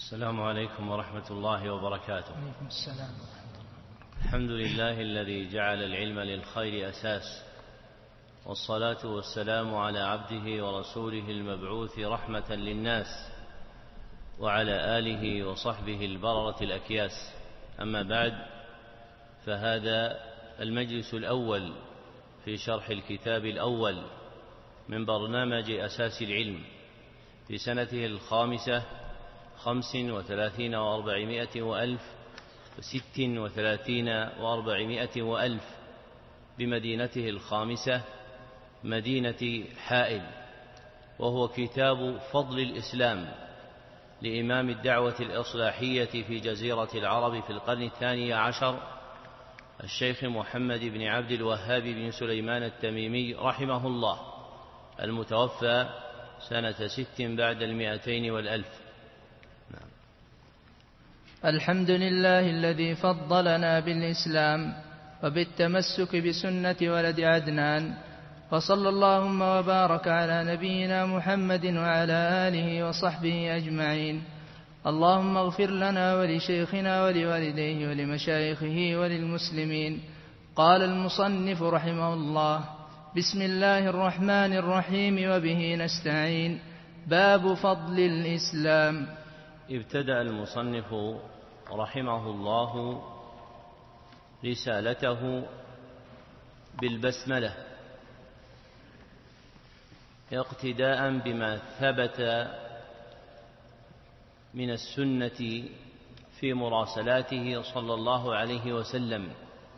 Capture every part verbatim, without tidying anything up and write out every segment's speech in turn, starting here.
السلام عليكم ورحمة الله وبركاته. عليكم السلام ورحمة الله. الحمد لله الذي جعل العلم للخير أساس، والصلاة والسلام على عبده ورسوله المبعوث رحمة للناس، وعلى آله وصحبه البررة الأكياس. أما بعد، فهذا المجلس الأول في شرح الكتاب الأول من برنامج أساس العلم في سنته الخامسة خمس وثلاثين وأربعمائة وألف وست وثلاثين وأربعمائة وألف بمدينته الخامسة مدينة حائل، وهو كتاب فضل الإسلام لإمام الدعوة الإصلاحية في جزيرة العرب في القرن الثاني عشر الشيخ محمد بن عبد الوهاب بن سليمان التميمي رحمه الله، المتوفى سنة ست بعد المئتين والألف. نعم. الحمد لله الذي فضلنا بالإسلام وبالتمسك بسنة ولد عدنان، وصلى اللهم وبارك على نبينا محمد وعلى آله وصحبه أجمعين. اللهم اغفر لنا ولشيخنا ولوالديه ولمشايخه وللمسلمين. قال المصنف رحمه الله: بسم الله الرحمن الرحيم، وبه نستعين. باب فضل الإسلام. ابتدأ المصنف رحمه الله رسالته بالبسملة اقتداء بما ثبت من السنة في مراسلاته صلى الله عليه وسلم،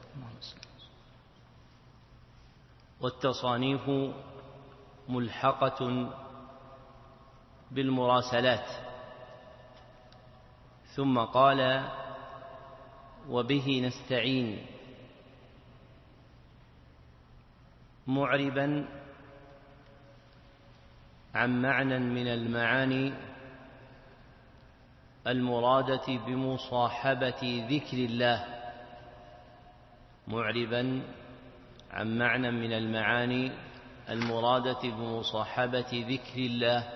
والتصانيف ملحقة بالمراسلات. ثم قال: وبه نستعين، معربا عن معنى من المعاني المرادة بمصاحبة ذكر الله، معربا عن معنى من المعاني المرادة بمصاحبة ذكر الله،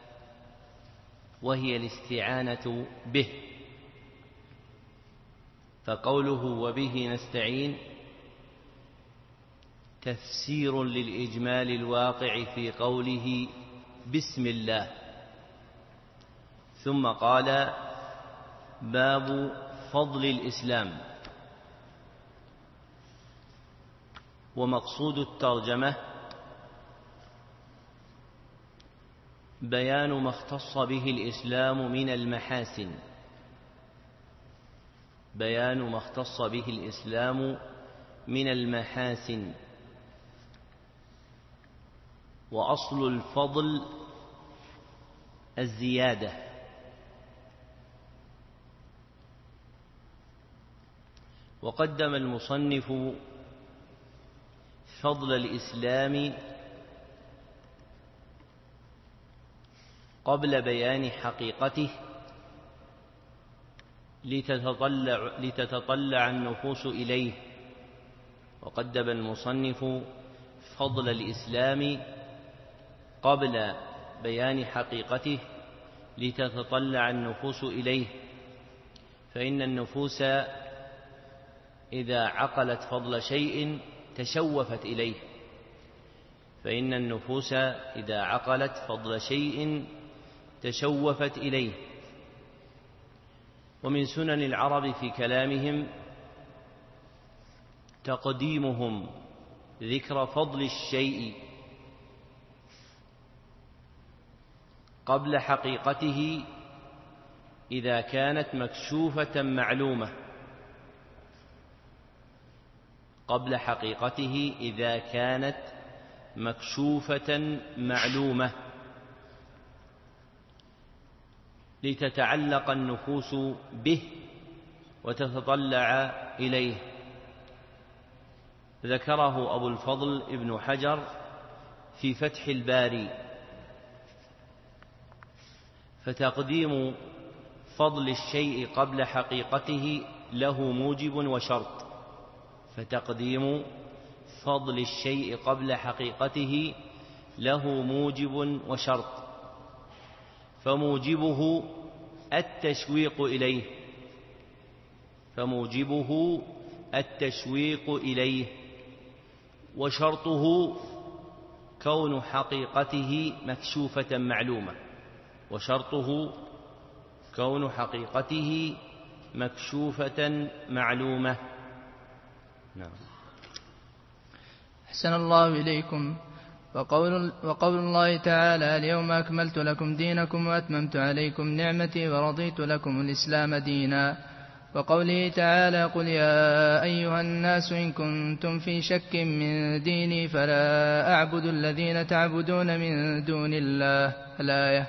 وهي الاستعانة به. فقوله وبه نستعين تفسير للإجمال الواقع في قوله بسم الله. ثم قال: باب فضل الإسلام. ومقصود الترجمة بيان ما اختص به الإسلام من المحاسن، بيان ما اختص به الإسلام من المحاسن. وأصل الفضل الزيادة، وقدم المصنف فضل الإسلام قبل بيان حقيقته لتتطلع, لتتطلع النفوس إليه. وقدم المصنف فضل الإسلام قبل بيان حقيقته لتتطلع النفوس إليه، فإن النفوس إذا عقلت فضل شيء تشوفت إليه، فإن النفوس إذا عقلت فضل شيء تشوفت إليه. ومن سنن العرب في كلامهم تقديمهم ذكر فضل الشيء قبل حقيقته إذا كانت مكشوفة معلومة، قبل حقيقته إذا كانت مكشوفة معلومة، لتتعلق النفوس به وتتطلع إليه. ذكره أبو الفضل ابن حجر في فتح الباري. فتقديم فضل الشيء قبل حقيقته له موجب وشرط، فتقديم فضل الشيء قبل حقيقته له موجب وشرط. فموجبه التشويق إليه فموجبه التشويق إليه وشرطه كون حقيقته مكشوفة معلومة وشرطه كون حقيقته مكشوفة معلومة. نعم. أحسن الله إليكم. وقول, وقول الله تعالى اليوم أكملت لكم دينكم وأتممت عليكم نعمتي ورضيت لكم الإسلام دينا. وقوله تعالى قل يا أيها الناس إن كنتم في شك من ديني فلا أعبد الذين تعبدون من دون الله الآية.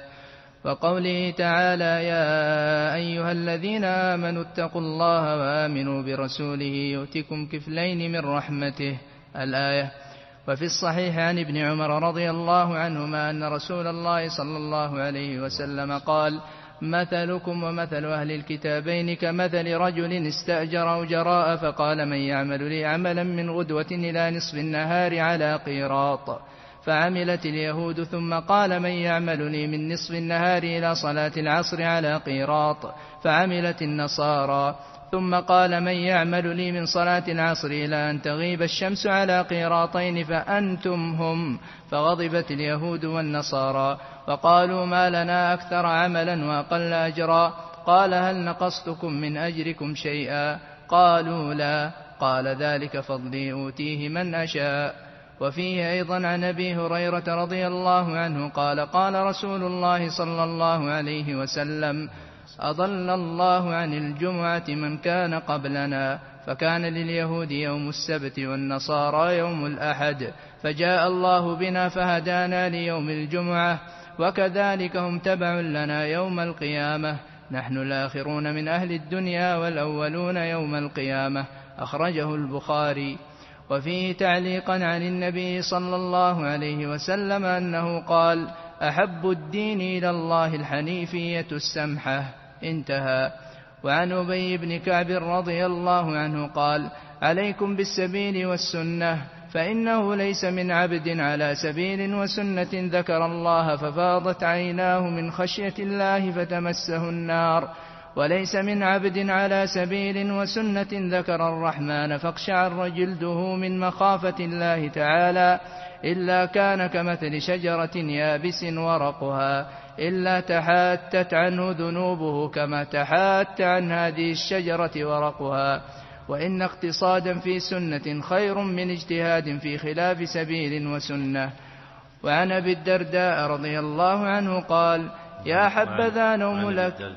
وقوله تعالى يا أيها الذين آمنوا اتقوا الله وآمنوا برسوله يؤتكم كفلين من رحمته الآية. وفي الصحيح عن ابن عمر رضي الله عنهما أن رسول الله صلى الله عليه وسلم قال مثلكم ومثل أهل الكتابين كمثل رجل استأجر أجراء فقال من يعمل لي عملا من غدوة إلى نصف النهار على قيراط فعملت اليهود ثم قال من يعمل لي من نصف النهار إلى صلاة العصر على قيراط فعملت النصارى ثم قال من يعمل لي من صلاة العصر إلى أن تغيب الشمس على قيراطين فأنتم هم فغضبت اليهود والنصارى وقالوا ما لنا أكثر عملا وأقل أجرا قال هل نقصتكم من أجركم شيئا قالوا لا قال ذلك فضلي أوتيه من أشاء. وفيه أيضا عن أبي هريرة رضي الله عنه قال قال رسول الله صلى الله عليه وسلم أضل الله عن الجمعة من كان قبلنا فكان لليهود يوم السبت والنصارى يوم الأحد فجاء الله بنا فهدانا ليوم الجمعة وكذلك هم تبع لنا يوم القيامة نحن الآخرون من أهل الدنيا والأولون يوم القيامة أخرجه البخاري. وفيه تعليقا عن النبي صلى الله عليه وسلم أنه قال أحب الدين إلى الله الحنيفية السمحة انتهى. وعن أبي بن كعب رضي الله عنه قال عليكم بالسبيل والسنة فإنه ليس من عبد على سبيل وسنة ذكر الله ففاضت عيناه من خشية الله فتمسه النار وليس من عبد على سبيل وسنة ذكر الرحمن فاقشعر جلده من مخافة الله تعالى إلا كان كمثل شجرة يابس ورقها إلا تحاتت عنه ذنوبه كما تحات عن هذه الشجرة ورقها وإن اقتصادا في سنة خير من اجتهاد في خلاف سبيل وسنة. وعن أبي الدرداء رضي الله عنه قال يا حبذا نوم لك.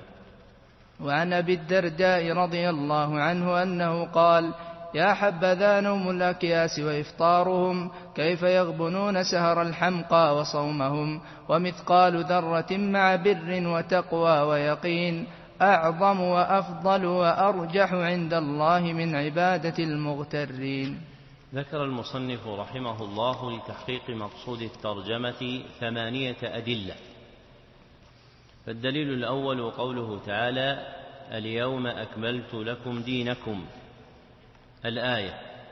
وعن أبي الدرداء رضي الله عنه أنه قال يا حبذا نوم الأكياس وإفطارهم كيف يغبنون سهر الحمقى وصومهم ومثقال ذرة مع بر وتقوى ويقين أعظم وأفضل وأرجح عند الله من عبادة المغترين. ذكر المصنف رحمه الله لتحقيق مقصود الترجمة ثمانية أدلة. فالدليل الأول قوله تعالى اليوم أكملت لكم دينكم الآية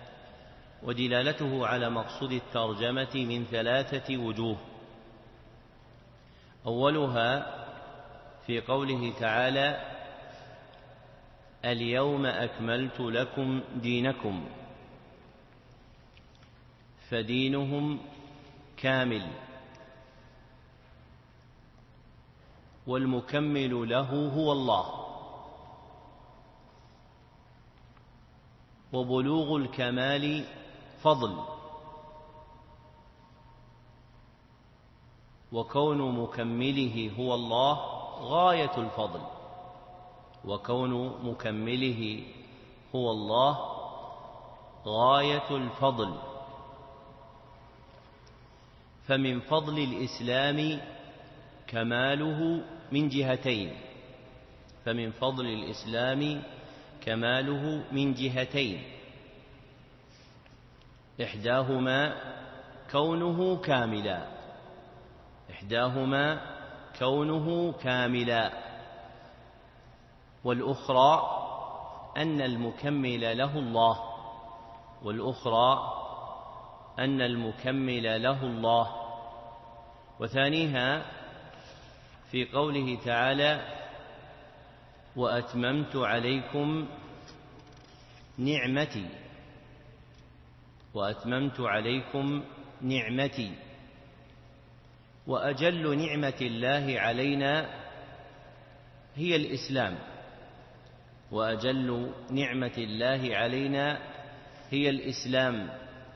ودلالته على مقصود الترجمة من ثلاثة وجوه. أولها في قوله تعالى اليوم أكملت لكم دينكم فدينهم كامل والمكمل له هو الله وبلوغ الكمال فضل وكون مكمله هو الله غاية الفضل وكون مكمله هو الله غاية الفضل. فمن فضل الإسلام كماله من جهتين فمن فضل الإسلام كماله من جهتين إحداهما كونه كاملا إحداهما كونه كاملا والأخرى أن المكمل له الله والأخرى أن المكمل له الله. وثانيها في قوله تعالى وأتممت عليكم نعمتي وأتممت عليكم نعمتي وأجل نعمة الله علينا هي الإسلام وأجل نعمة الله علينا هي الإسلام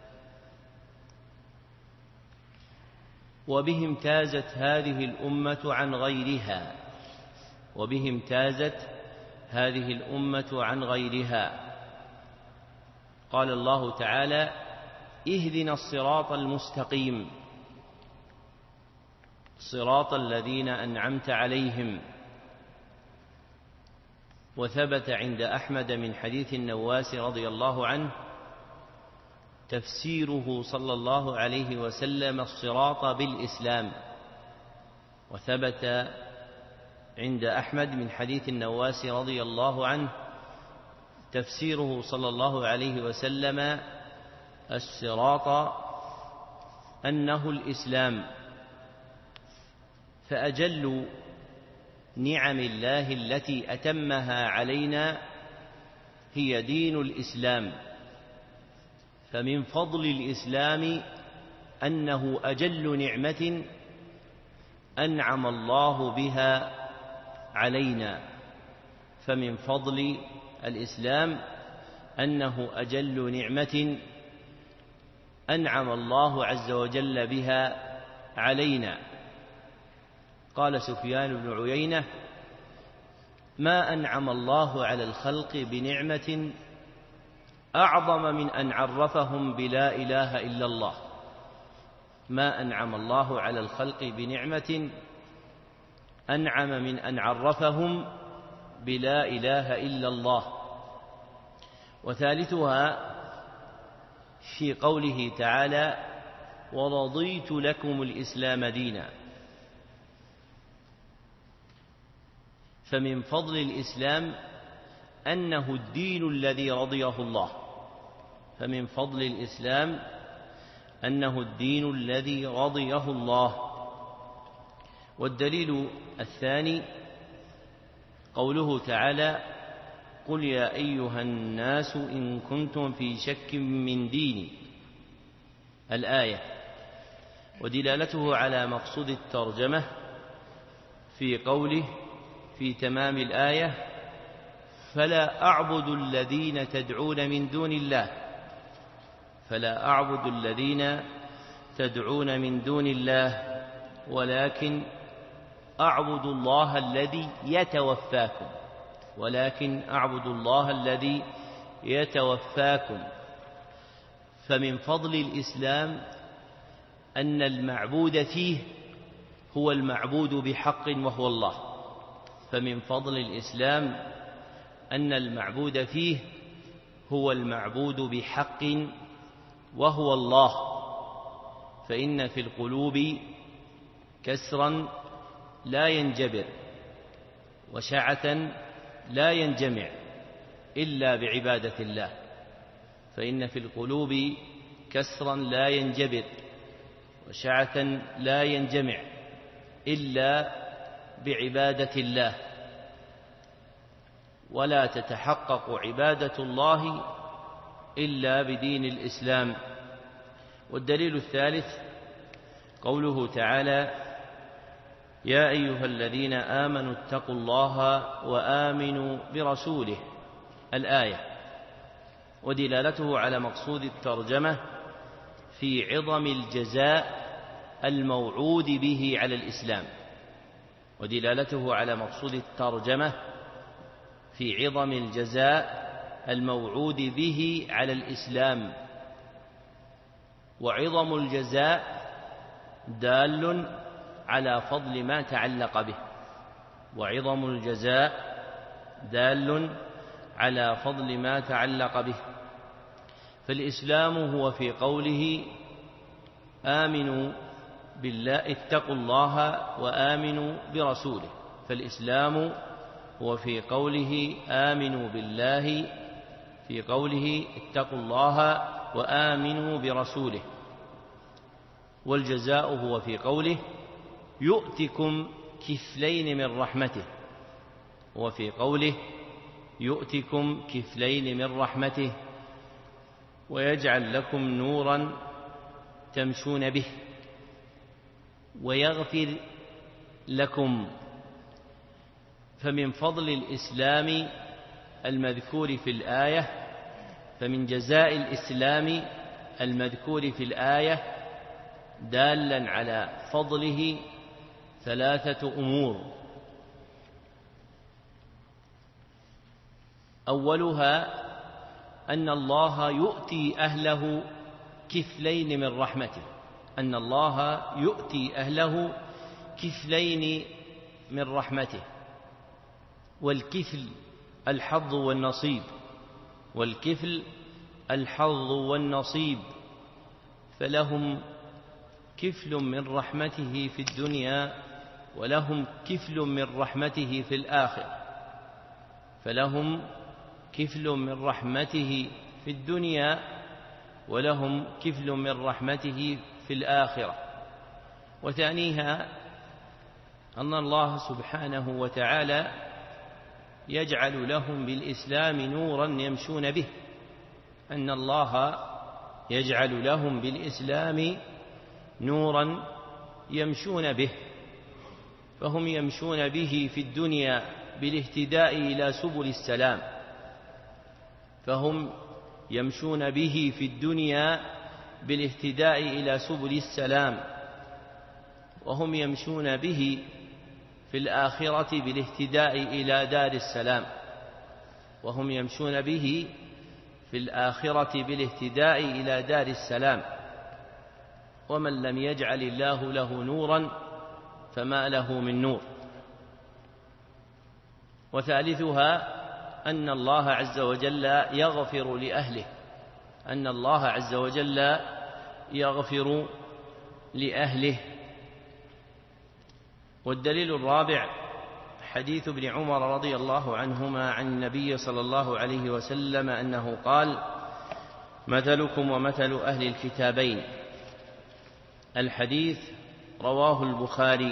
وبه امتازت هذه الأمة عن غيرها وبه امتازت هذه الأمة عن غيرها. قال الله تعالى: اهدنا الصراط المستقيم صراط الذين أنعمت عليهم. وثبت عند أحمد من حديث النواس رضي الله عنه تفسيره صلى الله عليه وسلم الصراط بالإسلام. وثبت عند أحمد من حديث النواس رضي الله عنه تفسيره صلى الله عليه وسلم الصراط أنه الإسلام. فأجل نعم الله التي أتمها علينا هي دين الإسلام. فمن فضل الإسلام أنه أجل نعمة أنعم الله بها علينا. فمن فضل الإسلام أنه أجل نعمة أنعم الله عز وجل بها علينا. قال سفيان بن عيينة: ما أنعم الله على الخلق بنعمة أعظم من أن عرفهم بلا إله إلا الله. ما أنعم الله على الخلق بنعمة أنعم من أن عرفهم بلا إله إلا الله. وثالثها في قوله تعالى: ورضيت لكم الإسلام دينا. فمن فضل الإسلام أنه الدين الذي رضيه الله. فمن فضل الإسلام أنه الدين الذي رضيه الله. والدليل الثاني قوله تعالى: قل يا أيها الناس إن كنتم في شك من ديني، الآية. ودلالته على مقصود الترجمة في قوله في تمام الآية: فلا أعبد الذين تدعون من دون الله فلا أعبد الذين تدعون من دون الله ولكن أعبد الله الذي يتوفاكم ولكن أعبد الله الذي يتوفاكم. فمن فضل الإسلام أن المعبود فيه هو المعبود بحق وهو الله. فمن فضل الإسلام أن المعبود فيه هو المعبود بحق وهو الله. فإن في القلوب كسرا لا ينجبر وشعة لا ينجمع إلا بعبادة الله. فإن في القلوب كسرا لا ينجبر وشعة لا ينجمع إلا بعبادة الله. ولا تتحقق عبادة الله إلا بدين الإسلام. والدليل الثالث قوله تعالى: يا أيها الذين آمنوا اتقوا الله وآمنوا برسوله، الآية. ودلالته على مقصود الترجمة في عظم الجزاء الموعود به على الإسلام. ودلالته على مقصود الترجمة في عظم الجزاء الموعود به على الإسلام. وعظم الجزاء دال على فضل ما تعلق به وعظم الجزاء دال على فضل ما تعلق به. فالإسلام هو في قوله: آمنوا بالله اتقوا الله وآمنوا برسوله. فالإسلام هو في قوله: آمنوا بالله، في قوله: اتقوا الله وآمنوا برسوله. والجزاء هو في قوله: يؤتكم كفلين من رحمته. وفي قوله يؤتكم كفلين من رحمته ويجعل لكم نورا تمشون به ويغفر لكم. فمن فضل الإسلام المذكور في الآية فمن جزاء الإسلام المذكور في الآية دالا على فضله ثلاثة أمور: أولها أن الله يؤتي أهله كفلين من رحمته، أن الله يؤتي أهله كفلين من رحمته. والكفل الحظ والنصيب، والكفل الحظ والنصيب، فلهم كفل من رحمته في الدنيا ولهم كفل من رحمته في الآخرة، فلهم كفل من رحمته في الدنيا ولهم كفل من رحمته في الآخرة. وثانيها أن الله سبحانه وتعالى يجعل لهم بالإسلام نورا يمشون به، أن الله يجعل لهم بالإسلام نورا يمشون به، فهم يمشون به في الدنيا بالاهتداء إلى سبل السلام، فهم يمشون به في الدنيا بالاهتداء إلى سبل السلام، وهم يمشون به في الآخرة بالاهتداء إلى دار السلام، وهم يمشون به في الآخرة بالاهتداء إلى دار السلام. ومن لم يجعل الله له نورا فما له من نور. وثالثها أن الله عز وجل يغفر لأهله، أن الله عز وجل يغفر لأهله. والدليل الرابع حديث ابن عمر رضي الله عنهما عن النبي صلى الله عليه وسلم أنه قال: مثلكم ومثل أهل الكتابين. الحديث رواه البخاري،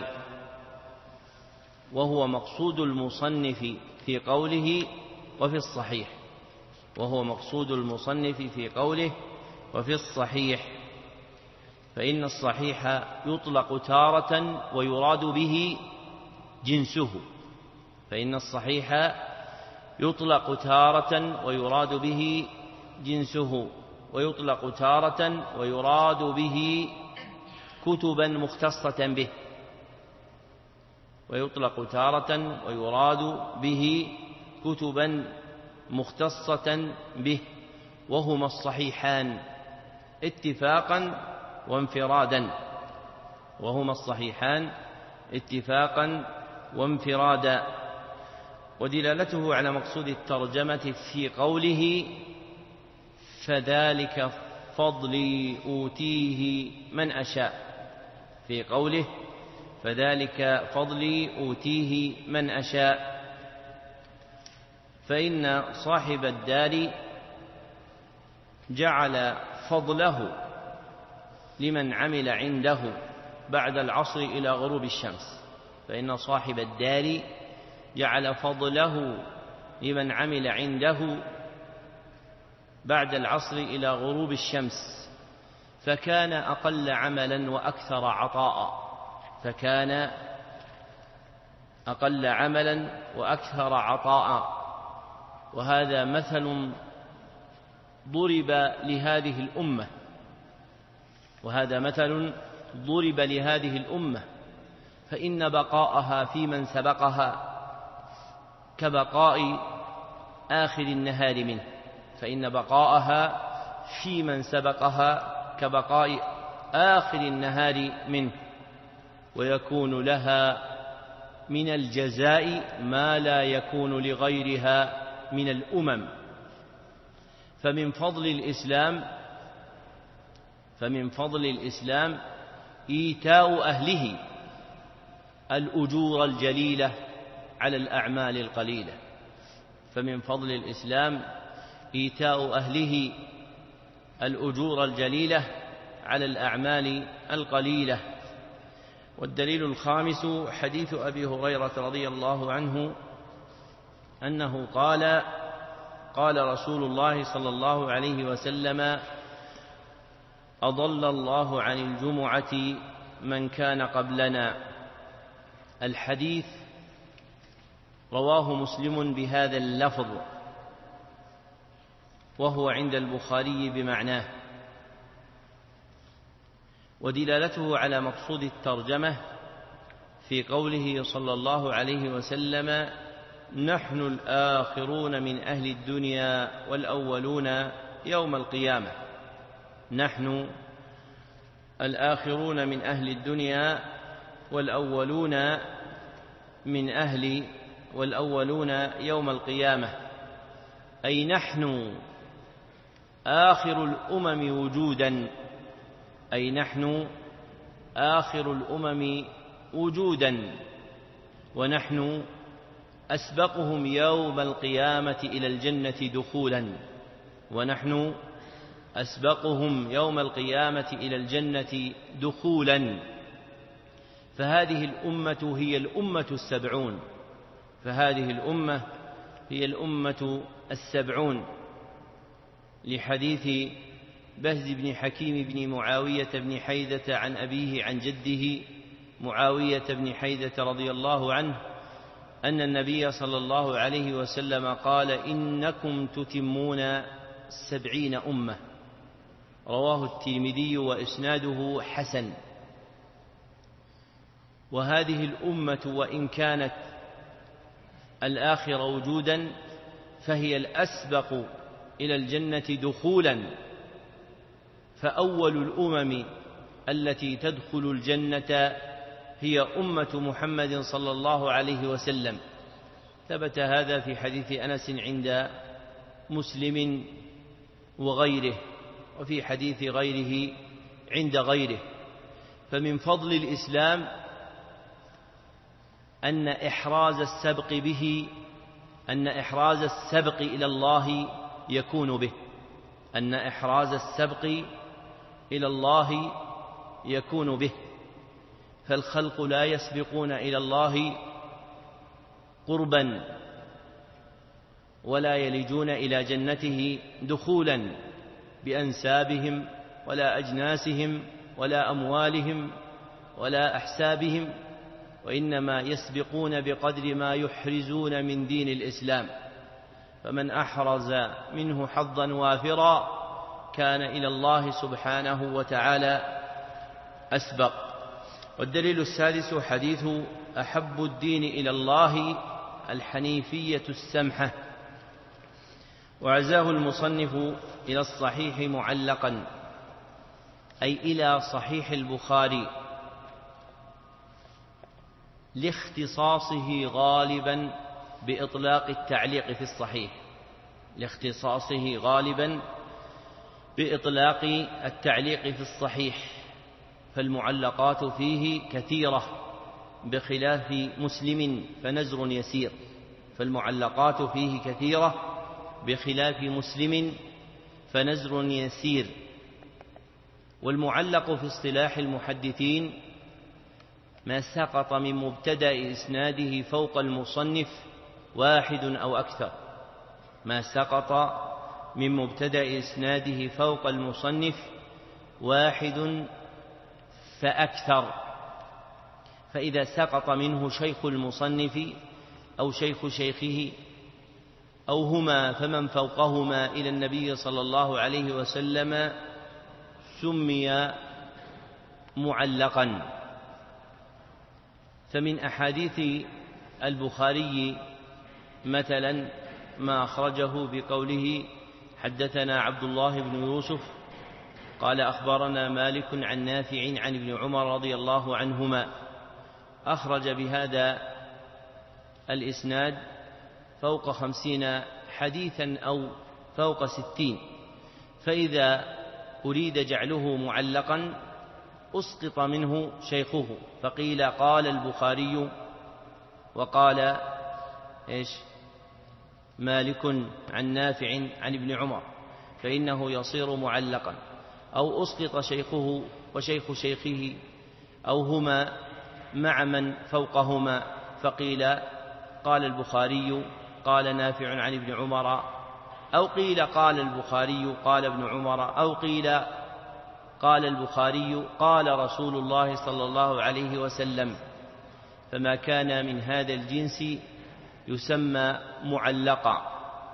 وهو مقصود المصنف في قوله وفي الصحيح، وهو مقصود المصنف في قوله وفي الصحيح، فإن الصحيح يطلق تارة ويراد به جنسه، فإن الصحيح يطلق تارة ويراد به جنسه، ويطلق تارة ويراد به كتبا مختصة به، ويطلق تارة ويراد به كتبا مختصة به، وهما الصحيحان اتفاقا وانفرادا، وهما الصحيحان اتفاقا وانفرادا. ودلالته على مقصود الترجمة في قوله فذلك فضلي أوتيه من أشاء، في قوله فذلك فضلي أوتيه من أشاء، فإن صاحب الدار جعل فضله لمن عمل عنده بعد العصر إلى غروب الشمس، فإن صاحب الدار جعل فضله لمن عمل عنده بعد العصر إلى غروب الشمس، فكان أقل عملا وأكثر عطاء، فكان أقل عملا وأكثر عطاء. وهذا مثل ضرب لهذه الأمة، وهذا مثل ضرب لهذه الأمة، فإن بقاءها في من سبقها كبقاء آخر النهار منه، فإن بقاءها في من سبقها كبقاء آخر النهار منه، ويكون لها من الجزاء ما لا يكون لغيرها من الأمم. فمن فضل الإسلام فمن فضل الإسلام إيتاء أهله الأجور الجليلة على الأعمال القليلة، فمن فضل الإسلام إيتاء أهله الأجور الجليلة على الأعمال القليلة. والدليل الخامس حديث أبي هريرة رضي الله عنه أنه قال قال رسول الله صلى الله عليه وسلم: أضل الله عن الجمعة من كان قبلنا. الحديث رواه مسلم بهذا اللفظ، وهو عند البخاري بمعناه، ودلالته على مقصود الترجمة في قوله صلى الله عليه وسلم: نحن الآخرون من أهل الدنيا والأولون يوم القيامة. نحن الآخرون من أهل الدنيا والأولون من أهل والأولون يوم القيامة، أي نحن آخر الأمم وجودا، أي نحن آخر الأمم وجودا، ونحن أسبقهم يوم القيامة إلى الجنة دخولا، ونحن أسبقهم يوم القيامة إلى الجنة دخولا. فهذه الأمة هي الأمة السبعون، فهذه الأمة هي الأمة السبعون، لحديث بهز بن حكيم بن معاوية بن حيدة عن أبيه عن جده معاوية بن حيدة رضي الله عنه أن النبي صلى الله عليه وسلم قال: إنكم تتمون سبعين أمة. رواه الترمذي وإسناده حسن. وهذه الأمة وإن كانت الآخرة وجودا فهي الأسبق إلى الجنة دخولا، فأول الأمم التي تدخل الجنة هي أمة محمد صلى الله عليه وسلم. ثبت هذا في حديث أنس عند مسلم وغيره، وفي حديث غيره عند غيره. فمن فضل الإسلام أن إحراز السبق به أن إحراز السبق إلى الله يكون به أن إحراز السبق إلى الله يكون به فالخلق لا يسبقون إلى الله قربا ولا يلجون إلى جنته دخولا بأنسابهم ولا أجناسهم ولا أموالهم ولا أحسابهم، وإنما يسبقون بقدر ما يحرزون من دين الإسلام. فمن أحرز منه حظا وافرا كان إلى الله سبحانه وتعالى أسبق. والدليل السادس حديث أحب الدين إلى الله الحنيفية السمحة، وعزاه المصنف إلى الصحيح معلقا، أي إلى صحيح البخاري، لاختصاصه غالبا بإطلاق التعليق في الصحيح لاختصاصه غالبا بإطلاق التعليق في الصحيح فالمعلقات فيه كثيرة بخلاف مسلم فنزر يسير فالمعلقات فيه كثيرة بخلاف مسلم فنزر يسير. والمعلق في اصطلاح المحدثين ما سقط من مبتدأ إسناده فوق المصنف واحد أو أكثر ما سقط من مبتدأ إسناده فوق المصنف واحد فأكثر. فإذا سقط منه شيخ المصنف أو شيخ شيخه أو هما فمن فوقهما إلى النبي صلى الله عليه وسلم سمي معلقا. فمن أحاديث البخاري مثلا ما أخرجه بقوله: حدثنا عبد الله بن يوسف قال أخبرنا مالك عن نافع عن ابن عمر رضي الله عنهما. أخرج بهذا الإسناد فوق خمسين حديثا أو فوق ستين. فإذا أريد جعله معلقا أسقط منه شيخه فقيل قال البخاري وقال إيش مالك عن نافع عن ابن عمر، فإنه يصير معلقا. أو أسقط شيخه وشيخ شيخه أو هما مع من فوقهما فقيل قال البخاري قال نافع عن ابن عمر، أو قيل قال البخاري قال ابن عمر، أو قيل قال البخاري قال رسول الله صلى الله عليه وسلم. فما كان من هذا الجنس يسمى معلقا.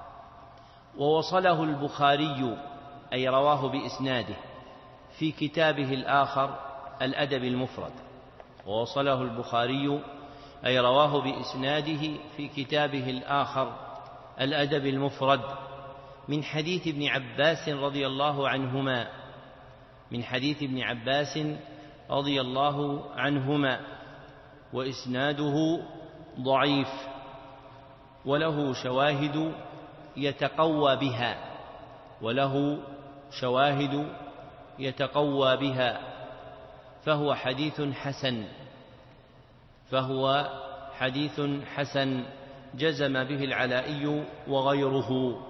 ووصله البخاري أي رواه بإسناده في كتابه الآخر الأدب المفرد. ووصله البخاري أي رواه بإسناده في كتابه الآخر الأدب المفرد من حديث ابن عباس رضي الله عنهما من حديث ابن عباس رضي الله عنهما وإسناده ضعيف، وله شواهد يتقوى بها وله شواهد يتقوى بها فهو حديث حسن فهو حديث حسن جزم به العلائي وغيره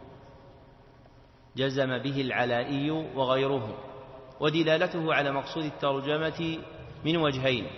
جزم به العلائي وغيره. ودلالته على مقصود الترجمة من وجهين: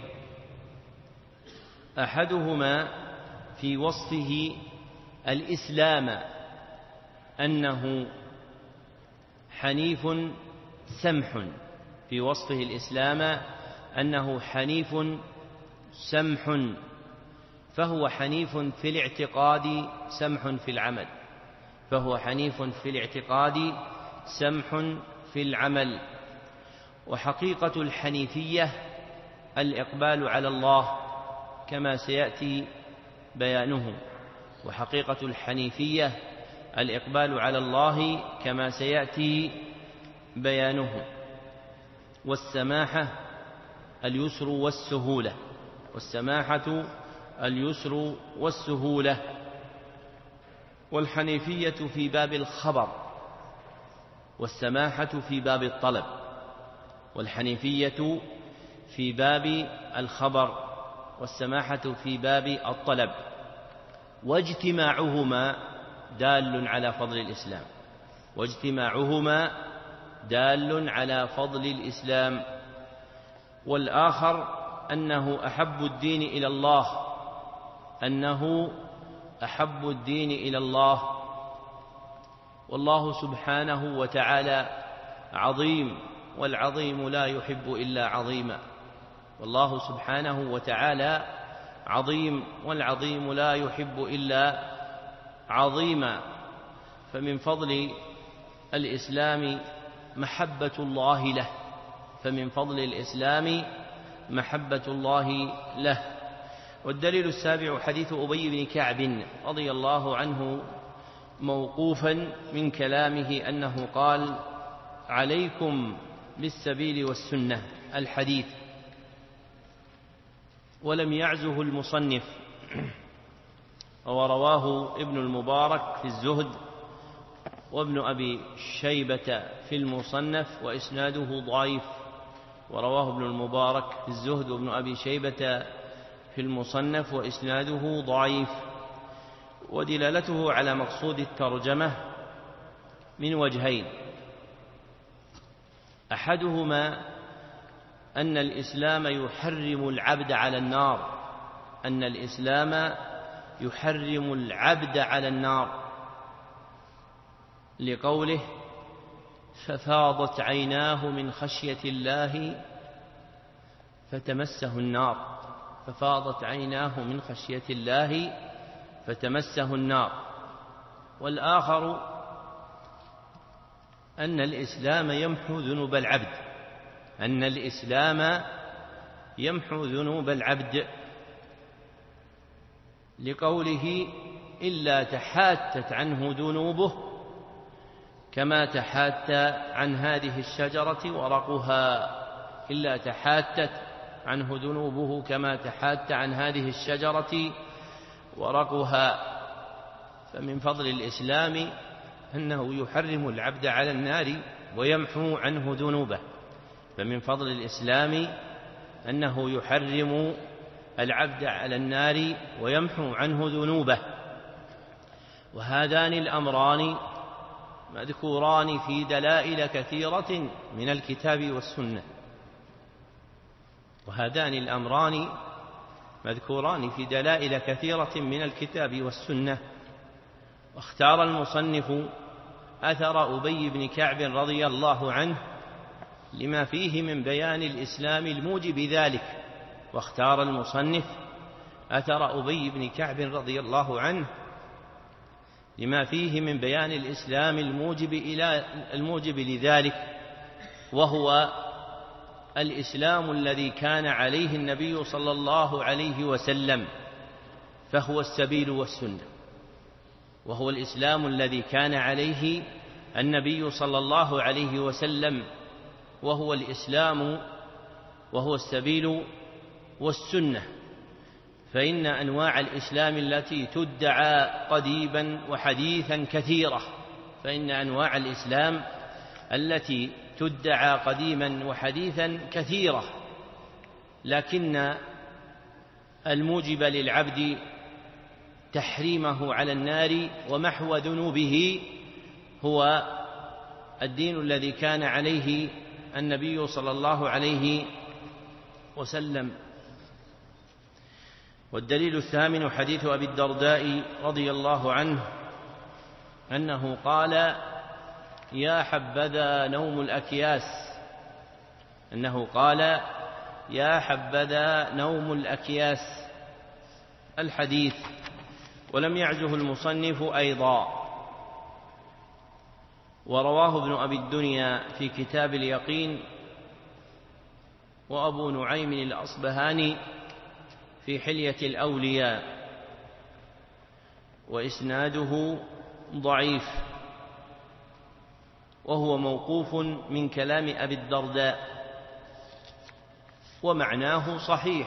أحدهما في وصفه الإسلام أنه حنيف سمح في وصفه الإسلام أنه حنيف سمح، فهو حنيف في الاعتقاد سمح في العمل فهو حنيف في الاعتقاد سمح في العمل. وحقيقة الحنيفية الإقبال على الله كما سيأتي بيانه وحقيقة الحنيفية الإقبال على الله كما سيأتي بيانه. والسماحة اليسر والسهولة والسماحة اليسر والسهولة. والحنيفية في باب الخبر والسماحة في باب الطلب والحنيفية في باب الخبر والسماحة في باب الطلب. واجتماعهما دال على فضل الإسلام واجتماعهما دال على فضل الإسلام. والآخر أنه أحب الدين إلى الله أنه أحب الدين إلى الله والله سبحانه وتعالى عظيم، والعظيم لا يحب إلا عظيما والله سبحانه وتعالى عظيم، والعظيم لا يحب إلا عظيما. فمن فضل الإسلام محبة الله له فمن فضل الإسلام محبة الله له. والدليل السابع حديث أبي بن كعب رضي الله عنه موقوفا من كلامه أنه قال: عليكم بالسبيل والسنة الحديث. ولم يعزه المصنف، ورواه ابن المبارك في الزهد وابن أبي شيبة في المصنف وإسناده ضعيف. ورواه ابن المبارك في الزهد وابن أبي شيبة في المصنف وإسناده ضعيف. ودلالته على مقصود الترجمة من وجهين: أحدهما أن الإسلام يحرم العبد على النار أن الإسلام يحرم العبد على النار لقوله: ففاضت عيناه من خشية الله فتمسه النار ففاضت عيناه من خشية الله فتمسه النار. والآخر أن الإسلام يمحو ذنوب العبد أن الإسلام يمحو ذنوب العبد لقوله: إلا تحاتت عنه ذنوبه كما تحات عن هذه الشجرة ورقها إلا تحاتت عنه ذنوبه كما تحات عن هذه الشجرة ورقها. فمن فضل الإسلام أنه يحرم العبد على النار ويمحو عنه ذنوبه فمن فضل الإسلام أنه يحرم العبد على النار ويمحو عنه ذنوبه. وهذان الأمران مذكوران في دلائل كثيرة من الكتاب والسنة وهذان الأمران مذكوران في دلائل كثيرة من الكتاب والسنة واختار المصنف أثر أبي بن كعب رضي الله عنه لما فيه من بيان الإسلام الموجب ذلك واختار المصنف أثر أبي بن كعب رضي الله عنه لما فيه من بيان الإسلام الموجب إلى الموجب لذلك، وهو الإسلام الذي كان عليه النبي صلى الله عليه وسلم، فهو السبيل والسنة، وهو الإسلام الذي كان عليه النبي صلى الله عليه وسلم، وهو الإسلام وهو السبيل والسنة. فإن أنواع الإسلام التي تدعى قديما وحديثا كثيرة، فإن أنواع الإسلام التي تدعى قديما وحديثا كثيرة، لكن الموجب للعبد تحريمه على النار ومحو ذنوبه هو الدين الذي كان عليه النبي صلى الله عليه وسلم. والدليل الثامن حديث أبي الدرداء رضي الله عنه أنه قال: يا حبذا نوم الأكياس أنه قال يا حبذا نوم الأكياس الحديث. ولم يعزه المصنف أيضا. ورواه ابن أبي الدنيا في كتاب اليقين، وأبو نعيم الأصبهاني في حلية الأولياء، وإسناده ضعيف، وهو موقوف من كلام أبي الدرداء، ومعناه صحيح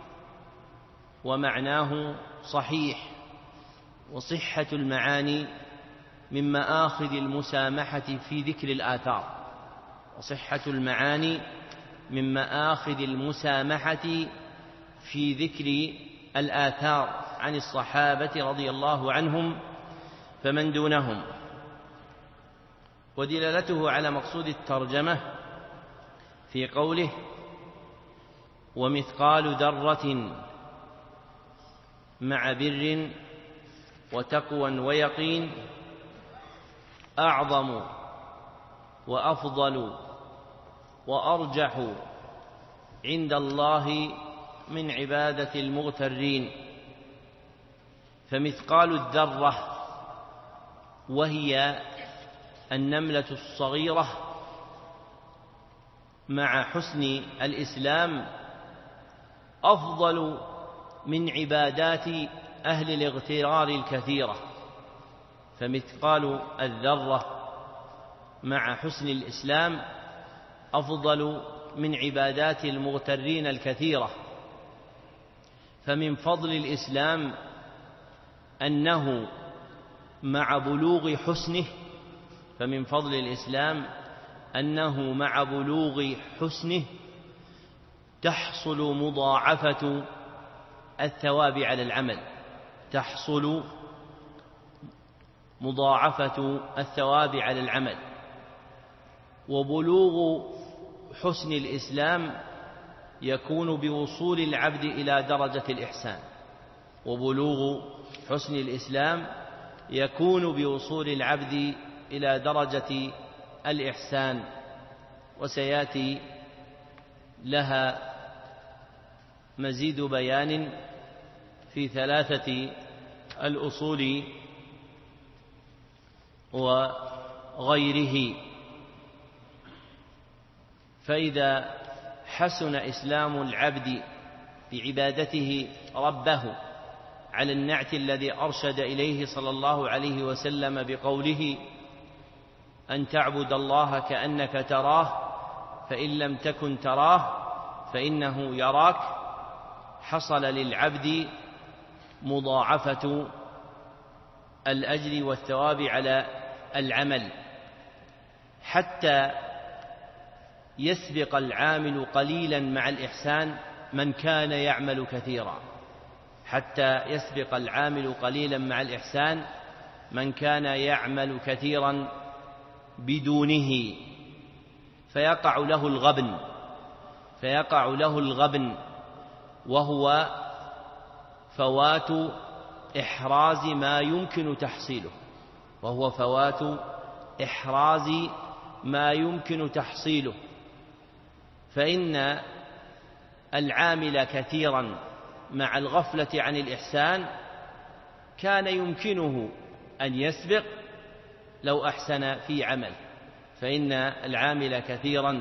ومعناه صحيح وصحة المعاني من مآخذ المسامحة في ذكر الآثار وصحة المعاني من مآخذ المسامحة في ذكر الآثار عن الصحابة رضي الله عنهم فمن دونهم. ودلالته على مقصود الترجمة في قوله: ومثقال ذرة مع بر وتقوى ويقين أعظم وأفضل وأرجح عند الله من عبادة المغترين. فمثقال الذرة وهي النملة الصغيرة مع حسن الإسلام أفضل من عبادات أهل الاغترار الكثيرة. فمثقال الذرة مع حسن الإسلام أفضل من عبادات المغترين الكثيرة. فمن فضل الإسلام أنه مع بلوغ حسنه فمن فضل الإسلام أنه مع بلوغ حسنه تحصل مضاعفة الثواب على العمل تحصل مضاعفة الثواب على العمل. وبلوغ حسن الإسلام يكون بوصول العبد إلى درجة الإحسان وبلوغ حسن الإسلام يكون بوصول العبد إلى درجة الإحسان. وسيأتي لها مزيد بيان في ثلاثة الأصول وغيره. فإذا حسن إسلام العبد بعبادته ربه على النعت الذي أرشد إليه صلى الله عليه وسلم بقوله: أن تعبد الله كأنك تراه فإن لم تكن تراه فإنه يراك، حصل للعبد مضاعفة الأجر والثواب على العمل، حتى يسبق العامل قليلا مع الإحسان من كان يعمل كثيرا حتى يسبق العامل قليلا مع الإحسان من كان يعمل كثيرا بدونه، فيقع له الغبن فيقع له الغبن وهو فوات إحراز ما يمكن تحصيله وهو فوات إحراز ما يمكن تحصيله، فإن العامل كثيرا مع الغفلة عن الإحسان كان يمكنه أن يسبق لو أحسن في عمل، فإن العامل كثيرا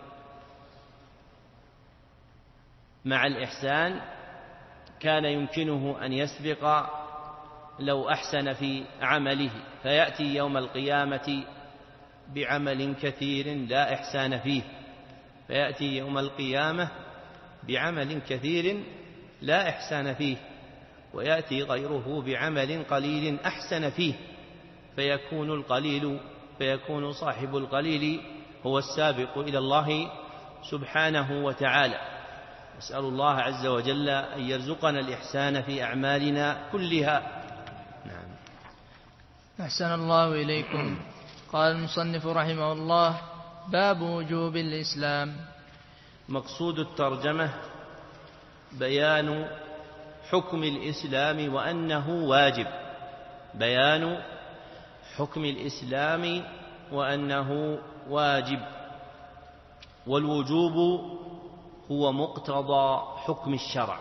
مع الإحسان كان يمكنه أن يسبق لو أحسن في عمله، فيأتي يوم القيامة بعمل كثير لا إحسان فيه فيأتي يوم القيامة بعمل كثير لا إحسان فيه ويأتي غيره بعمل قليل أحسن فيه، فيكون القليل فيكون صاحب القليل هو السابق إلى الله سبحانه وتعالى. نسأل الله عز وجل أن يرزقنا الإحسان في أعمالنا كلها. نعم. أحسن الله إليكم. قال المصنف رحمه الله: باب وجوب الإسلام. مقصود الترجمة بيان حكم الإسلام وأنه واجب، بيان حكم الإسلام وأنه واجب. والوجوب هو مقتضى حكم الشرع،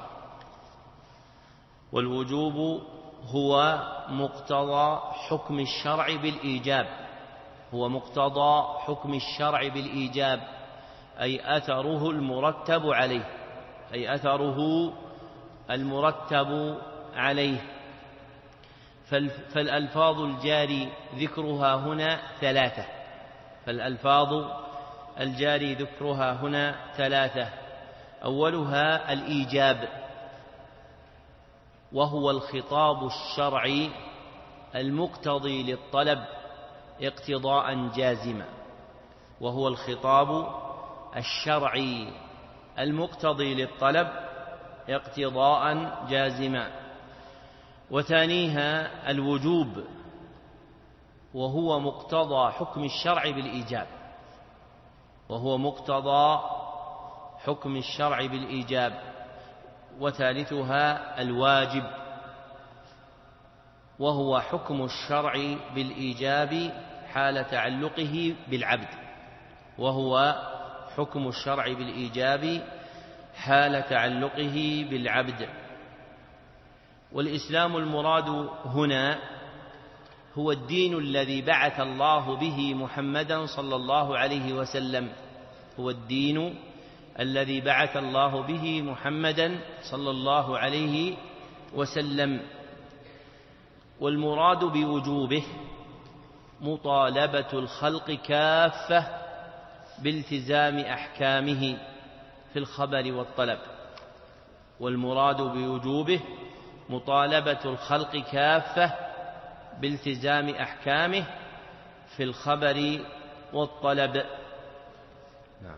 والوجوب هو مقتضى حكم الشرع بالإيجاب، هو مقتضى حكم الشرع بالإيجاب، أي أثره المرتب عليه، أي أثره المرتب عليه. فالألفاظ الجاري ذكرها هنا ثلاثة، فالألفاظ الجاري ذكرها هنا ثلاثة. أولها الإيجاب، وهو الخطاب الشرعي المقتضي للطلب اقتضاء جازما، وهو الخطاب الشرعي المقتضي للطلب اقتضاء جازما. وثانيها الوجوب، وهو مقتضى حكم الشرع بالإيجاب، وهو مقتضى حكم الشرع بالإيجاب. وثالثها الواجب، وهو حكم الشرع بالإيجاب حال تعلقه بالعبد، وهو حكم الشرع بالإيجاب حال تعلقه بالعبد. والإسلام المراد هنا هو الدين الذي بعث الله به محمدا صلى الله عليه وسلم، هو الدين الذي بعث الله به محمدا صلى الله عليه وسلم. والمراد بوجوبه مطالبة الخلق كافة بالتزام أحكامه في الخبر والطلب، والمراد بوجوبه مطالبة الخلق كافة بالتزام أحكامه في الخبر والطلب. نعم.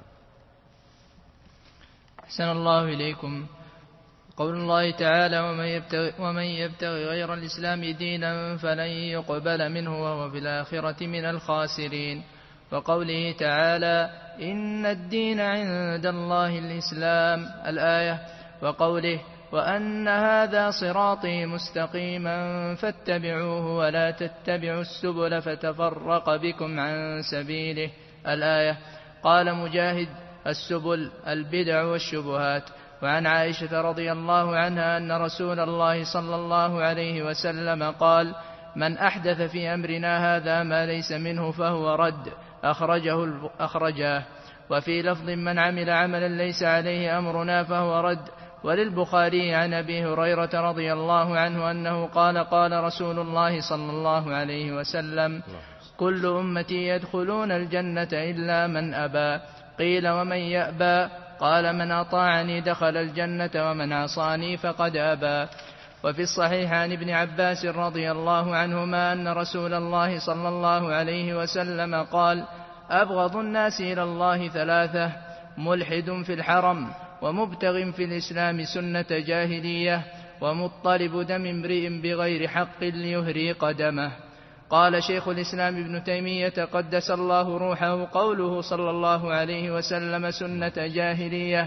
أحسن الله إليكم. قول الله تعالى: ومن يبتغي, ومن يبتغي غير الإسلام دينا فلن يقبل منه وهو في الآخرة من الخاسرين. وقوله تعالى: إن الدين عند الله الإسلام، الآية. وقوله: وأن هذا صراطي مستقيما فاتبعوه ولا تتبعوا السبل فتفرق بكم عن سبيله، الآية. قال مجاهد: السبل البدع والشبهات. وعن عائشة رضي الله عنها أن رسول الله صلى الله عليه وسلم قال: من أحدث في أمرنا هذا ما ليس منه فهو رد، أخرجه أخرجاه. وفي لفظ: من عمل عملا ليس عليه أمرنا فهو رد. وللبخاري عن أبي هريرة رضي الله عنه أنه قال: قال رسول الله صلى الله عليه وسلم: كل أمتي يدخلون الجنة إلا من أبى. قيل: ومن يأبى؟ قال: من أطاعني دخل الجنة ومن عصاني فقد أبى. وفي الصحيح عن ابن عباس رضي الله عنهما أن رسول الله صلى الله عليه وسلم قال: أبغض الناس إلى الله ثلاثة: ملحد في الحرم، ومبتغ في الإسلام سنة جاهلية، ومطلب دم امرئ بغير حق ليهري قدمه. قال شيخ الإسلام ابن تيمية قدس الله روحه: قوله صلى الله عليه وسلم سنة جاهلية،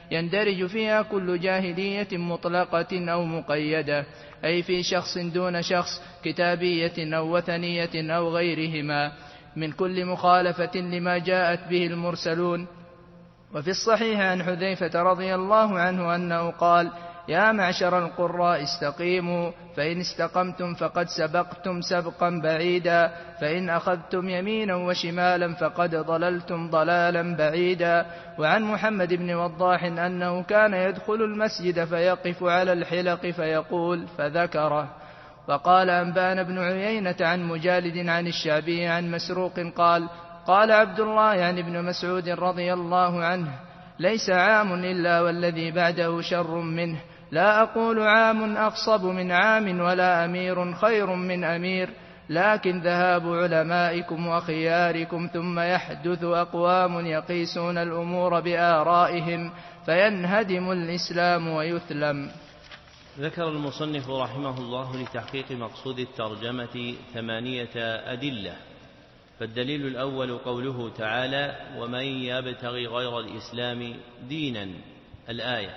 يندرج فيها كل جاهلية مطلقة أو مقيدة، أي في شخص دون شخص، كتابية أو وثنية أو غيرهما، من كل مخالفة لما جاءت به المرسلون. وفي الصحيح عن حذيفة رضي الله عنه أنه قال: يا معشر القراء استقيموا، فإن استقمتم فقد سبقتم سبقا بعيدا، فإن أخذتم يمينا وشمالا فقد ضللتم ضلالا بعيدا. وعن محمد بن وضاح أنه كان يدخل المسجد فيقف على الحلق فيقول، فذكره. وقال أنبأنا بن عيينة عن مجالد عن الشعبي عن مسروق قال: قال عبد الله يعني ابن مسعود رضي الله عنه: ليس عام إلا والذي بعده شر منه، لا أقول عام أخصب من عام ولا أمير خير من أمير، لكن ذهاب علمائكم وخياركم، ثم يحدث أقوام يقيسون الأمور بآرائهم فينهدم الإسلام ويثلم. ذكر المصنف رحمه الله لتحقيق مقصود الترجمة ثمانية أدلة. فالدليل الأول قوله تعالى: ومن يبتغي غير الإسلام دينا، الآية.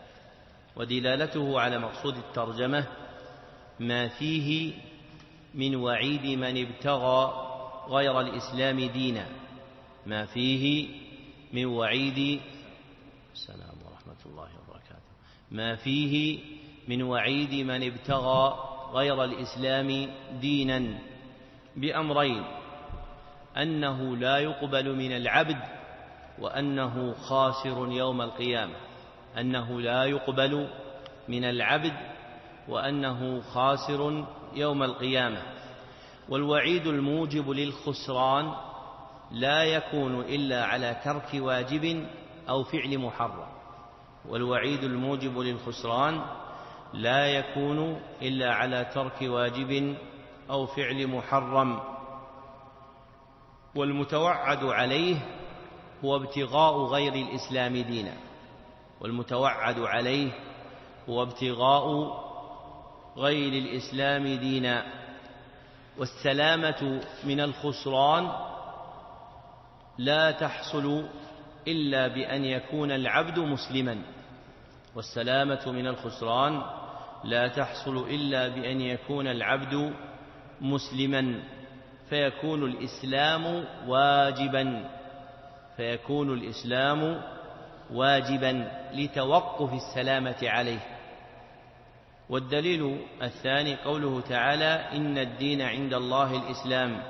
ودلالته على مقصود الترجمة ما فيه من وعيد من ابتغى غير الإسلام دينا، ما فيه من وعيد السلام ورحمة الله وبركاته ما فيه من وعيد من ابتغى غير الإسلام دينا بأمرين: أنه لا يقبل من العبد، وأنه خاسر يوم القيامة. أنه لا يقبل من العبد وأنه خاسر يوم القيامة. والوعيد الموجب للخسران لا يكون إلا على ترك واجب أو فعل محرم. والوعيد الموجب للخسران لا يكون إلا على ترك واجب أو فعل محرم. والمتوعد عليه هو ابتغاء غير الإسلام دينا، والمتوعد عليه هو ابتغاء غير الإسلام دينا. والسلامة من الخسران لا تحصل إلا بأن يكون العبد مسلما. والسلامة من الخسران لا تحصل إلا بأن يكون العبد مسلما، فيكون الإسلام واجبا فيكون الإسلام واجبا لتوقف السلامة عليه. والدليل الثاني قوله تعالى: إن الدين عند الله الإسلام.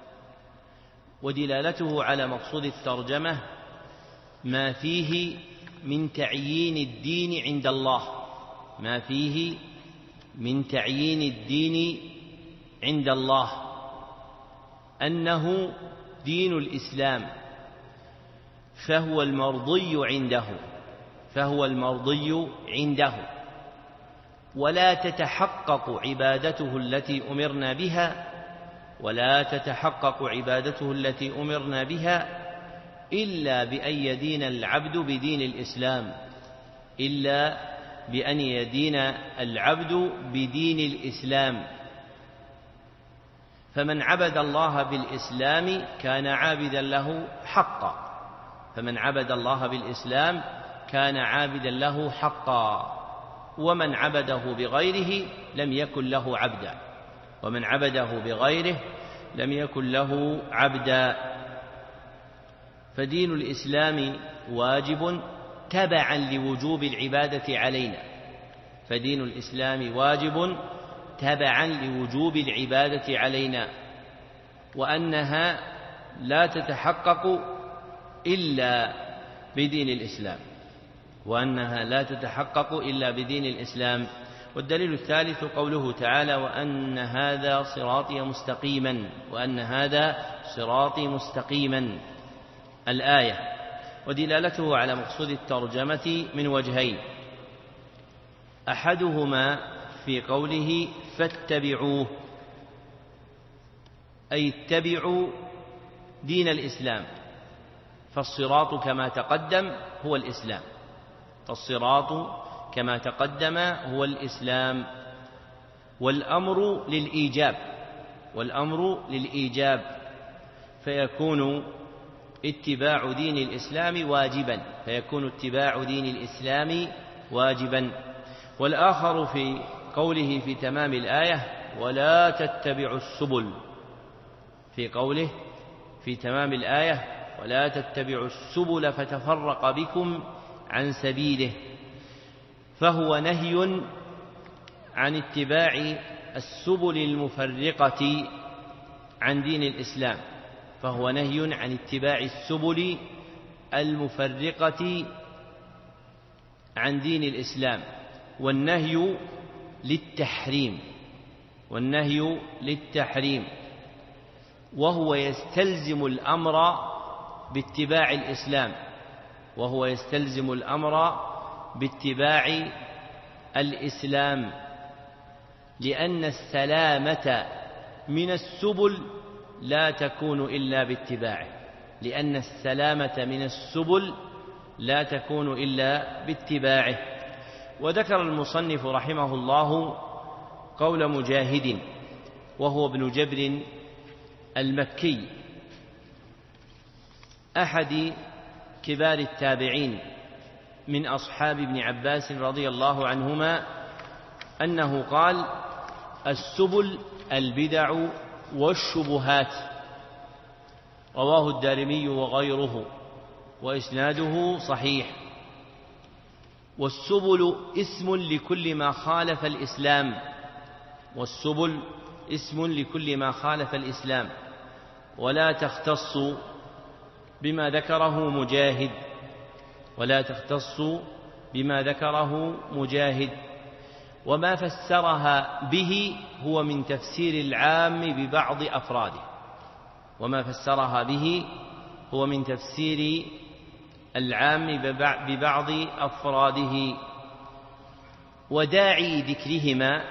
ودلالته على مقصود الترجمة ما فيه من تعيين الدين عند الله ما فيه من تعيين الدين عند الله أنه دين الإسلام، فهو المرضي عنده فهو المرضي عنده ولا تتحقق عبادته التي أمرنا بها ولا تتحقق عبادته التي أمرنا بها إلا بأن يدين العبد بدين الإسلام إلا بأن يدين العبد بدين الإسلام. فمن عبد الله بالإسلام كان عابدا له حقا فمن عبد الله بالإسلام كان عابدا له حقا ومن عبده بغيره لم يكن له عبدا ومن عبده بغيره لم يكن له عبدا. فدين الإسلام واجب تبعا لوجوب العبادة علينا فدين الإسلام واجب تبعا لوجوب العبادة علينا وأنها لا تتحقق إلا بدين الإسلام وأنها لا تتحقق إلا بدين الإسلام. والدليل الثالث قوله تعالى: وأن هذا صراطي مستقيما وأن هذا صراطي مستقيما، الآية. ودلالته على مقصود الترجمة من وجهين: أحدهما في قوله فاتبعوه، أي اتبعوا دين الإسلام، فالصراط كما تقدم هو الإسلام فالصراط كما تقدم هو الإسلام. والأمر للإيجاب والأمر للإيجاب فيكون اتباع دين الإسلام واجبا، فيكون اتباع دين الإسلام واجبا. والآخر في قوله في تمام الآية ولا تتبعوا السبل، في قوله في تمام الآية ولا تتبعوا السبل فتفرق بكم عن سبيله، فهو نهي عن اتباع السبل المفرقة عن دين الإسلام، فهو نهي عن اتباع السبل المفرقة عن دين الإسلام، والنهي للتحريم، والنهي للتحريم، وهو يستلزم الأمر باتباع الإسلام، وهو يستلزم الأمر باتباع الإسلام، لأن السلامة من السبل لا تكون إلا باتباعه، لأن السلامة من السبل لا تكون إلا باتباعه. وذكر المصنف رحمه الله قول مجاهد وهو ابن جبر المكي أحد كبار التابعين من أصحاب ابن عباس رضي الله عنهما أنه قال السبل البدع والشبهات، رواه الدارمي وغيره وإسناده صحيح. والسبل اسم لكل ما خالف الإسلام، والسبل اسم لكل ما خالف الإسلام، ولا تختص بما ذكره مجاهد، ولا تختص بما ذكره مجاهد، وما فسرها به هو من تفسير العام ببعض أفراده، وما فسرها به هو من تفسير العام ببعض أفراده. وداعي ذكرهما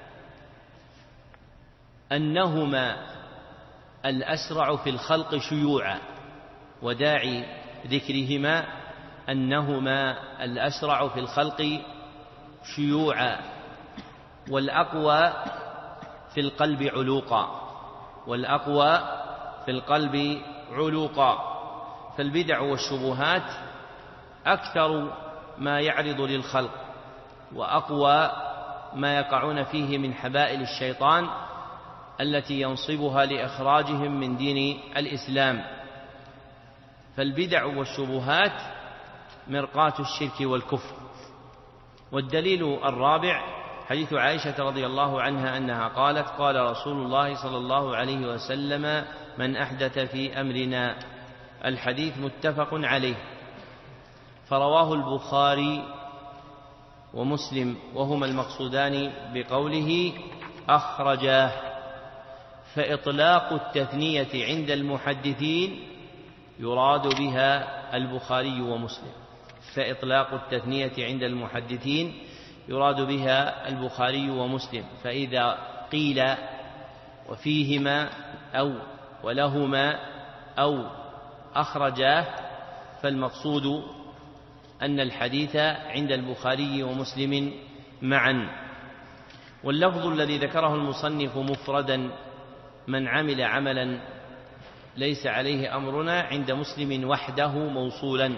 أنهما الأسرع في الخلق شيوعا، وداعي ذكرهما أنهما الأسرع في الخلق شيوعا، والأقوى في القلب علوقا، والأقوى في القلب علوقا. فالبدع والشبهات أكثر ما يعرض للخلق، وأقوى ما يقعون فيه من حبائل الشيطان التي ينصبها لإخراجهم من دين الإسلام. فالبدع والشبهات مرقاة الشرك والكفر. والدليل الرابع حديث عائشة رضي الله عنها أنها قالت قال رسول الله صلى الله عليه وسلم من أحدث في أمرنا، الحديث متفق عليه، فرواه البخاري ومسلم وهما المقصودان بقوله أخرجاه. فإطلاق التثنية عند المحدثين يراد بها البخاري ومسلم، فإطلاق التثنية عند المحدثين يراد بها البخاري ومسلم. فإذا قيل وفيهما أو ولهما أو أخرجاه فالمقصود أن الحديث عند البخاري ومسلم معا. واللفظ الذي ذكره المصنف مفردا من عمل عملا ليس عليه أمرنا عند مسلم وحده موصولا،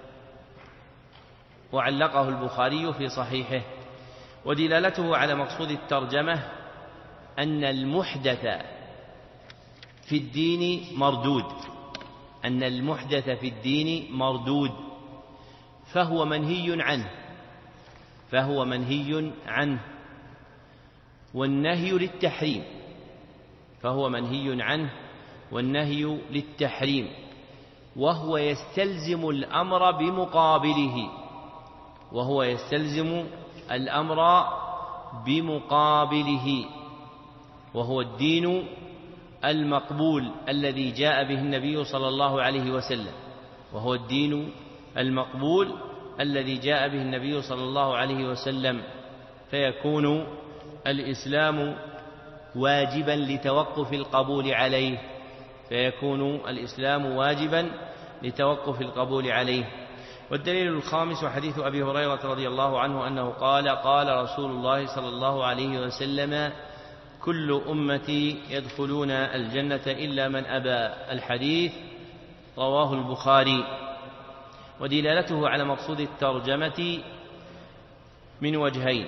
وعلقه البخاري في صحيحه. ودلالته على مقصود الترجمة أن المحدث في الدين مردود، أن المحدث في الدين مردود، فهو منهي عنه، فهو منهي عنه. والنهي للتحريم، فهو منهي عنه والنهي للتحريم، وهو يستلزم الأمر بمقابله، وهو يستلزم الأمر بمقابله، وهو الدين المقبول الذي جاء به النبي صلى الله عليه وسلم، وهو الدين المقبول الذي جاء به النبي صلى الله عليه وسلم. فيكون الإسلام واجبا لتوقف القبول عليه، فيكون الإسلام واجبا لتوقف القبول عليه. والدليل الخامس حديث أبي هريرة رضي الله عنه أنه قال قال رسول الله صلى الله عليه وسلم كل أمتي يدخلون الجنة إلا من أبى، الحديث رواه البخاري. ودلالته على مقصود الترجمة من وجهين: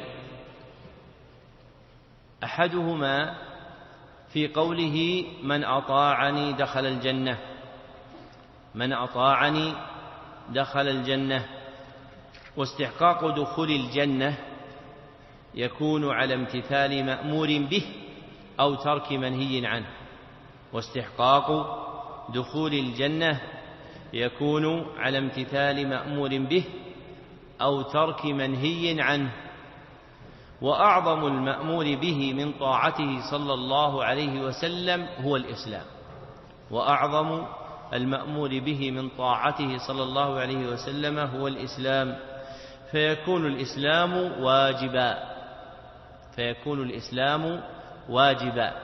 أحدهما في قوله من أطاعني دخل الجنة، من أطاعني دخل الجنة، واستحقاق دخول الجنة يكون على امتثال مأمور به أو ترك منهي عنه، واستحقاق دخول الجنة يكون على امتثال مأمور به أو ترك منهي عنه. وأعظم المأمور به من طاعته صلى الله عليه وسلم هو الإسلام، وأعظم المأمور به من طاعته صلى الله عليه وسلم هو الإسلام، فيكون الإسلام واجبا، فيكون الإسلام واجبا.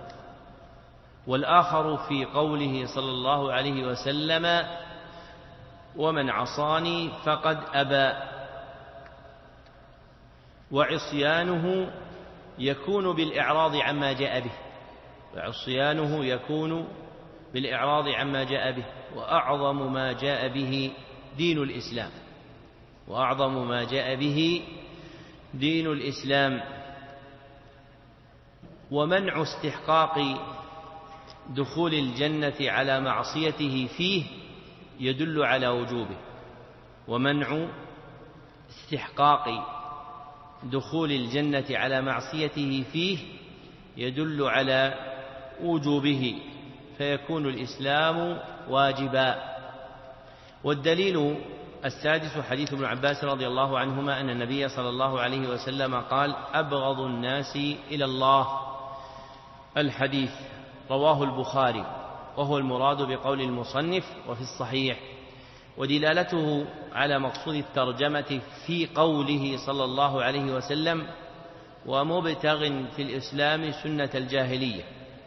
والآخر في قوله صلى الله عليه وسلم ومن عصاني فقد أبى، وعصيانه يكون بالإعراض عما جاء به، وعصيانه يكون بالإعراض عما جاء به. وأعظم ما جاء به دين الإسلام، وأعظم ما جاء به دين الإسلام. ومنع استحقاق دخول الجنة على معصيته فيه يدل على وجوبه، ومنع استحقاق دخول الجنة على معصيته فيه يدل على وجوبه، فيكون الإسلام واجبا. والدليل السادس حديث ابن عباس رضي الله عنهما أن النبي صلى الله عليه وسلم قال أبغض الناس إلى الله، الحديث رواه البخاري، وهو المراد بقول المصنف وفي الصحيح. ودلالته على مقصود الترجمة في قوله صلى الله عليه وسلم ومبتغ في الإسلام سنة الجاهلية.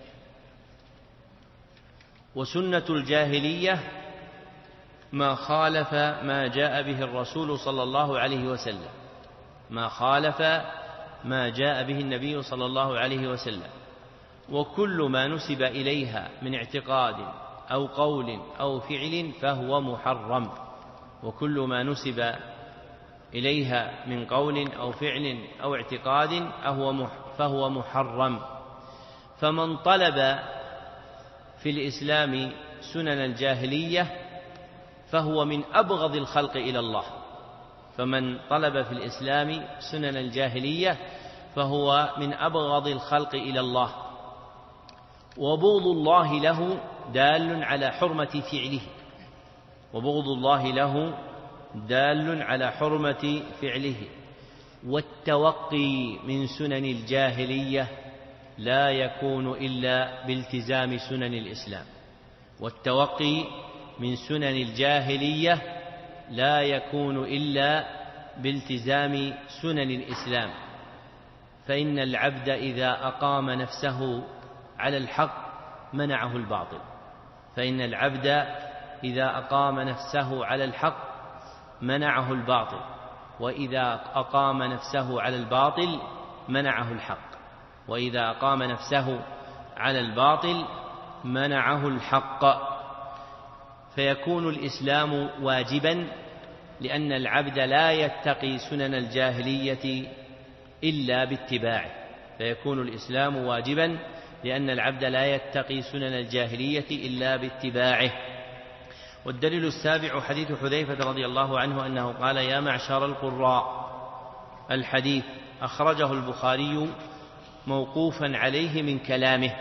وسنة الجاهلية ما خالف ما جاء به الرسول صلى الله عليه وسلم، ما خالف ما جاء به النبي صلى الله عليه وسلم. وكل ما نسب إليها من اعتقاد أو قول أو فعل فهو محرم، وكل ما نسب إليها من قول أو فعل أو اعتقاد فهو محرم. فمن طلب في الإسلام سنن الجاهلية فهو من أبغض الخلق إلى الله، فمن طلب في الإسلام سنن الجاهلية فهو من أبغض الخلق إلى الله. وبغض الله له دال على حرمة فعله، وبغض الله له دال على حرمة فعله. والتوقي من سنن الجاهلية لا يكون إلا بالتزام سنن الإسلام، والتوقي من سنن الجاهلية لا يكون إلا بالتزام سنن الإسلام. فإن العبد إذا أقام نفسه على الحق منعه الباطل، فإن العبد إذا أقام نفسه على الحق منعه الباطل، وإذا أقام نفسه على الباطل منعه الحق، وإذا أقام نفسه على الباطل منعه الحق. فيكون الإسلام واجبا لأن العبد لا يتقي سنن الجاهلية إلا باتباعه، فيكون الإسلام واجبا لأن العبد لا يتقي سنن الجاهلية إلا باتباعه. والدليل السابع حديث حذيفة رضي الله عنه أنه قال يا معشر القراء، الحديث أخرجه البخاري موقوفا عليه من كلامه.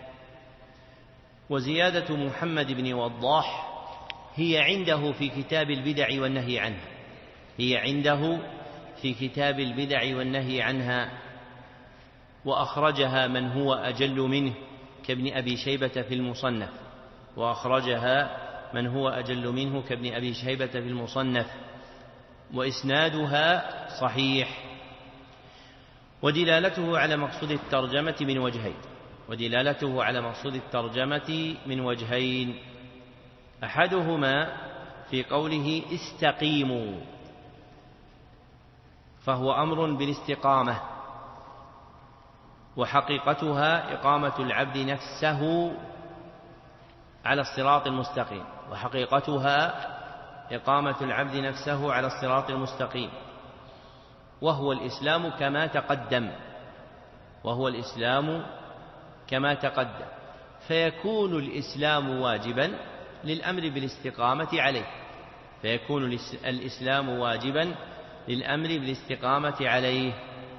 وزيادة محمد بن وضاح هي عنده في كتاب البدع والنهي عنها، هي عنده في كتاب البدع والنهي عنها، وأخرجها من هو أجل منه كابن أبي شيبة في المصنف، وأخرجها من هو أجل منه كابن أبي شيبة في المصنف، وإسنادها صحيح. ودلالته على مقصود الترجمة من وجهين، ودلالته على مقصود الترجمة من وجهين: أحدهما في قوله استقيموا، فهو أمر بالاستقامة، وحقيقتها إقامة العبد نفسه على الصراط المستقيم، وحقيقتها إقامة العبد نفسه على الصراط المستقيم، وهو الإسلام كما تقدم وهو الإسلام كما تقدم فيكون الإسلام واجبا للأمر بالاستقامة عليه فيكون الإسلام واجبا للأمر بالاستقامة عليه.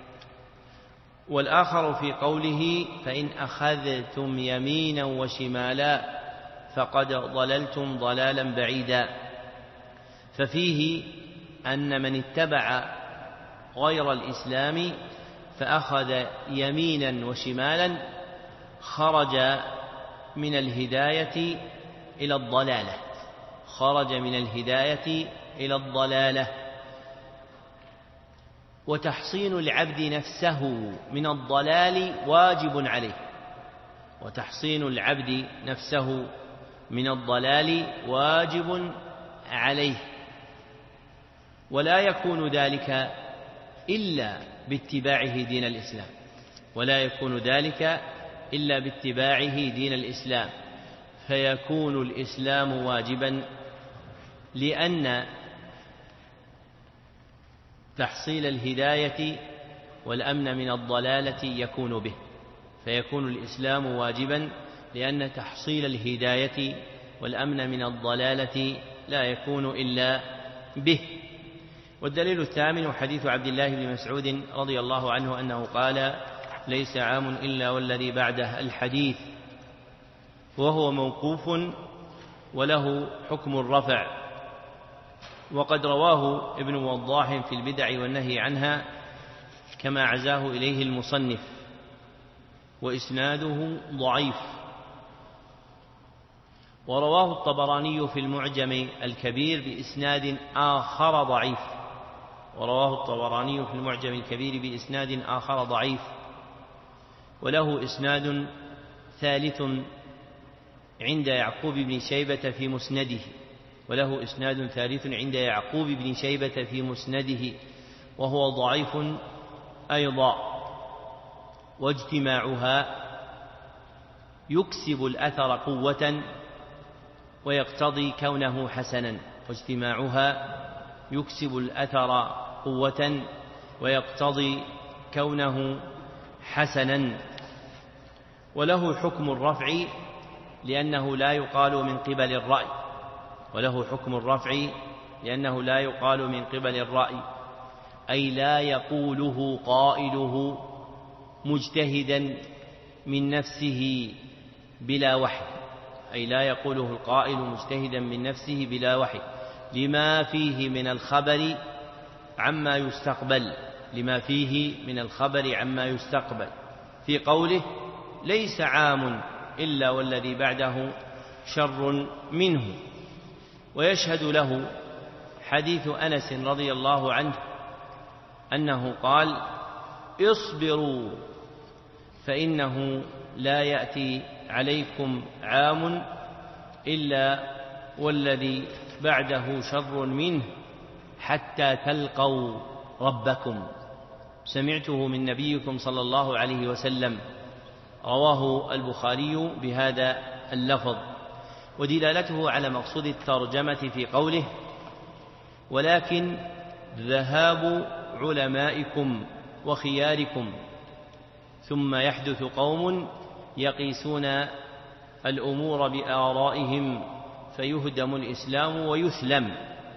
والآخر في قوله فإن أخذتم يمينا وشمالا فقد ضللتم ضلالا بعيدا، ففيه أن من اتبع غير الإسلام فأخذ يمينا وشمالا خرج من الهداية إلى الضلالة خرج من الهداية إلى الضلالة. وتحصين العبد نفسه من الضلال واجب عليه وتحصين العبد نفسه من الضلال واجب عليه ولا يكون ذلك إلا باتباعه دين الإسلام ولا يكون ذلك إلا باتباعه دين الإسلام فيكون الإسلام واجبا لأن تحصيل الهداية والأمن من الضلالة يكون به فيكون الإسلام واجبا لأن تحصيل الهداية والأمن من الضلالة لا يكون إلا به. والدليل الثامن حديث عبد الله بن مسعود رضي الله عنه أنه قال ليس عام إلا والذي بعده الحديث، وهو موقوف وله حكم الرفع، وقد رواه ابن وضاح في البدع والنهي عنها كما عزاه إليه المصنف وإسناده ضعيف. ورواه الطبراني في المعجم الكبير بإسناد آخر ضعيف ورواه الطبراني في المعجم الكبير بإسناد آخر ضعيف وله إسناد ثالث عند يعقوب بن شيبة في مسنده وله إسناد ثالث عند يعقوب بن شيبة في مسنده وهو ضعيف أيضا. واجتماعها يكسب الأثر قوة ويقتضي كونه حسنا واجتماعها يكسب الأثر قوة ويقتضي كونه حسنا. وله حكم الرفع لأنه لا يقال من قبل الرأي وله حكم الرفع لأنه لا يقال من قبل الرأي أي لا يقوله قائله مجتهدا من نفسه بلا وحي أي لا يقوله القائل مجتهدا من نفسه بلا وحي لما فيه من الخبر عما يستقبل لما فيه من الخبر عما يستقبل في قوله ليس عام إلا والذي بعده شر منه. ويشهد له حديث أنس رضي الله عنه أنه قال اصبروا فإنه لا يأتي عليكم عام إلا والذي بعده شر منه حتى تلقوا ربكم سمعته من نبيكم صلى الله عليه وسلم. رواه البخاري بهذا اللفظ. ودلالته على مقصود الترجمة في قوله ولكن ذهاب علمائكم وخياركم ثم يحدث قوم يقيسون الأمور بآرائهم فيهدم الإسلام ويثلم.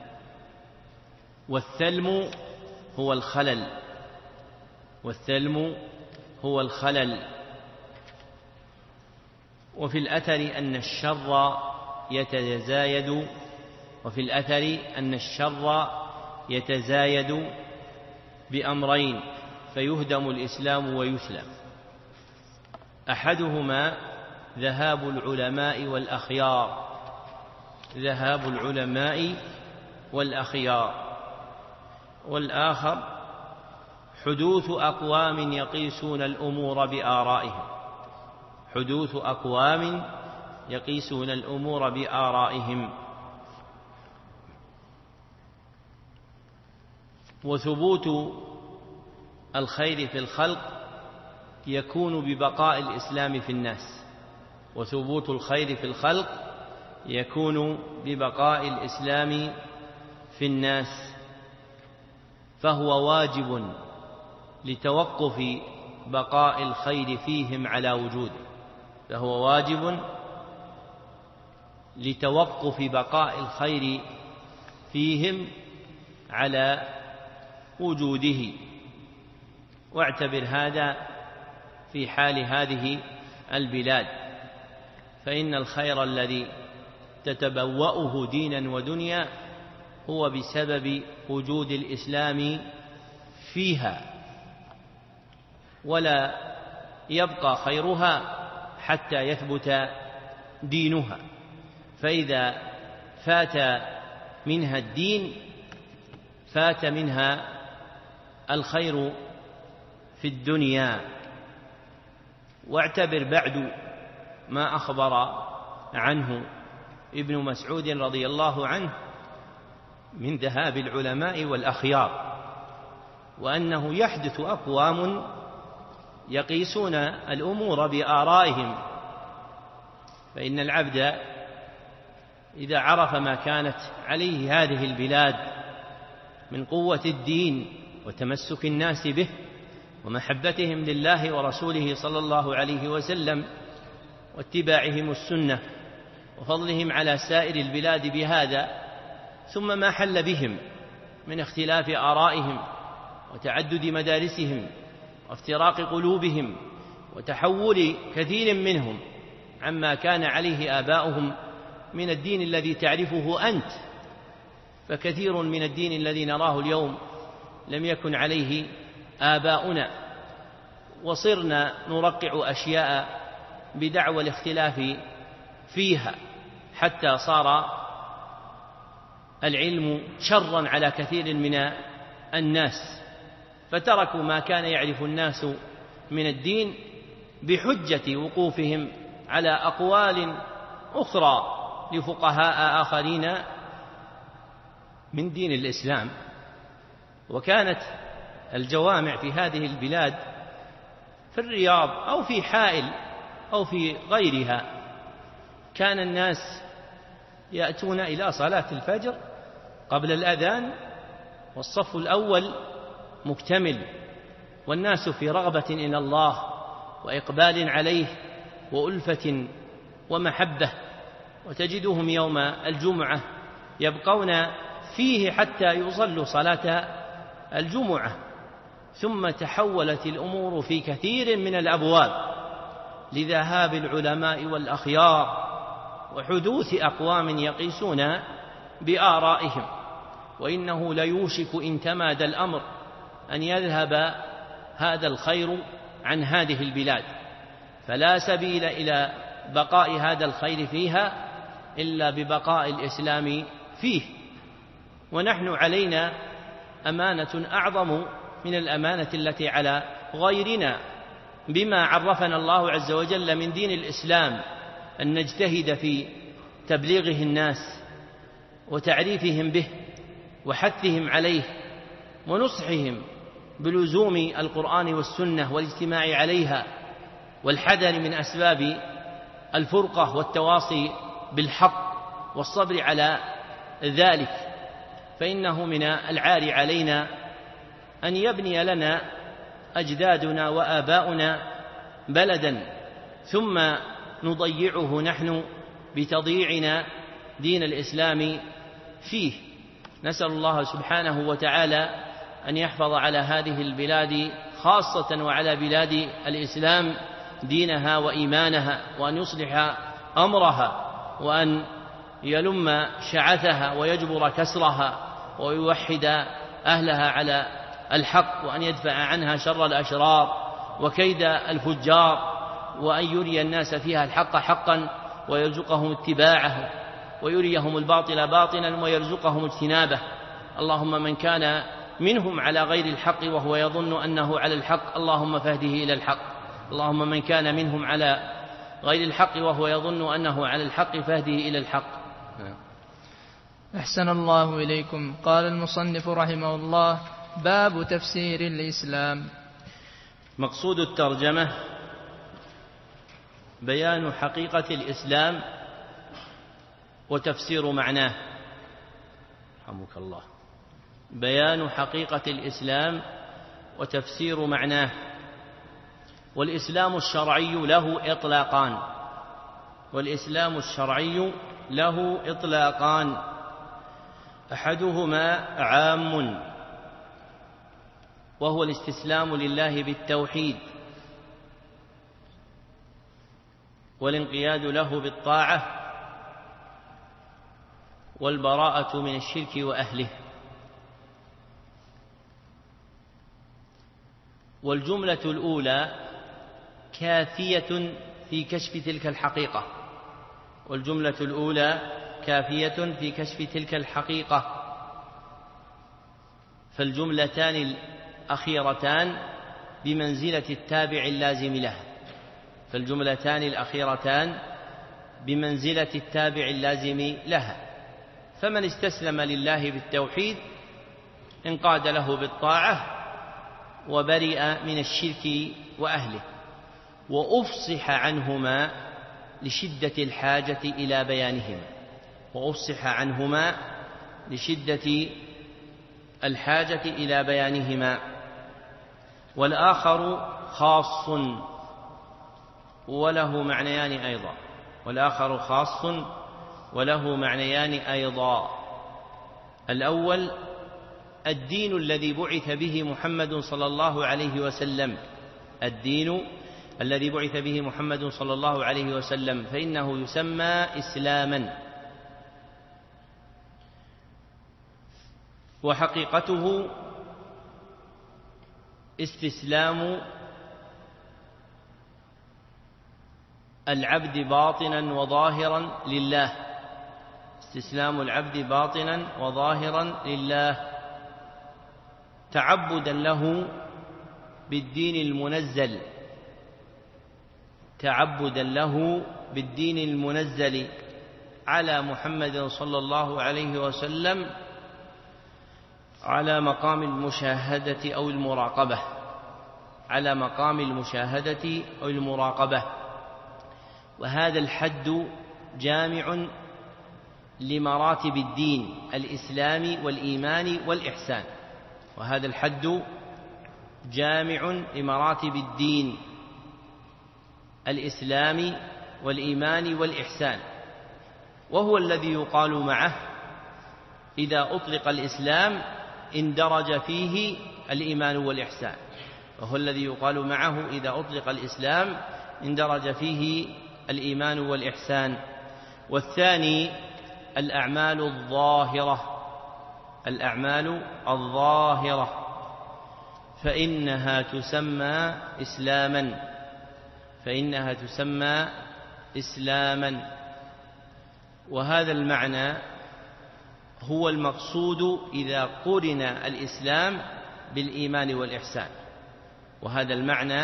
والثلم هو الخلل والثلم هو الخلل. وفي الأثر أن الشر يتزايد وفي الأثر أن الشر يتزايد بأمرين فيهدم الإسلام ويسلم. أحدهما ذهاب العلماء والأخيار ذهاب العلماء والأخيار والآخر حدوث أقوام يقيسون الأمور بآرائهم حدوث أقوام يقيسون الأمور بآرائهم. وثبوت الخير في الخلق يكون ببقاء الإسلام في الناس وثبوت الخير في الخلق يكون ببقاء الإسلام في الناس، فهو واجب لتوقف بقاء الخير فيهم على وجوده فهو واجب لتوقف بقاء الخير فيهم على وجوده. واعتبر هذا في حال هذه البلاد، فإن الخير الذي تتبوأه دينا ودنيا هو بسبب وجود الإسلام فيها، ولا يبقى خيرها حتى يثبت دينها، فإذا فات منها الدين فات منها الخير في الدنيا. واعتبر بعد ما أخبر عنه ابن مسعود رضي الله عنه من ذهاب العلماء والأخيار، وأنه يحدث أقوام يقيسون الأمور بآرائهم، فإن العبد إذا عرف ما كانت عليه هذه البلاد من قوة الدين وتمسك الناس به ومحبتهم لله ورسوله صلى الله عليه وسلم واتباعهم السنة وفضلهم على سائر البلاد بهذا، ثم ما حل بهم من اختلاف آرائهم وتعدد مدارسهم وافتراق قلوبهم وتحول كثير منهم عما كان عليه آباؤهم من الدين الذي تعرفه أنت، فكثير من الدين الذي نراه اليوم لم يكن عليه آباؤنا، وصرنا نرقع أشياء بدعوى الاختلاف فيها حتى صار العلم شرا على كثير من الناس، فتركوا ما كان يعرف الناس من الدين بحجة وقوفهم على أقوال أخرى لفقهاء آخرين من دين الإسلام. وكانت الجوامع في هذه البلاد في الرياض أو في حائل أو في غيرها كان الناس يأتون إلى صلاة الفجر قبل الأذان والصف الأول مكتمل، والناس في رغبة إلى الله وإقبال عليه وألفة ومحبة، وتجدهم يوم الجمعة يبقون فيه حتى يصلوا صلاة الجمعة. ثم تحولت الأمور في كثير من الأبواب لذهاب العلماء والأخيار وحدوث أقوام يقيسون بآرائهم، وإنه ليوشك إن تمادى الأمر أن يذهب هذا الخير عن هذه البلاد، فلا سبيل إلى بقاء هذا الخير فيها إلا ببقاء الإسلام فيه. ونحن علينا أمانة أعظم من الأمانة التي على غيرنا بما عرفنا الله عز وجل من دين الإسلام، أن نجتهد في تبليغه الناس وتعريفهم به وحثهم عليه ونصحهم بلزوم القرآن والسنة والاجتماع عليها والحذر من أسباب الفرقة والتواصي بالحق والصبر على ذلك، فإنه من العار علينا أن يبني لنا أجدادنا وآباؤنا بلدا ثم نضيعه نحن بتضييعنا دين الإسلام فيه. نسأل الله سبحانه وتعالى أن يحفظ على هذه البلاد خاصة وعلى بلاد الإسلام دينها وإيمانها، وأن يصلح أمرها، وأن يلم شعثها ويجبر كسرها ويوحد أهلها على الحق، وأن يدفع عنها شر الأشرار وكيد الفجار، وأن يري الناس فيها الحق حقا ويرزقهم اتباعه، ويريهم الباطل باطلا ويرزقهم اجتنابه. اللهم من كان منهم على غير الحق وهو يظن أنه على الحق اللهم فاهده إلى الحق، اللهم من كان منهم على غير الحق وهو يظن أنه على الحق فاهده إلى الحق. أحسن الله إليكم. قال المصنف رحمه الله: باب تفسير الإسلام. مقصود الترجمة بيان حقيقة الإسلام وتفسير معناه. رحمك الله. بيان حقيقة الإسلام وتفسير معناه. والإسلام الشرعي له إطلاقان والإسلام الشرعي له إطلاقان أحدهما عام وهو الاستسلام لله بالتوحيد والانقياد له بالطاعة والبراءة من الشرك وأهله. والجملة الأولى كافية في كشف تلك الحقيقة والجملة الأولى كافية في كشف تلك الحقيقة فالجملتان الأخيرتان بمنزلة التابع اللازم لها فالجملتان الأخيرتان بمنزلة التابع اللازم لها فمن استسلم لله بالتوحيد انقاد له بالطاعة وبرئ من الشرك وأهله. وأفصح عنهما لشدة الحاجة إلى بيانهما وأفصح عنهما لشدة الحاجة إلى بيانهما. والآخر خاص وله معنيان أيضا والآخر خاص وله معنيان أيضا. الأول الدين الذي بعث به محمد صلى الله عليه وسلم الدين الذي بعث به محمد صلى الله عليه وسلم فإنه يسمى إسلاما وحقيقته استسلام العبد باطنا وظاهرا لله استسلام العبد باطنا وظاهرا لله تعبدا له بالدين المنزل تعبدا له بالدين المنزل على محمد صلى الله عليه وسلم على مقام المشاهدة أو المراقبة على مقام المشاهدة أو المراقبة. وهذا الحد جامع لمراتب الدين الإسلام والإيمان والإحسان وهذا الحد جامع لمراتب الدين الإسلام والإيمان والإحسان وهو الذي يقال معه إذا أطلق الإسلام اندرج فيه الإيمان والإحسان وهو الذي يقال معه إذا أطلق الإسلام اندرج فيه الإيمان والإحسان. والثاني الأعمال الظاهرة الأعمال الظاهرة فإنها تسمى إسلاما فإنها تسمى إسلاما. وهذا المعنى هو المقصود إذا قرن الإسلام بالإيمان والإحسان وهذا المعنى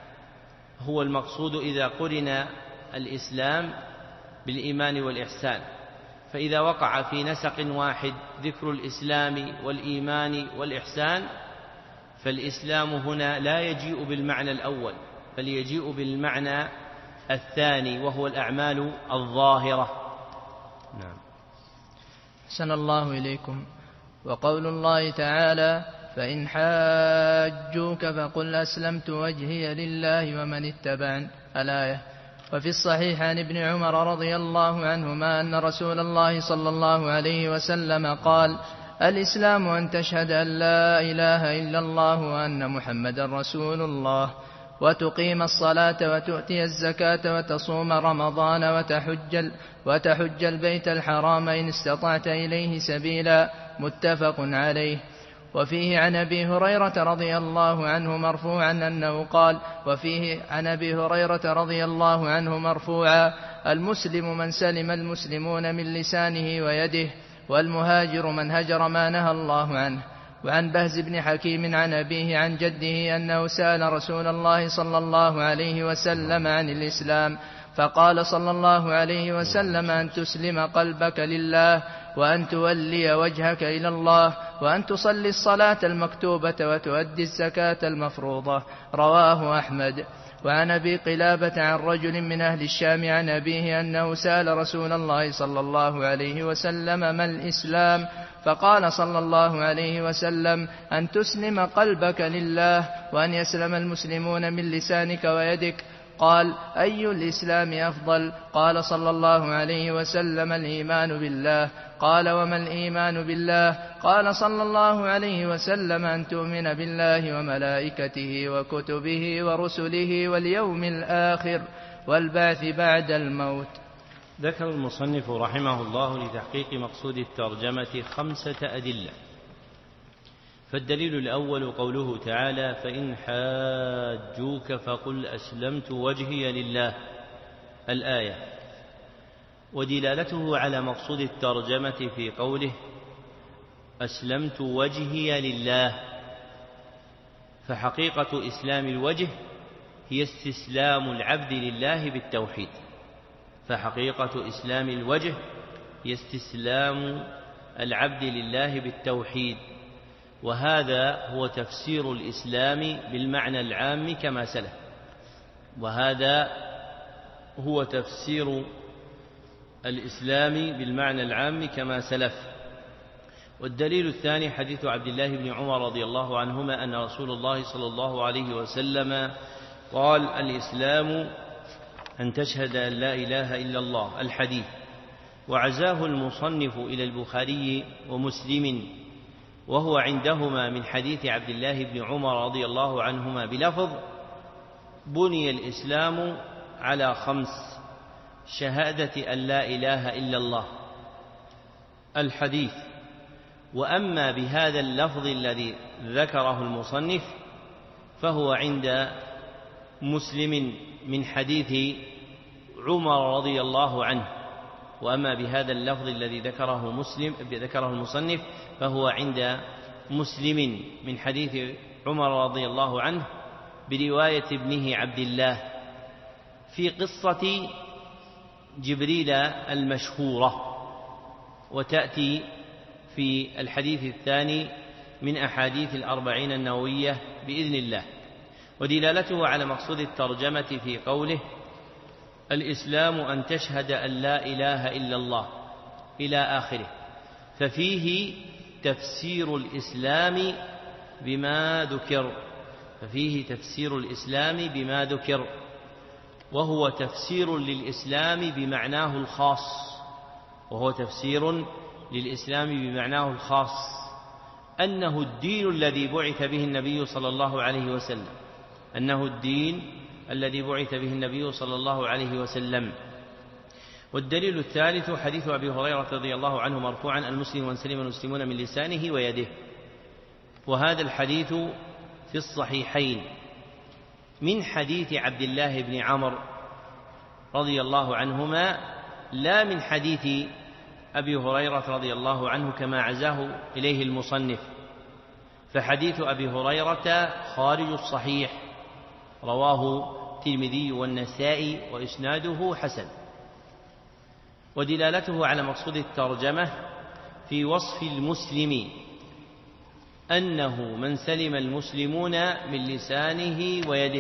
هو المقصود إذا قرن الإسلام بالإيمان والإحسان. فإذا وقع في نسق واحد ذكر الإسلام والإيمان والإحسان فالإسلام هنا لا يجيء بالمعنى الأول بل يجيء بالمعنى الثاني وهو الأعمال الظاهرة. نعم. أحسن الله إليكم. وقول الله تعالى فإن حاجوك فقل أسلمت وجهي لله ومن اتبعني الآية. وفي الصحيح عن ابن عمر رضي الله عنهما أن رسول الله صلى الله عليه وسلم قال الإسلام أن تشهد أن لا إله إلا الله وأن محمدا رسول الله وتقيم الصلاة وتؤتي الزكاة وتصوم رمضان وتحج, وتحج البيت الحرام إن استطعت إليه سبيلا متفق عليه. وفيه عن أبي هريرة رضي الله عنه مرفوعا أنه قال وفيه عن أبي هريرة رضي الله عنه مرفوعا المسلم من سلم المسلمون من لسانه ويده والمهاجر من هجر ما نهى الله عنه. وعن بهز بن حكيم عن أبيه عن جده أنه سأل رسول الله صلى الله عليه وسلم عن الإسلام فقال صلى الله عليه وسلم أن تسلم قلبك لله وأن تولي وجهك إلى الله وأن تصلي الصلاة المكتوبة وتؤدي الزكاة المفروضة رواه أحمد. وعن أبي قلابة عن رجل من أهل الشام عن أبيه أنه سأل رسول الله صلى الله عليه وسلم ما الإسلام؟ فقال صلى الله عليه وسلم أن تسلم قلبك لله وأن يسلم المسلمون من لسانك ويدك. قال أي الإسلام أفضل؟ قال صلى الله عليه وسلم الإيمان بالله. قال وما الإيمان بالله؟ قال صلى الله عليه وسلم أن تؤمن بالله وملائكته وكتبه ورسله واليوم الآخر والبعث بعد الموت. ذكر المصنف رحمه الله لتحقيق مقصود الترجمة خمسة أدلة. فالدليل الأول قوله تعالى فإن حاجوك فقل أسلمت وجهي لله الآية، ودلالته على مقصود الترجمة في قوله أسلمت وجهي لله، فحقيقة إسلام الوجه هي استسلام العبد لله بالتوحيد، فحقيقة إسلام الوجه هي استسلام العبد لله بالتوحيد، وهذا هو تفسير الإسلام بالمعنى العام كما سلف، وهذا هو تفسير الإسلام بالمعنى العام كما سلف. والدليل الثاني حديث عبد الله بن عمر رضي الله عنهما أن رسول الله صلى الله عليه وسلم قال الإسلام أن تشهد أن لا إله إلا الله الحديث، وعزاه المصنف إلى البخاري ومسلم، وهو عندهما من حديث عبد الله بن عمر رضي الله عنهما بلفظ بني الإسلام على خمس: شهادة أن لا إله إلا الله الحديث. وأما بهذا اللفظ الذي ذكره المصنف فهو عند مسلم من حديث عمر رضي الله عنه، وأما بهذا اللفظ الذي ذكره مسلم ذكره المصنف فهو عند مسلم من حديث عمر رضي الله عنه برواية ابنه عبد الله في قصة جبريل المشهورة، وتأتي في الحديث الثاني من أحاديث الأربعين النووية بإذن الله. ودلالته على مقصود الترجمة في قوله الإسلام أن تشهد أن لا إله إلا الله إلى آخره، ففيه تفسير الإسلام بما ذكر ففيه تفسير الإسلام بما ذكر وهو تفسير للإسلام بمعناه الخاص وهو تفسير للإسلام بمعناه الخاص أنه الدين الذي بعث به النبي صلى الله عليه وسلم أنه الدين الذي بعث به النبي صلى الله عليه وسلم. والدليل الثالث حديث أبي هريرة رضي الله عنه مرفوعا المسلم ومن سلم المسلمون من لسانه ويده، وهذا الحديث في الصحيحين من حديث عبد الله بن عمرو رضي الله عنهما لا من حديث أبي هريرة رضي الله عنه كما عزاه إليه المصنف، فحديث أبي هريرة خارج الصحيح رواه الترمذي والنسائي وإسناده حسن. ودلالته على مقصود الترجمة في وصف المسلم أنه من سلم المسلمون من لسانه ويده،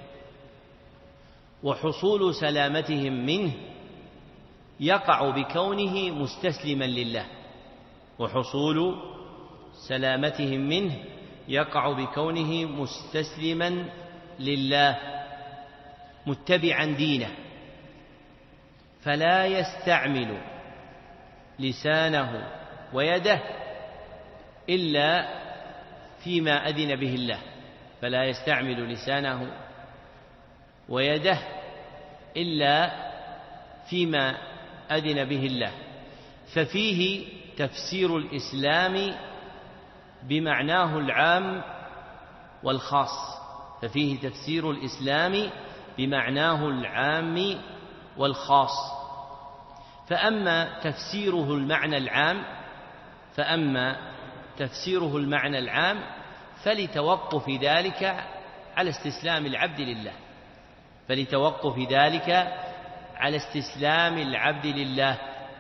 وحصول سلامتهم منه يقع بكونه مستسلما لله وحصول سلامتهم منه يقع بكونه مستسلما لله متبعا دينه، فلا يستعمل لسانه ويده إلا فيما أذن به الله فلا يستعمل لسانه ويده إلا فيما أذن به الله ففيه تفسير الإسلام بمعناه العام والخاص ففيه تفسير الإسلام بمعناه العام والخاص. فأما تفسيره المعنى العام فأما تفسيره المعنى العام فلتوقف ذلك على استسلام العبد لله فلتوقف ذلك على استسلام العبد لله.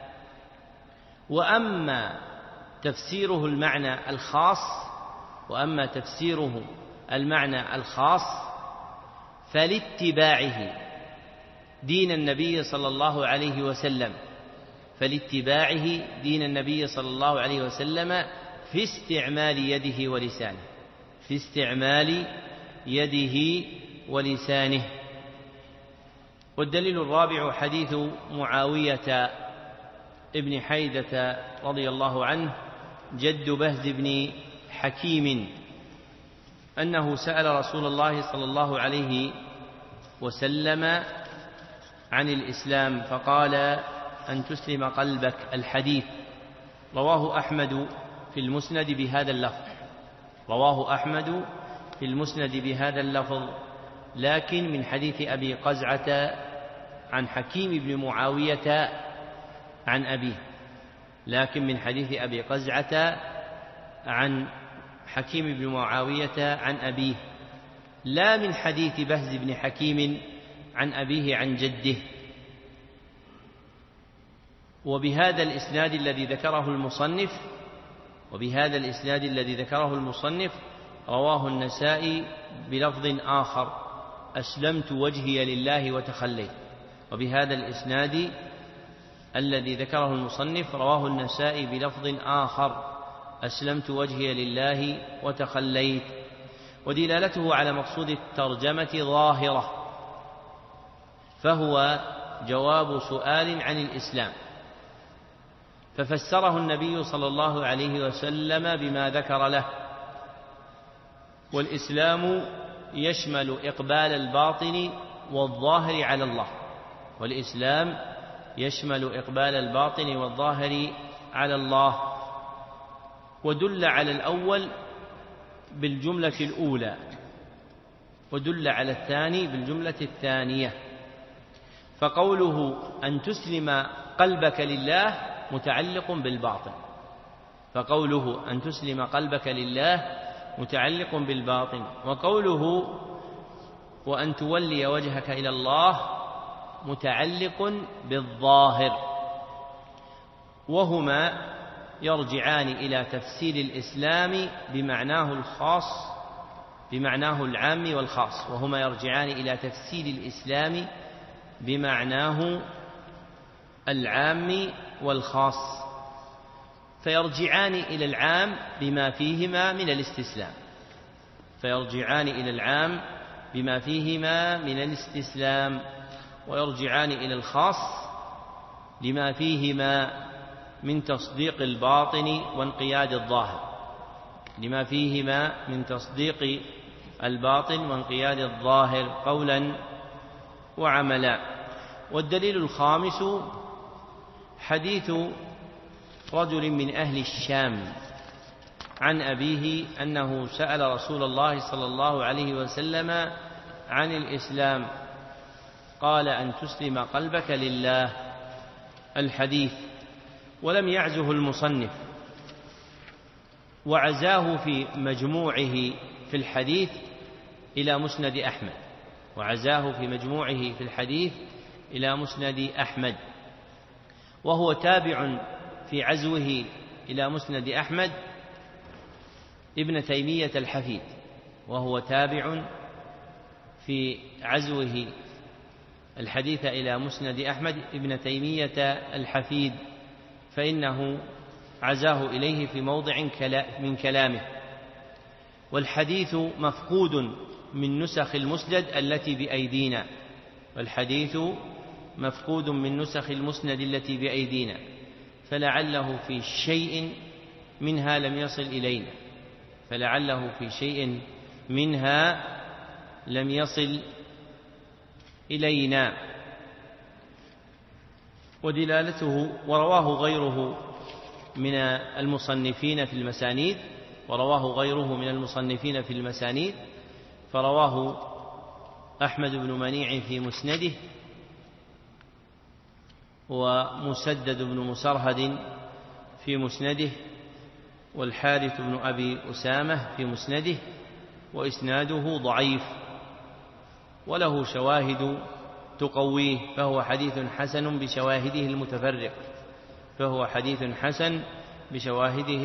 وأما تفسيره المعنى الخاص وأما تفسيره المعنى الخاص فلاتباعه دين النبي صلى الله عليه وسلم فلاتباعه دين النبي صلى الله عليه وسلم في استعمال يده ولسانه في استعمال يده ولسانه. والدليل الرابع حديث معاوية ابن حيدة رضي الله عنه جد بهز بن حكيم أنه سأل رسول الله صلى الله عليه وسلم عن الإسلام فقال أن تسلم قلبك الحديث. رواه أحمد في المسند بهذا اللفظ رواه أحمد في المسند بهذا اللفظ لكن من حديث أبي قزعة عن حكيم بن معاوية عن أبيه لكن من حديث أبي قزعة عن حكيم بن معاوية عن أبيه لا من حديث بهز بن حكيم عن أبيه عن جده. وبهذا الإسناد الذي ذكره المصنف وبهذا الإسناد الذي ذكره المصنف رواه النسائي بلفظ آخر أسلمت وجهي لله وتخليت. وبهذا الإسناد الذي ذكره المصنف رواه النسائي بلفظ آخر أسلمت وجهي لله وتخليت. ودلالته على مقصود الترجمة ظاهرة فهو جواب سؤال عن الإسلام ففسره النبي صلى الله عليه وسلم بما ذكر له. والإسلام يشمل إقبال الباطن والظاهر على الله والإسلام يشمل إقبال الباطن والظاهر على الله. ودل على الأول بالجملة الأولى ودل على الثاني بالجملة الثانية. فقوله أن تسلم قلبك لله متعلق بالباطن فقوله أن تسلم قلبك لله متعلق بالباطن وقوله وأن تولي وجهك إلى الله متعلق بالظاهر وهما يرجعان إلى تفسير الإسلام بمعناه الخاص بمعناه العام والخاص وهما يرجعان إلى تفسير الإسلام بمعناه العام والخاص فيرجعان إلى العام بما فيهما من الاستسلام فيرجعان إلى العام بما فيهما من الاستسلام ويرجعان إلى الخاص لما فيهما من تصديق الباطن وانقياد الظاهر لما فيهما من تصديق الباطن وانقياد الظاهر قولا وعملا. والدليل الخامس حديث رجل من أهل الشام عن أبيه أنه سأل رسول الله صلى الله عليه وسلم عن الإسلام قال أن تسلم قلبك لله الحديث. ولم يعزه المصنف وعزاه في مجموعه في الحديث إلى مسند أحمد وعزاه في مجموعه في الحديث إلى مسند أحمد وهو تابع في عزوه إلى مسند أحمد ابن تيمية الحفيد وهو تابع في عزوه الحديث إلى مسند أحمد ابن تيمية الحفيد فإنه عزاه إليه في موضع من كلامه. والحديث مفقود من نسخ المسند التي بأيدينا والحديث مفقود من نسخ المسند التي بأيدينا فلعله في شيء منها لم يصل إلينا فلعله في شيء منها لم يصل إلينا. ودلالته ورواه غيره من المصنفين في المسانيد ورواه غيره من المصنفين في المسانيد فرواه أحمد بن منيع في مسنده ومسدد بن مسرهد في مسنده والحارث بن أبي أسامة في مسنده وإسناده ضعيف وله شواهد تقويه فهو حديث حسن بشواهده المتفرقة فهو حديث حسن بشواهده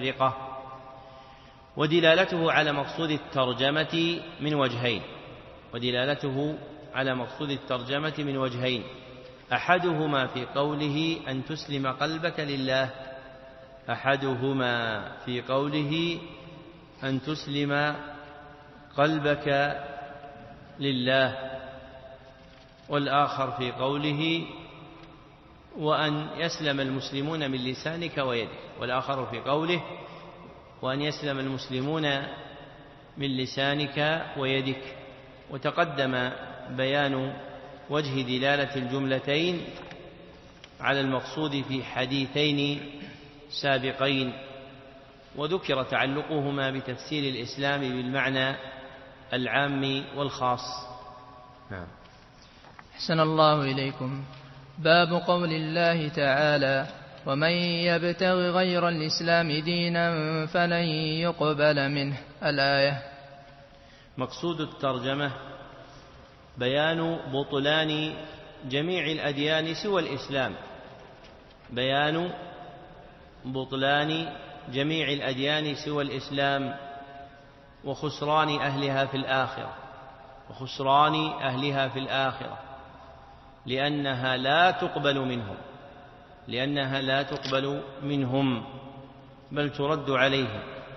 المتفرقة. ودلالته على مقصود الترجمة من وجهين ودلالته على مقصود الترجمة من وجهين: أحدهما في قوله أن تسلم قلبك لله أحدهما في قوله أن تسلم قلبك لله والآخر في قوله وأن يسلم المسلمون من لسانك ويدك، والآخر في قوله وأن يسلم المسلمون من لسانك ويدك. وتقدم بيان وجه دلالة الجملتين على المقصود في حديثين سابقين، وذكر تعلقهما بتفسير الإسلام بالمعنى العام والخاص. نعم. أحسن الله إليكم. باب قول الله تعالى: ومن يبتغ غير الإسلام دينا فلن يقبل منه. الآية. مقصود الترجمة بيان بطلان جميع الأديان سوى الإسلام، بيان بطلان جميع الأديان سوى الإسلام وخسران أهلها في الآخرة وخسران أهلها في الآخرة لأنها لا تقبل منهم لأنها لا تقبل منهم بل ترد عليهم،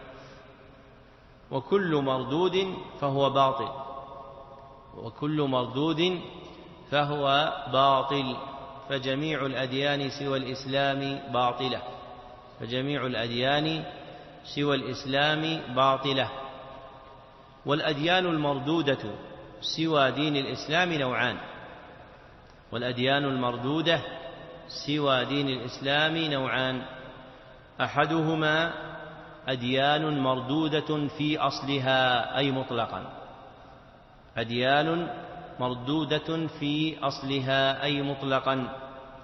وكل مردود فهو باطل وكل مردود فهو باطل فجميع الأديان سوى الإسلام باطلة فجميع الأديان سوى الإسلام باطلة. والأديان المردودة سوى دين الإسلام نوعان والأديان المردودة سوى دين الإسلام نوعان أحدهما أديان مردودة في أصلها أي مطلقا أديان مردودة في أصلها أي مطلقا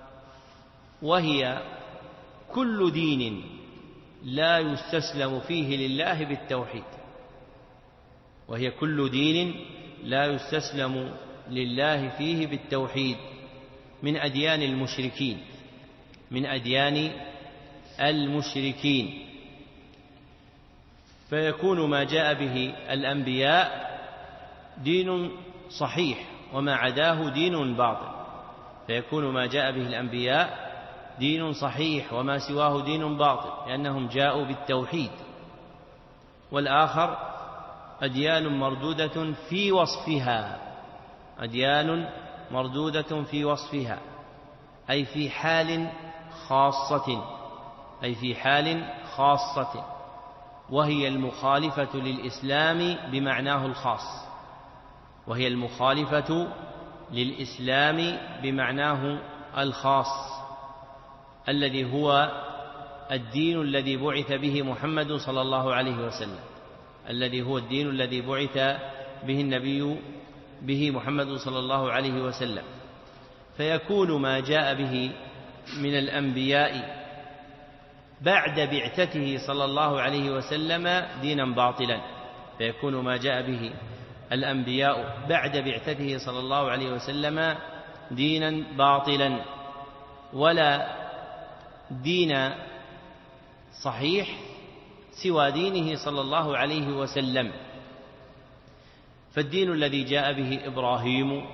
وهي كل دين لا يستسلم فيه لله بالتوحيد وهي كل دين لا يستسلم لله فيه بالتوحيد من أديان المشركين من أديان المشركين فيكون ما جاء به الأنبياء دين صحيح وما عداه دين باطل فيكون ما جاء به الأنبياء دين صحيح وما سواه دين باطل لأنهم جاءوا بالتوحيد. والآخر أديان مردودة في وصفها أديان مردودة في وصفها أي في حال خاصة أي في حال خاصة وهي المخالفة للإسلام بمعناه الخاص وهي المخالفة للإسلام بمعناه الخاص الذي هو الدين الذي بعث به محمد صلى الله عليه وسلم الذي هو الدين الذي بعث به النبي به محمد صلى الله عليه وسلم فيكون ما جاء به من الأنبياء بعد بعثته صلى الله عليه وسلم دينا باطلا فيكون ما جاء به الأنبياء بعد بعثته صلى الله عليه وسلم دينا باطلا ولا دين صحيح سوى دينه صلى الله عليه وسلم. فالدين الذي جاء به إبراهيم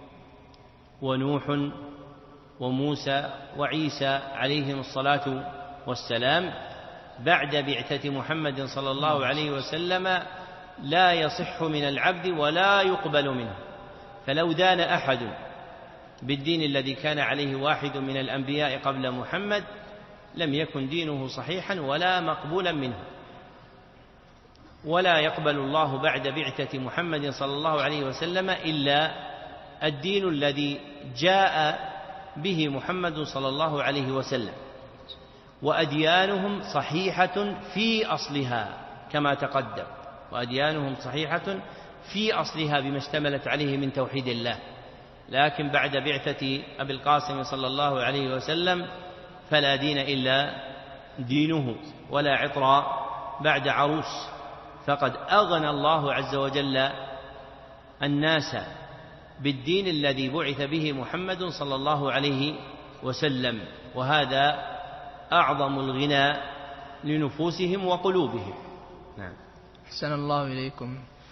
ونوح وموسى وعيسى عليهم الصلاة والسلام بعد بعثة محمد صلى الله عليه وسلم لا يصح من العبد ولا يقبل منه. فلو دان أحد بالدين الذي كان عليه واحد من الأنبياء قبل محمد لم يكن دينه صحيحا ولا مقبولا منه ولا يقبل الله بعد بعثة محمد صلى الله عليه وسلم إلا الدين الذي جاء به محمد صلى الله عليه وسلم وأديانهم صحيحة في أصلها كما تقدم وأديانهم صحيحة في أصلها بما اشتملت عليه من توحيد الله لكن بعد بعثة أبي القاسم صلى الله عليه وسلم فلا دين إلا دينه ولا عطر بعد عروس فقد أغنى الله عز وجل الناس بالدين الذي بعث به محمد صلى الله عليه وسلم وهذا أعظم الغنى لنفوسهم وقلوبهم. نعم. أحسن الله إليكم.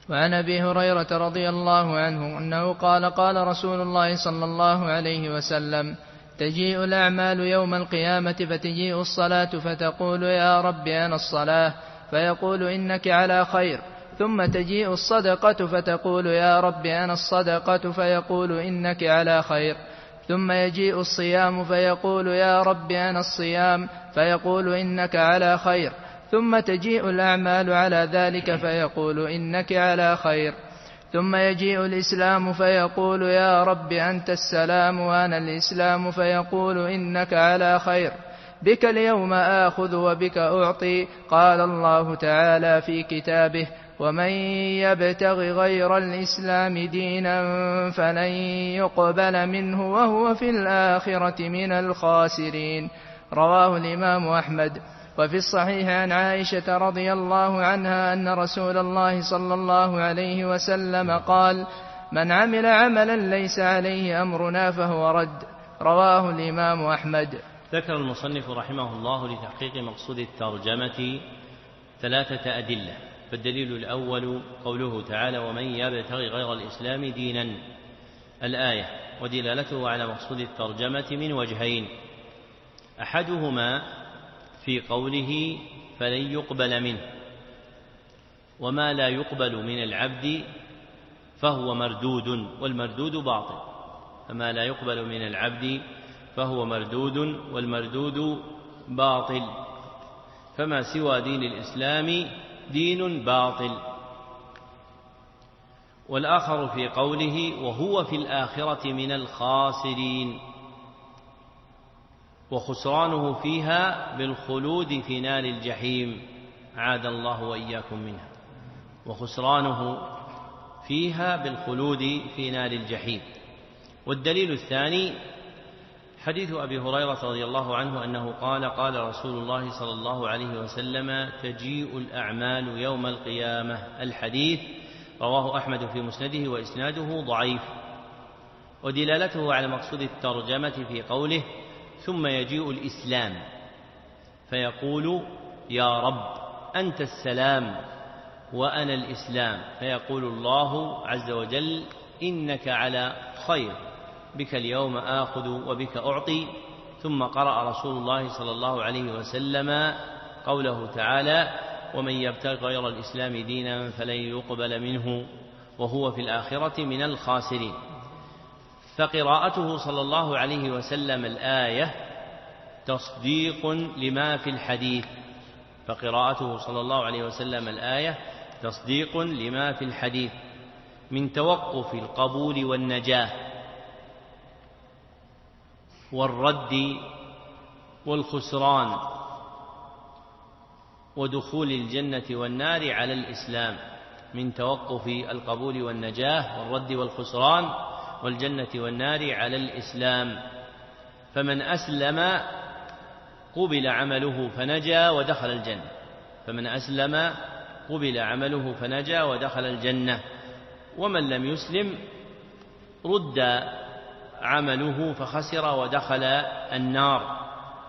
وعن أبي هريرة رضي الله عنه أنه قال قال رسول الله صلى الله عليه وسلم تجيء الأعمال يوم القيامة فتجيء الصلاة فتقول يا رب أنا الصلاة فيقول إنك على خير، ثم تجيء الصدقة فتقول يا رب أنا الصدقة فيقول إنك على خير، ثم يجيء الصيام فيقول يا رب أنا الصيام فيقول إنك على خير، ثم تجيء الأعمال على ذلك فيقول إنك على خير، ثم يجيء الإسلام فيقول يا رب أنت السلام وأنا الإسلام فيقول إنك على خير، بك اليوم آخذ وبك أعطي. قال الله تعالى في كتابه ومن يبتغ غير الإسلام دينا فلن يقبل منه وهو في الآخرة من الخاسرين. رواه الإمام أحمد. وفي الصحيح عن عائشة رضي الله عنها أن رسول الله صلى الله عليه وسلم قال من عمل عملا ليس عليه أمرنا فهو رد. رواه الإمام أحمد. ذكر المصنف رحمه الله لتحقيق مقصود الترجمة ثلاثة أدلة. فالدليل الأول قوله تعالى ومن يبتغي غير الإسلام دينا الآية، ودلالته على مقصود الترجمة من وجهين: أحدهما في قوله فلن يقبل منه، وما لا يقبل من العبد فهو مردود، والمردود باطل، فما لا يقبل من العبد فهو مردود والمردود باطل، فما سوى دين الإسلام دين باطل. والآخر في قوله وهو في الآخرة من الخاسرين، وخسرانه فيها بالخلود في نار الجحيم، عاد الله وإياكم منها، وخسرانه فيها بالخلود في نار الجحيم. والدليل الثاني حديث أبي هريرة رضي الله عنه أنه قال قال رسول الله صلى الله عليه وسلم تجيء الأعمال يوم القيامة. الحديث رواه أحمد في مسنده وإسناده ضعيف. ودلالته على مقصود الترجمة في قوله ثم يجيء الإسلام فيقول يا رب أنت السلام وأنا الإسلام، فيقول الله عز وجل إنك على خير، بك اليوم آخذ وبك أعطي. ثم قرأ رسول الله صلى الله عليه وسلم قوله تعالى ومن يبتغ غير الإسلام دينا فلن يقبل منه وهو في الآخرة من الخاسرين. فقراءته صلى الله عليه وسلم الآية تصديق لما في الحديث فقراءته صلى الله عليه وسلم الآية تصديق لما في الحديث من توقف القبول والنجاة والرد والخسران ودخول الجنة والنار على الإسلام، من توقف القبول والنجاة والرد والخسران والجنة والنار على الإسلام. فمن أسلم قبل عمله فنجا ودخل الجنة، فمن أسلم قبل عمله فنجا ودخل الجنة، ومن لم يسلم رد عمله فخسر ودخل النار.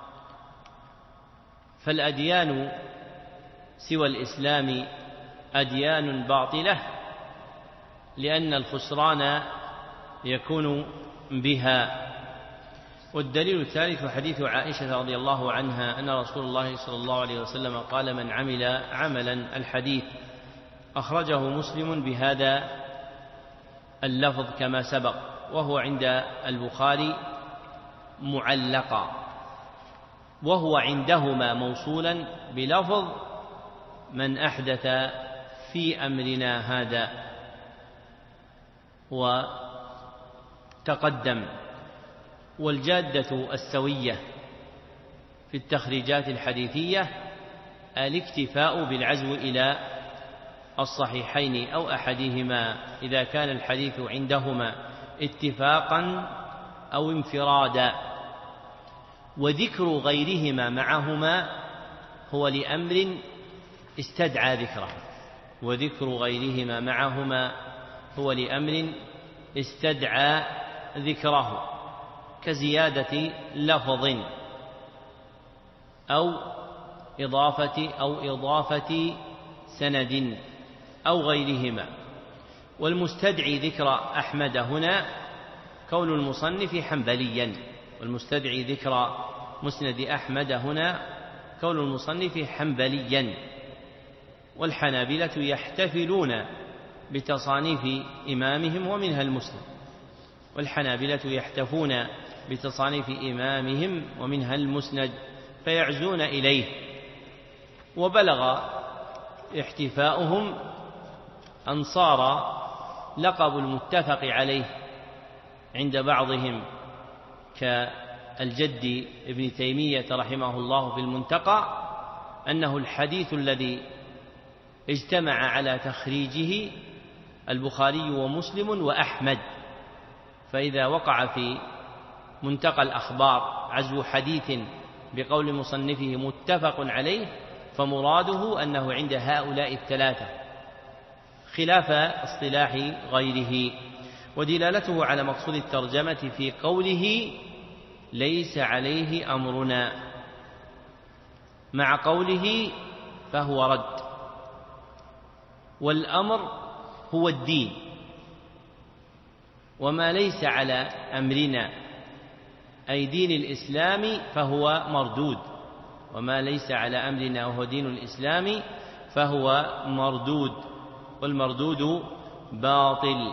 فالأديان سوى الإسلام أديان باطلة لأن الخسران يكون بها. والدليل الثالث حديث عائشة رضي الله عنها أن رسول الله صلى الله عليه وسلم قال من عمل عملا، الحديث أخرجه مسلم بهذا اللفظ كما سبق، وهو عند البخاري معلقا، وهو عندهما موصولا بلفظ من أحدث في أمرنا هذا. وتقدم. والجادة السوية في التخريجات الحديثية الاكتفاء بالعزو إلى الصحيحين أو أحدهما إذا كان الحديث عندهما اتفاقا أو انفرادا، وذكر غيرهما معهما هو لأمر استدعى ذكره، وذكر غيرهما معهما هو لأمر استدعى ذكره، كزيادة لفظ أو إضافة أو إضافة سند أو غيرهما، والمستدعي ذكر أحمد هنا كون المصنف حنبليا، والمستدعي ذكر مسند أحمد هنا كون المصنف حنبليا. والحنابلة يحتفلون بتصانيف إمامهم ومنها المسند، والحنابلة يحتفون بتصانيف إمامهم ومنها المسند فيعزون إليه. وبلغ احتفاؤهم أن صار لقب المتفق عليه عند بعضهم كالجد ابن تيمية رحمه الله في المنتقى أنه الحديث الذي اجتمع على تخريجه البخاري ومسلم وأحمد، فإذا وقع في منتقى الأخبار عزو حديث بقول مصنفه متفق عليه فمراده أنه عند هؤلاء الثلاثة خلاف اصطلاح غيره. ودلالته على مقصود الترجمة في قوله ليس عليه أمرنا مع قوله فهو رد، والأمر هو الدين، وما ليس على أمرنا أي دين الإسلام فهو مردود، وما ليس على أمرنا وهو دين الإسلام فهو مردود، والمردود باطل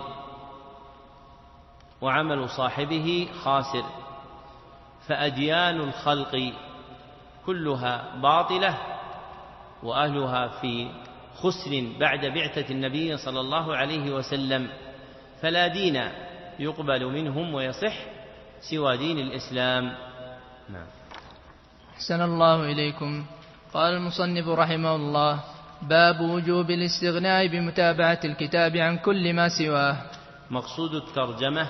وعمل صاحبه خاسر. فأديان الخلق كلها باطلة وأهلها في خسر بعد بعثة النبي صلى الله عليه وسلم، فلا دين يقبل منهم ويصح سوى دين الإسلام. نعم. أحسن الله إليكم. قال المصنف رحمه الله: باب وجوب الاستغناء بمتابعة الكتاب عن كل ما سواه. مقصود الترجمة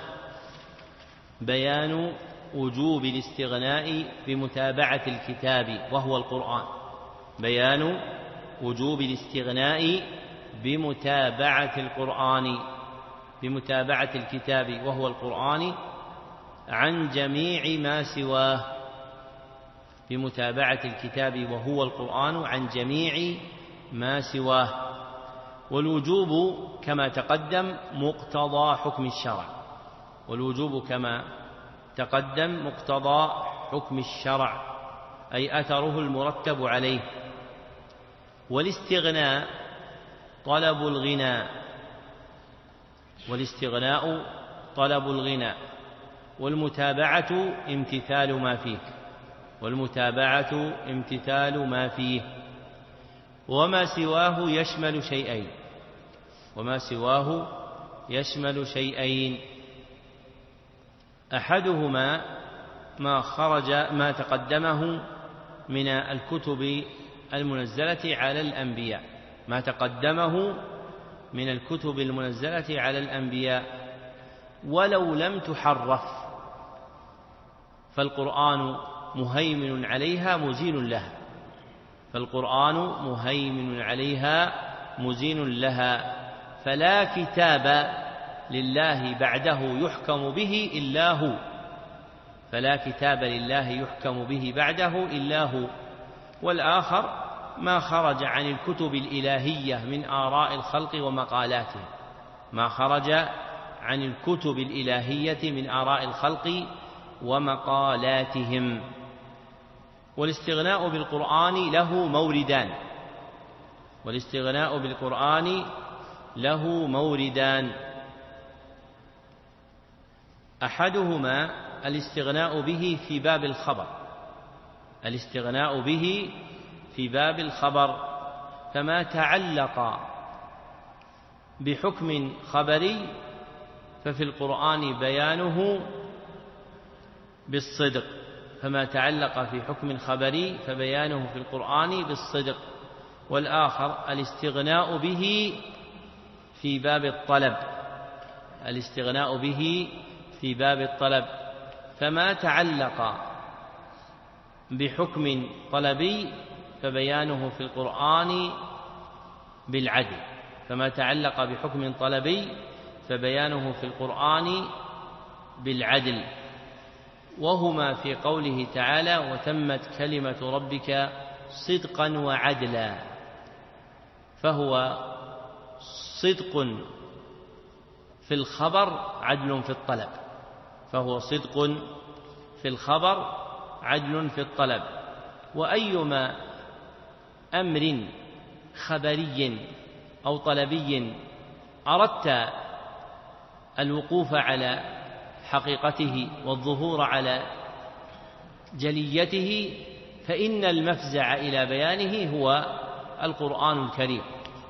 بيان وجوب الاستغناء بمتابعة الكتاب وهو القرآن، بيان وجوب الاستغناء بمتابعة القرآن بمتابعة الكتاب وهو القرآن عن جميع ما سواه، بمتابعة الكتاب وهو القرآن عن جميع ما سواه. والوجوب كما تقدم مقتضى حكم الشرع، والوجوب كما تقدم مقتضى حكم الشرع أي أثره المرتب عليه. والاستغناء طلب الغنى، والاستغناء طلب الغنى، والمتابعة امتثال ما فيه، والمتابعة امتثال ما فيه. وما سواه يشمل شيئين، وما سواه يشمل شيئين أحدهما ما خرج ما تقدمه من الكتب المنزلة على الأنبياء، ما تقدمه من الكتب المنزلة على الأنبياء ولو لم تحرف، فالقرآن مهيمن عليها مزين لها، فالقرآن مهيمن عليها مزين لها، فلا كتاب لله بعده يحكم به إلا هو، فلا كتاب لله يحكم به بعده إلا هو. والآخر ما خرج عن الكتب الإلهية من آراء الخلق ومقالاتهم، ما خرج عن الكتب الإلهية من آراء الخلق ومقالاتهم. والاستغناء بالقرآن له موردان، والاستغناء بالقرآن له موردان أحدهما الاستغناء به في باب الخبر، الاستغناء به في باب الخبر، فما تعلق بحكم خبري ففي القرآن بيانه بالصدق، فما تعلق في حكم خبري فبيانه في القرآن بالصدق. والآخر الاستغناء به في باب الطلب، الاستغناء به في باب الطلب، فما تعلق بحكم طلبي فبيانه في القرآن بالعدل، فما تعلق بحكم طلبي فبيانه في القرآن بالعدل. وهما في قوله تعالى: وتمت كلمة ربك صدقا وعدلا، فهو صدق في الخبر عدل في الطلب، فهو صدق في الخبر عدل في الطلب. وأيما أمر خبري أو طلبي أردت الوقوف على حقيقته والظهور على جليته فإن المفزع إلى بيانه هو القرآن الكريم،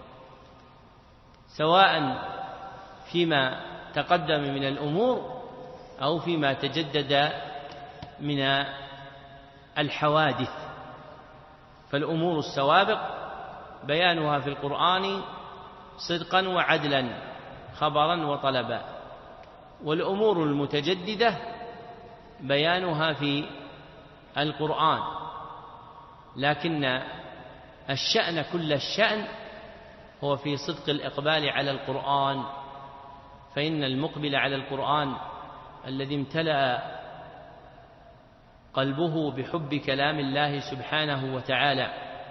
سواء فيما تقدم من الأمور أو فيما تجدد من الحوادث. فالأمور السوابق بيانها في القرآن صدقا وعدلا خبرا وطلبا، والأمور المتجددة بيانها في القرآن، لكن الشأن كل الشأن هو في صدق الإقبال على القرآن، فإن المقبل على القرآن الذي امتلأ قلبه بحب كلام الله سبحانه وتعالى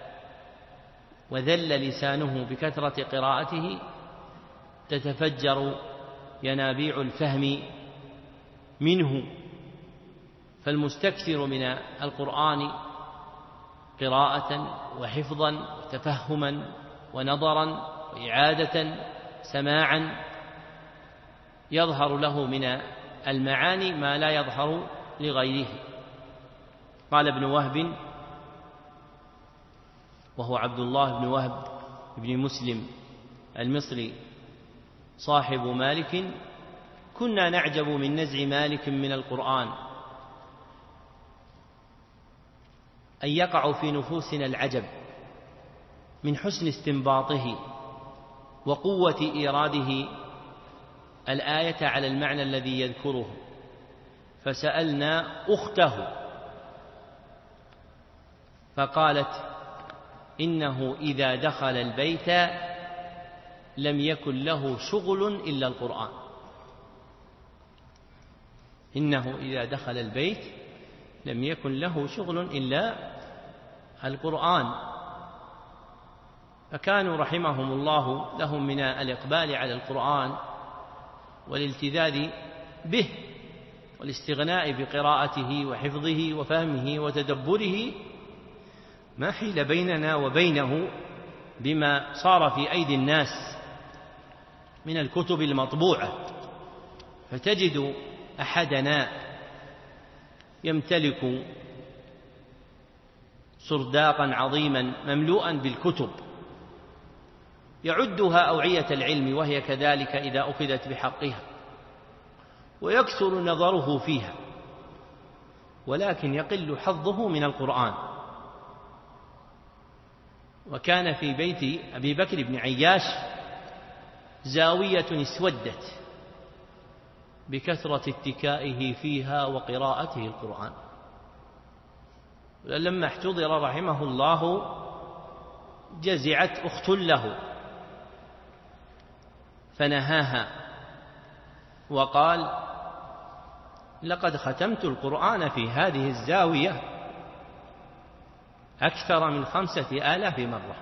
وذل لسانه بكثرة قراءته تتفجر ينابيع الفهم منه. فالمستكثر من القرآن قراءة وحفظا وتفهما ونظرا وإعادة سماعا يظهر له من المعاني ما لا يظهر لغيره. قال ابن وهب، وهو عبد الله بن وهب بن مسلم المصري صاحب مالك: كنا نعجب من نزع مالك من القرآن أن يقع في نفوسنا العجب من حسن استنباطه وقوة إيراده الآية على المعنى الذي يذكره، فسألنا أخته فقالت: إنه إذا دخل البيت لم يكن له شغل إلا القرآن. إنه إذا دخل البيت لم يكن له شغل إلا القرآن. فكانوا رحمهم الله لهم من الإقبال على القرآن والالتذاذ به والاستغناء بقراءته وحفظه وفهمه وتدبره ما حيل بيننا وبينه بما صار في أيدي الناس من الكتب المطبوعة. فتجد أحدنا يمتلك سرداقا عظيما مملوءا بالكتب يعدها أوعية العلم، وهي كذلك إذا أخذت بحقها، ويكثر نظره فيها، ولكن يقل حظه من القرآن. وكان في بيت أبي بكر بن عياش زاوية اسودت بكثرة اتكائه فيها وقراءته القرآن. لما احتضر رحمه الله جزعت أخت له فنهاها وقال: لقد ختمت القرآن في هذه الزاوية أكثر من خمسة آلاف مرة.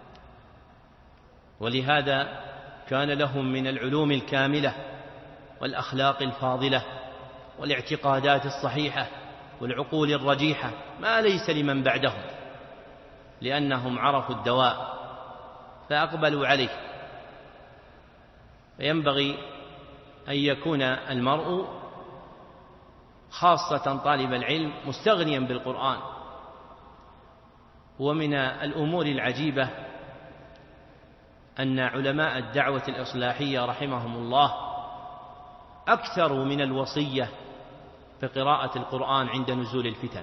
ولهذا كان لهم من العلوم الكاملة والأخلاق الفاضلة والاعتقادات الصحيحة والعقول الرجيحة ما ليس لمن بعدهم، لأنهم عرفوا الدواء فأقبلوا عليه. فينبغي أن يكون المرء خاصة طالب العلم مستغنيا بالقرآن. ومن الأمور العجيبة أن علماء الدعوة الإصلاحية رحمهم الله أكثر من الوصية في قراءة القرآن عند نزول الفتن،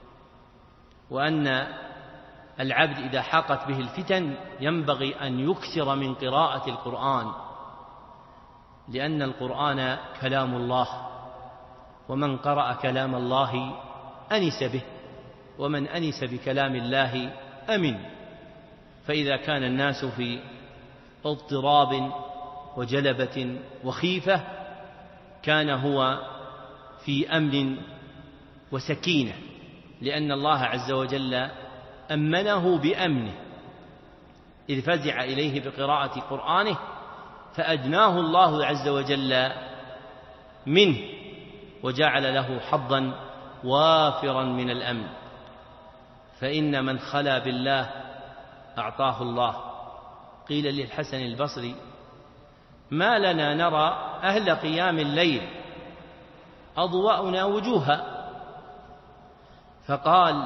وأن العبد إذا حاقت به الفتن ينبغي أن يكثر من قراءة القرآن، لأن القرآن كلام الله، ومن قرأ كلام الله أنس به، ومن أنس بكلام الله أمن. فإذا كان الناس في اضطراب وجلبة وخيفة كان هو في أمن وسكينة، لأن الله عز وجل أمنه بأمنه إذ فزع إليه بقراءة قرآنه فأدناه الله عز وجل منه وجعل له حظا وافرا من الأمن. فإن من خلا بالله أعطاه الله. قيل للحسن البصري: ما لنا نرى أهل قيام الليل أضواءنا وجوها؟ فقال: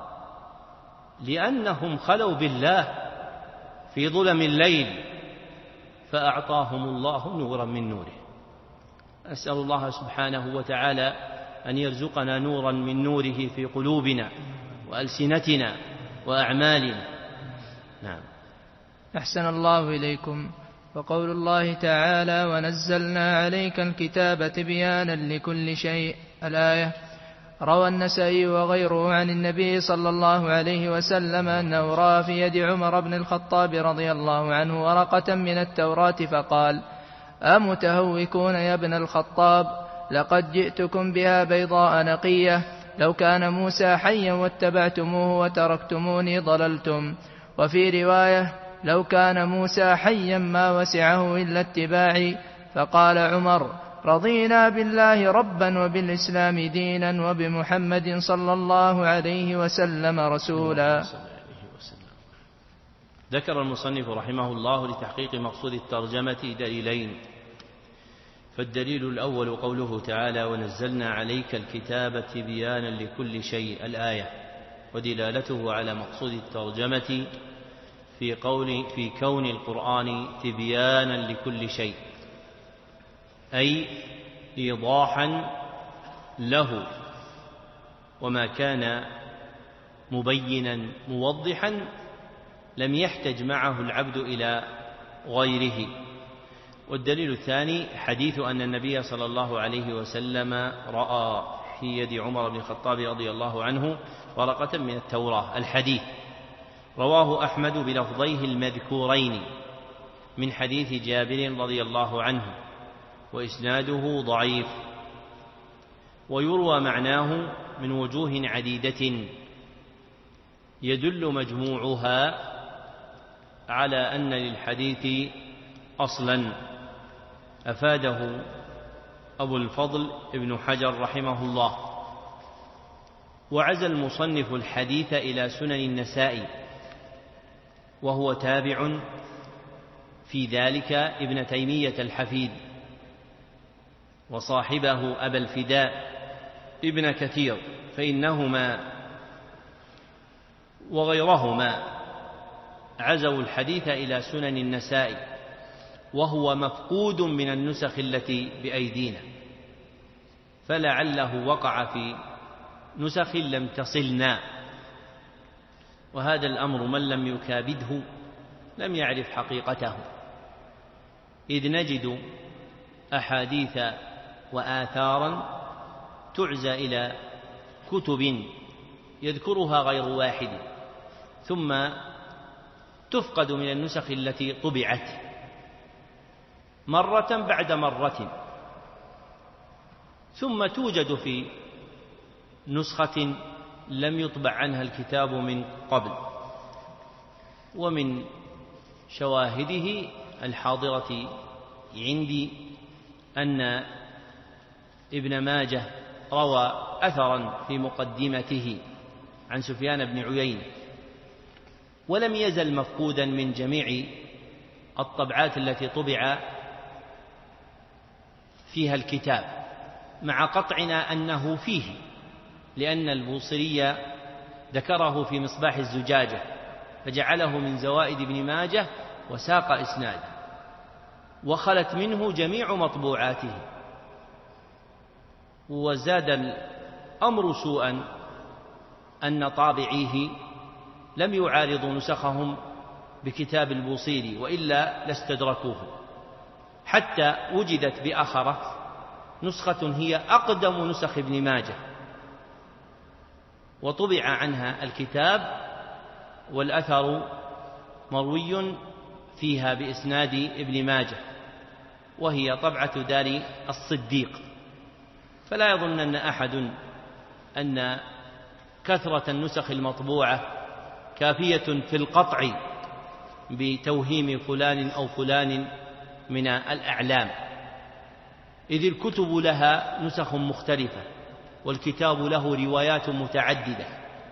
لأنهم خلوا بالله في ظلم الليل فأعطاهم الله نورا من نوره. أسأل الله سبحانه وتعالى أن يرزقنا نورا من نوره في قلوبنا وألسنتنا وأعمالنا. نعم. أحسن الله إليكم. وقول الله تعالى: ونزلنا عليك الكتاب تبيانا لكل شيء، الآية. روى النسائي وغيره عن النبي صلى الله عليه وسلم أنه رأى في يد عمر بن الخطاب رضي الله عنه ورقة من التوراة فقال: أمتهوكون يا ابن الخطاب؟ لقد جئتكم بها بيضاء نقية، لو كان موسى حيا واتبعتموه وتركتموني ضللتم. وفي رواية: لو كان موسى حيا ما وسعه إلا اتباعي. فقال عمر: رضينا بالله ربا وبالإسلام دينا وبمحمد صلى الله عليه وسلم رسولا. ذكر المصنف رحمه الله لتحقيق مقصود الترجمة دليلين. فالدليل الأول قوله تعالى: ونزلنا عليك الكتاب تبيانا لكل شيء، الآية، ودلالته على مقصود الترجمة في قول في كون القرآن تبيانا لكل شيء، أي إيضاحا له، وما كان مبينا موضحا لم يحتج معه العبد إلى غيره. والدليل الثاني حديث أن النبي صلى الله عليه وسلم رأى في يد عمر بن الخطاب رضي الله عنه ورقة من التوراة، الحديث. رواه أحمد بلفظيه المذكورين من حديث جابر رضي الله عنه، وإسناده ضعيف، ويروى معناه من وجوه عديدة يدل مجموعها على أن للحديث أصلا أفاده أبو الفضل ابن حجر رحمه الله. وعزى المصنف الحديث إلى سنن النسائي، وهو تابع في ذلك ابن تيمية الحفيد وصاحبه أبا الفداء ابن كثير، فإنهما وغيرهما عزوا الحديث إلى سنن النسائي، وهو مفقود من النسخ التي بأيدينا، فلعله وقع في نسخ لم تصلنا. وهذا الأمر من لم يكابده لم يعرف حقيقته، إذ نجد أحاديث وآثارا تعزى إلى كتب يذكرها غير واحد، ثم تفقد من النسخ التي طبعت مرة بعد مرة، ثم توجد في نسخة لم يطبع عنها الكتاب من قبل. ومن شواهده الحاضرة عندي أن ابن ماجه روى أثرا في مقدمته عن سفيان بن عيينة، ولم يزل مفقودا من جميع الطبعات التي طبع فيها الكتاب، مع قطعنا أنه فيه، لأن البوصيري ذكره في مصباح الزجاجة فجعله من زوائد ابن ماجه وساق إسناده، وخلت منه جميع مطبوعاته. وزاد الأمر سوءا أن طابعيه لم يعارضوا نسخهم بكتاب البوصيري، وإلا لاستدركوه، حتى وجدت بأخرة نسخة هي أقدم نسخ ابن ماجه، وطبع عنها الكتاب، والأثر مروي فيها بإسناد ابن ماجه، وهي طبعة دار الصديق. فلا يظنن أحد أن كثرة النسخ المطبوعة كافية في القطع بتوهيم فلان أو فلان من الأعلام، إذ الكتب لها نسخ مختلفة والكتاب له روايات متعددة.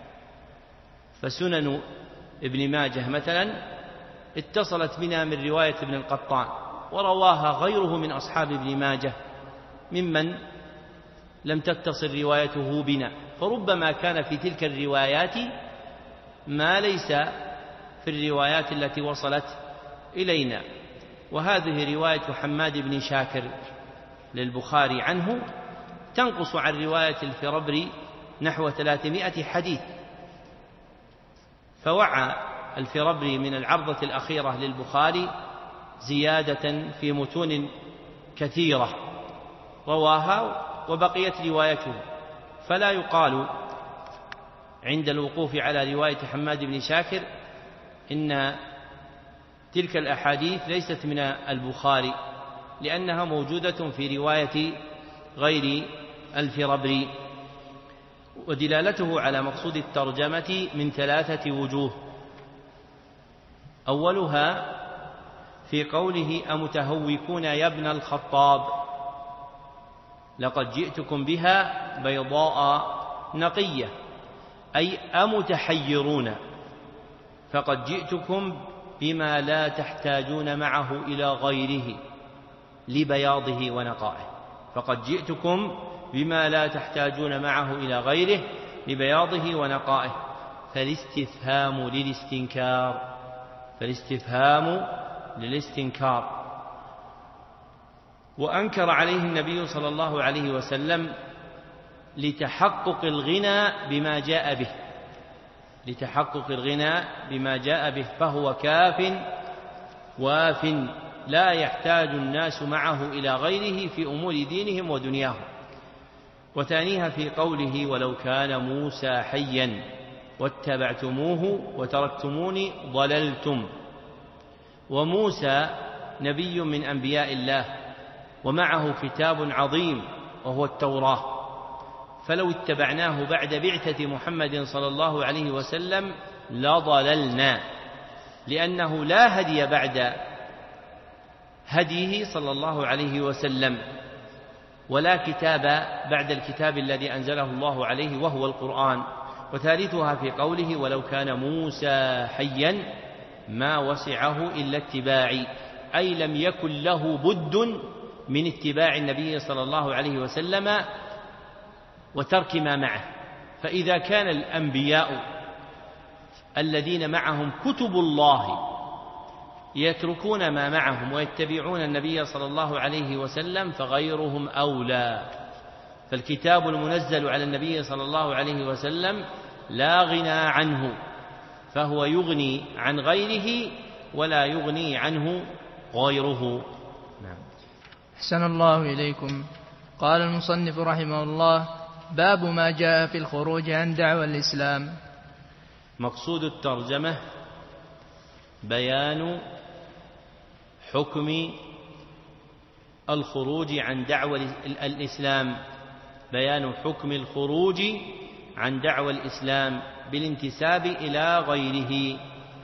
فسنن ابن ماجه مثلا اتصلت بنا من رواية ابن القطان، ورواها غيره من أصحاب ابن ماجه ممن لم تتصل روايته بنا، فربما كان في تلك الروايات ما ليس في الروايات التي وصلت إلينا. وهذه رواية حماد بن شاكر للبخاري عنه تنقص عن رواية الفربري نحو ثلاثمائة حديث، فوعى الفربري من العرضة الأخيرة للبخاري زيادة في متون كثيرة رواها وبقيت روايته، فلا يقال عند الوقوف على رواية حماد بن شاكر إن تلك الأحاديث ليست من البخاري، لأنها موجودة في رواية غير الفربري. ودلالته على مقصود الترجمة من ثلاثة وجوه: أولها في قوله أمتهوكون يا ابن الخطاب، لقد جئتكم بها بيضاء نقية، أي أمتحيرون، فقد جئتكم بما لا تحتاجون معه إلى غيره لبياضه ونقائه، فقد جئتكم بما لا تحتاجون معه إلى غيره لبياضه ونقائه. فالاستفهام للاستنكار، فالاستفهام للاستنكار. وأنكر عليه النبي صلى الله عليه وسلم لتحقق الغنى بما جاء به، لتحقق الغنى بما جاء به، فهو كاف واف لا يحتاج الناس معه إلى غيره في أمور دينهم ودنياهم. وثانيها في قوله ولو كان موسى حيا واتبعتموه وتركتموني ضللتم. وموسى نبي من أنبياء الله ومعه كتاب عظيم وهو التوراة، فلو اتبعناه بعد بعثة محمد صلى الله عليه وسلم لضللنا، لأنه لا هدي بعد هديه صلى الله عليه وسلم، ولا كتاب بعد الكتاب الذي أنزله الله عليه وهو القرآن. وثالثها في قوله ولو كان موسى حيا ما وسعه إلا اتباعي، أي لم يكن له بد من اتباع النبي صلى الله عليه وسلم وترك ما معه. فإذا كان الأنبياء الذين معهم كتب الله يتركون ما معهم ويتبعون النبي صلى الله عليه وسلم فغيرهم أولى. فالكتاب المنزل على النبي صلى الله عليه وسلم لا غنى عنه، فهو يغني عن غيره ولا يغني عنه غيره. نعم. أحسن الله إليكم. قال المصنف رحمه الله: باب ما جاء في الخروج عن دعوى الإسلام. مقصود الترجمة بيان حكم الخروج عن دعوى الإسلام، بيان حكم الخروج عن دعوى الإسلام بالانتساب إلى غيره.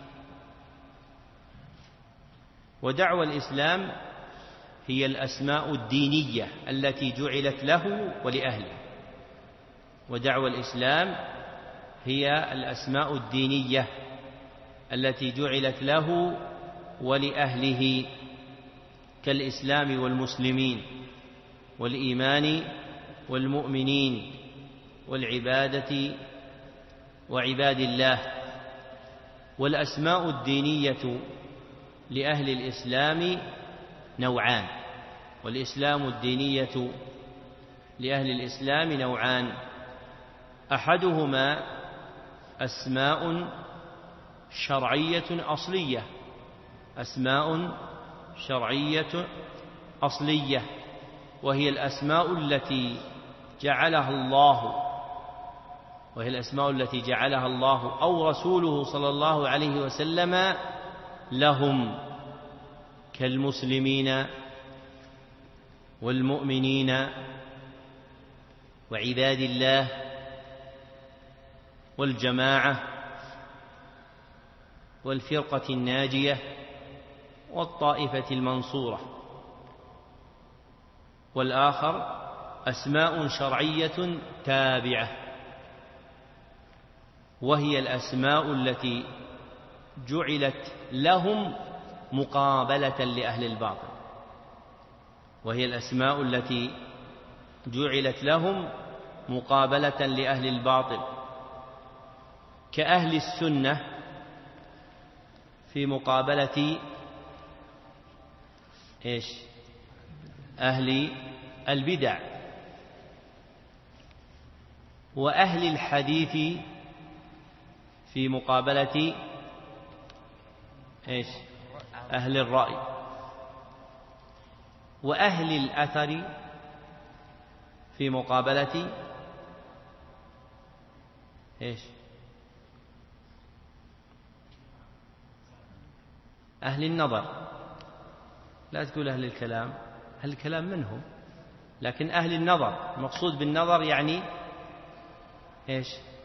ودعوى الإسلام هي الأسماء الدينية التي جعلت له ولأهله، ودعوى الإسلام هي الأسماء الدينية التي جعلت له ولأهله، كالإسلام والمسلمين والإيمان والمؤمنين والعبادة وعباد الله. والأسماء الدينية لأهل الإسلام نوعان، والإسلام الدينية لأهل الإسلام نوعان: أحدهما أسماء شرعية أصلية، أسماء شرعية أصلية، وهي الأسماء التي جعلها الله وهي الأسماء التي جعلها الله أو رسوله صلى الله عليه وسلم لهم، كالمسلمين والمؤمنين وعباد الله والجماعة والفرقة الناجية والطائفة المنصورة. والآخر أسماء شرعية تابعة، وهي الأسماء التي جعلت لهم مقابلة لأهل الباطل، وهي الأسماء التي جعلت لهم مقابلة لأهل الباطل، كأهل السنة في مقابلة إيش؟ أهل البدع، وأهل الحديث في مقابلة إيش؟ أهل الرأي، وأهل الأثر في مقابلة إيش؟ أهل النظر. لا تقول أهل الكلام، أهل الكلام منهم، لكن أهل النظر، المقصود بالنظر يعني إيش؟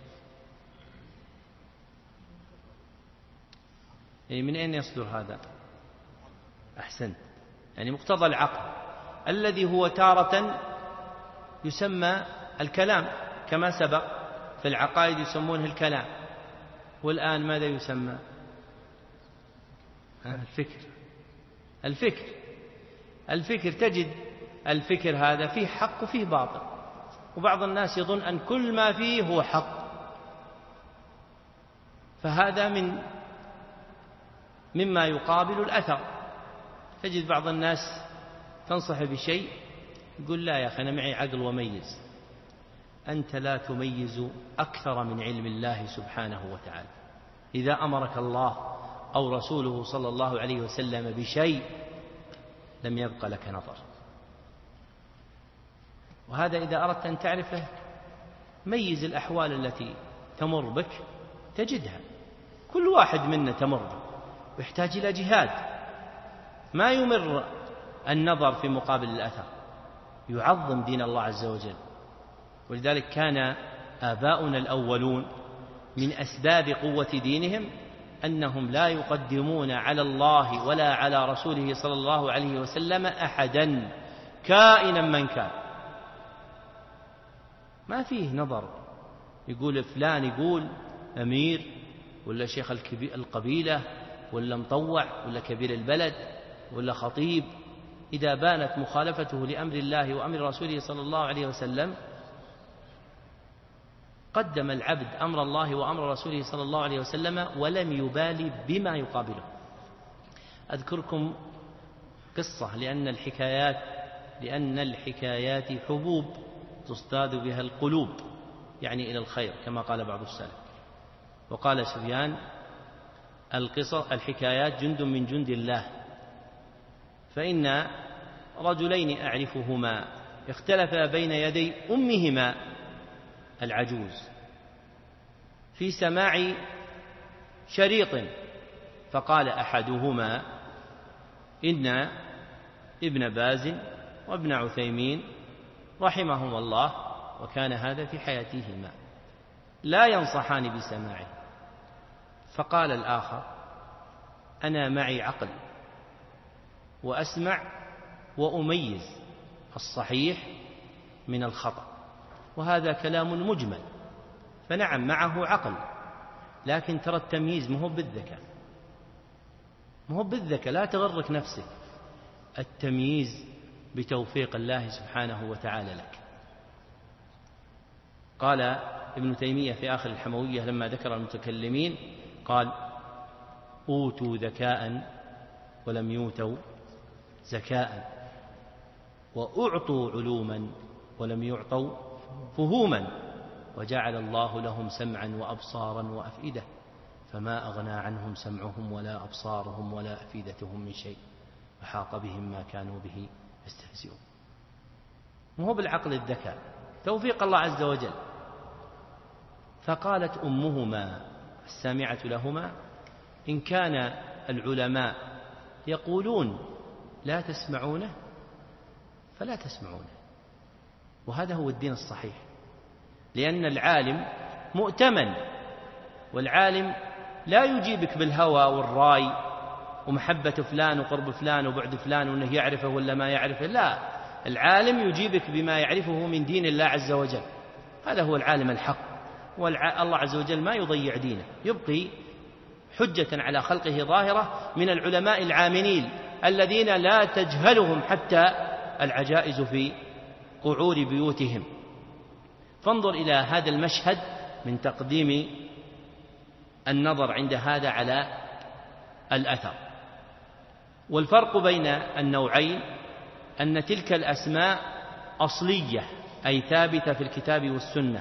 يعني من أين يصدر هذا؟ أحسنت، يعني مقتضى العقل الذي هو تارة يسمى الكلام كما سبق، في العقائد يسمونه الكلام، والآن ماذا يسمى؟ الفكر. الفكر الفكر تجد الفكر هذا فيه حق وفيه باطل، وبعض الناس يظن أن كل ما فيه هو حق، فهذا من مما يقابل الأثر. تجد بعض الناس تنصح بشيء يقول لا يا أخي أنا معي عقل وميز. أنت لا تميز أكثر من علم الله سبحانه وتعالى. إذا أمرك الله أو رسوله صلى الله عليه وسلم بشيء لم يبق لك نظر، وهذا إذا أردت أن تعرفه ميز الأحوال التي تمر بك تجدها، كل واحد منا تمر به ويحتاج إلى جهاد، ما يمر النظر في مقابل الأثر، يعظم دين الله عز وجل. ولذلك كان آباؤنا الأولون من أسباب قوة دينهم أنهم لا يقدمون على الله ولا على رسوله صلى الله عليه وسلم أحدا كائنا من كان. ما فيه نظر يقول فلان يقول أمير ولا شيخ القبيلة ولا مطوع ولا كبير البلد ولا خطيب، إذا بانت مخالفته لأمر الله وأمر رسوله صلى الله عليه وسلم قدم العبد أمر الله وأمر رسوله صلى الله عليه وسلم ولم يبالي بما يقابله. أذكركم قصة لأن الحكايات لأن الحكايات حبوب تصطاد بها القلوب، يعني إلى الخير كما قال بعض السلف. وقال سفيان القصص الحكايات جند من جند الله، فإن رجلين أعرفهما اختلفا بين يدي أمهما العجوز في سماع شريط، فقال أحدهما إن ابن باز وابن عثيمين رحمهم الله وكان هذا في حياتهما لا ينصحان بسماعه، فقال الآخر أنا معي عقل وأسمع وأميز الصحيح من الخطأ، وهذا كلام مجمل، فنعم معه عقل، لكن ترى التمييز مهو بالذكاء، مهو بالذكاء، لا تغرك نفسك، التمييز بتوفيق الله سبحانه وتعالى لك. قال ابن تيمية في آخر الحموية لما ذكر المتكلمين قال أوتوا ذكاء ولم يؤتوا زكاء، وأعطوا علوما ولم يعطوا فهوما، وجعل الله لهم سمعا وأبصارا وأفئدة فما أغنى عنهم سمعهم ولا أبصارهم ولا أفئدتهم من شيء وحاق بهم ما كانوا به يستهزئون. وهو بالعقل الذكاء توفيق الله عز وجل. فقالت أمهما السامعة لهما إن كان العلماء يقولون لا تسمعونه فلا تسمعونه، وهذا هو الدين الصحيح، لأن العالم مؤتمن، والعالم لا يجيبك بالهوى والراي ومحبة فلان وقرب فلان وبعد فلان وأنه يعرفه ولا ما يعرفه، لا، العالم يجيبك بما يعرفه من دين الله عز وجل، هذا هو العالم الحق. والله عز وجل ما يضيع دينه، يبقي حجة على خلقه ظاهرة من العلماء العاملين الذين لا تجهلهم حتى العجائز في قعور بيوتهم. فانظر إلى هذا المشهد من تقديم النظر عند هذا على الأثر. والفرق بين النوعين أن تلك الأسماء أصلية أي ثابتة في الكتاب والسنة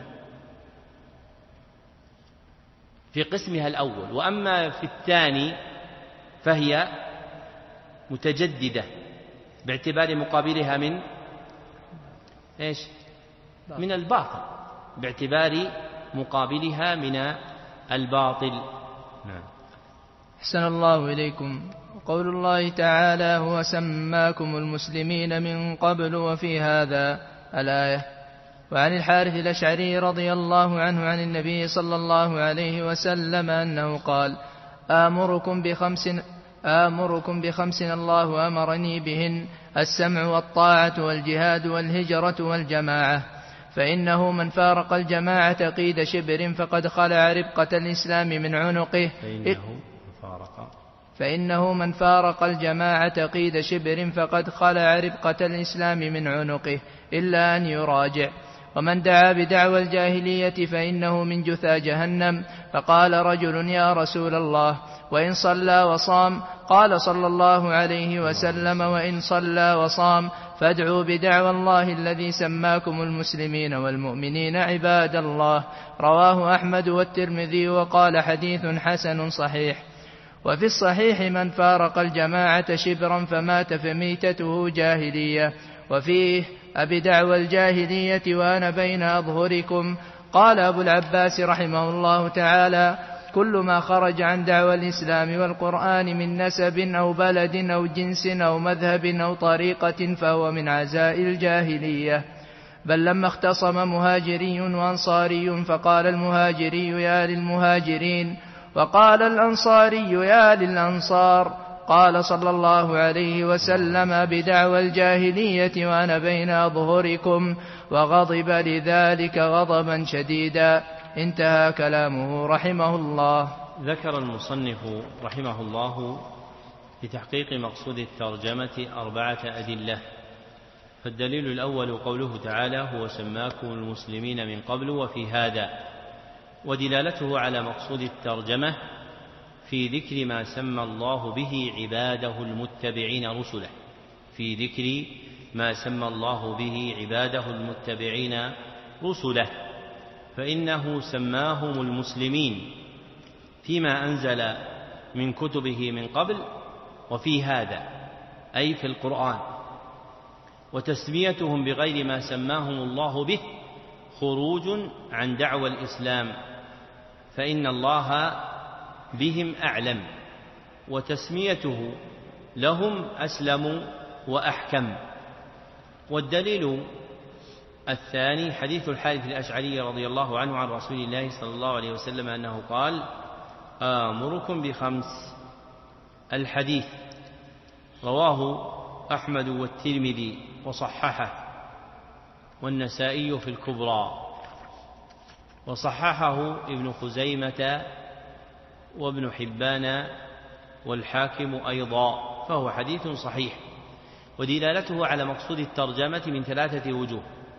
في قسمها الأول، وأما في الثاني فهي متجددة باعتبار مقابلها من إيش؟ من الباطل، باعتبار مقابلها من الباطل. نعم. أحسن الله إليكم. قول الله تعالى هو سماكم المسلمين من قبل وفي هذا الآية. وعن الحارث الأشعري رضي الله عنه عن النبي صلى الله عليه وسلم أنه قال آمركم بخمس آمركم بخمس الله أمرني بهن: السمع والطاعة والجهاد والهجرة والجماعة، فإنه من فارق الجماعة قيد شبر فقد خلع ربقة الإسلام من عنقه فإنه فارق فإنه من فارق الجماعة قيد شبر فقد خلع ربقة الإسلام من عنقه إلا أن يراجع. ومن دعا بدعوى الجاهلية فإنه من جثى جهنم. فقال رجل يا رسول الله وإن صلى وصام؟ قال صلى الله عليه وسلم وإن صلى وصام فادعوا بدعوى الله الذي سماكم المسلمين والمؤمنين عباد الله. رواه أحمد والترمذي وقال حديث حسن صحيح. وفي الصحيح من فارق الجماعة شبرا فمات فميتته جاهلية. وفيه أبدعوى الجاهلية وأنا بين أظهركم. قال أبو العباس رحمه الله تعالى كل ما خرج عن دعوى الإسلام والقرآن من نسب أو بلد أو جنس أو مذهب أو طريقة فهو من عزائر الجاهلية. بل لما اختصم مهاجري وأنصاري فقال المهاجري يا للمهاجرين وقال الأنصاري يا للأنصار قال صلى الله عليه وسلم بدعوى الجاهلية وأنا بين أظهركم، وغضب لذلك غضبا شديدا. انتهى كلامه رحمه الله. ذكر المصنف رحمه الله في تحقيق مقصود الترجمة أربعة أدلة. فالدليل الأول قوله تعالى هو سماكم المسلمين من قبل وفي هذا، ودلالته على مقصود الترجمة في ذكر ما سمى الله به عباده المتبعين رسله، في ذكر ما سمى الله به عباده المتبعين رسله، فإنه سماهم المسلمين فيما أنزل من كتبه من قبل وفي هذا أي في القرآن. وتسميتهم بغير ما سماهم الله به خروج عن دعوى الإسلام، فإن الله بهم أعلم، وتسميته لهم أسلم وأحكم. والدليل الثاني حديث الحارث الأشعري رضي الله عنه عن رسول الله صلى الله عليه وسلم أنه قال آمركم بخمس. الحديث رواه أحمد والترمذي وصححه والنسائي في الكبرى، وصححه ابن خزيمة وابن حبان والحاكم أيضا، فهو حديث صحيح. ودلالته على مقصود الترجمة من ثلاثة وجوه.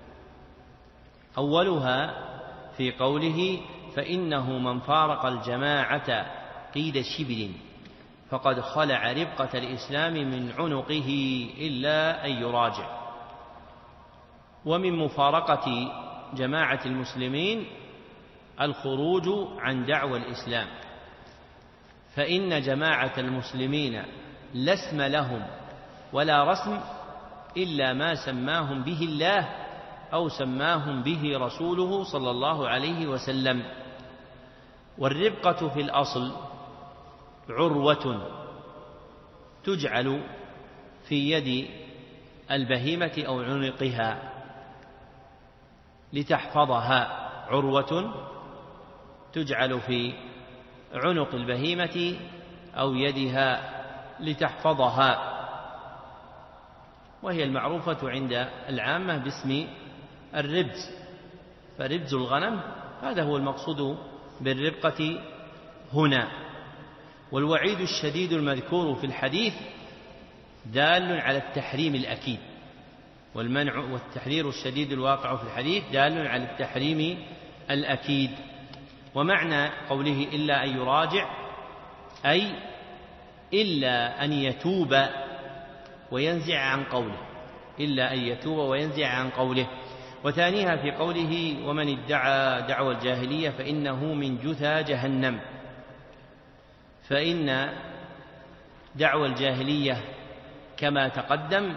أولها في قوله فإنه من فارق الجماعة قيد شبر فقد خلع ربقة الإسلام من عنقه إلا أن يراجع. ومن مفارقة جماعة المسلمين الخروج عن دعوى الإسلام، فإن جماعة المسلمين لا اسم لهم ولا رسم إلا ما سماهم به الله أو سماهم به رسوله صلى الله عليه وسلم. والربقة في الأصل عروة تجعل في يد البهيمة أو عنقها لتحفظها، عروة تجعل في عنق البهيمة أو يدها لتحفظها. وهي المعروفة عند العامة باسم الربز، فربز الغنم هذا هو المقصود بالربقة هنا. والوعيد الشديد المذكور في الحديث دال على التحريم الأكيد، والمنع والتحذير الشديد الواقع في الحديث دال على التحريم الأكيد. ومعنى قوله إلا أن يراجع أي إلا أن يتوب وينزع عن قوله، إلا أن يتوب وينزع عن قوله. وثانيها في قوله ومن ادعى دعوى الجاهلية فإنه من جثى جهنم، فإن دعوى الجاهلية كما تقدم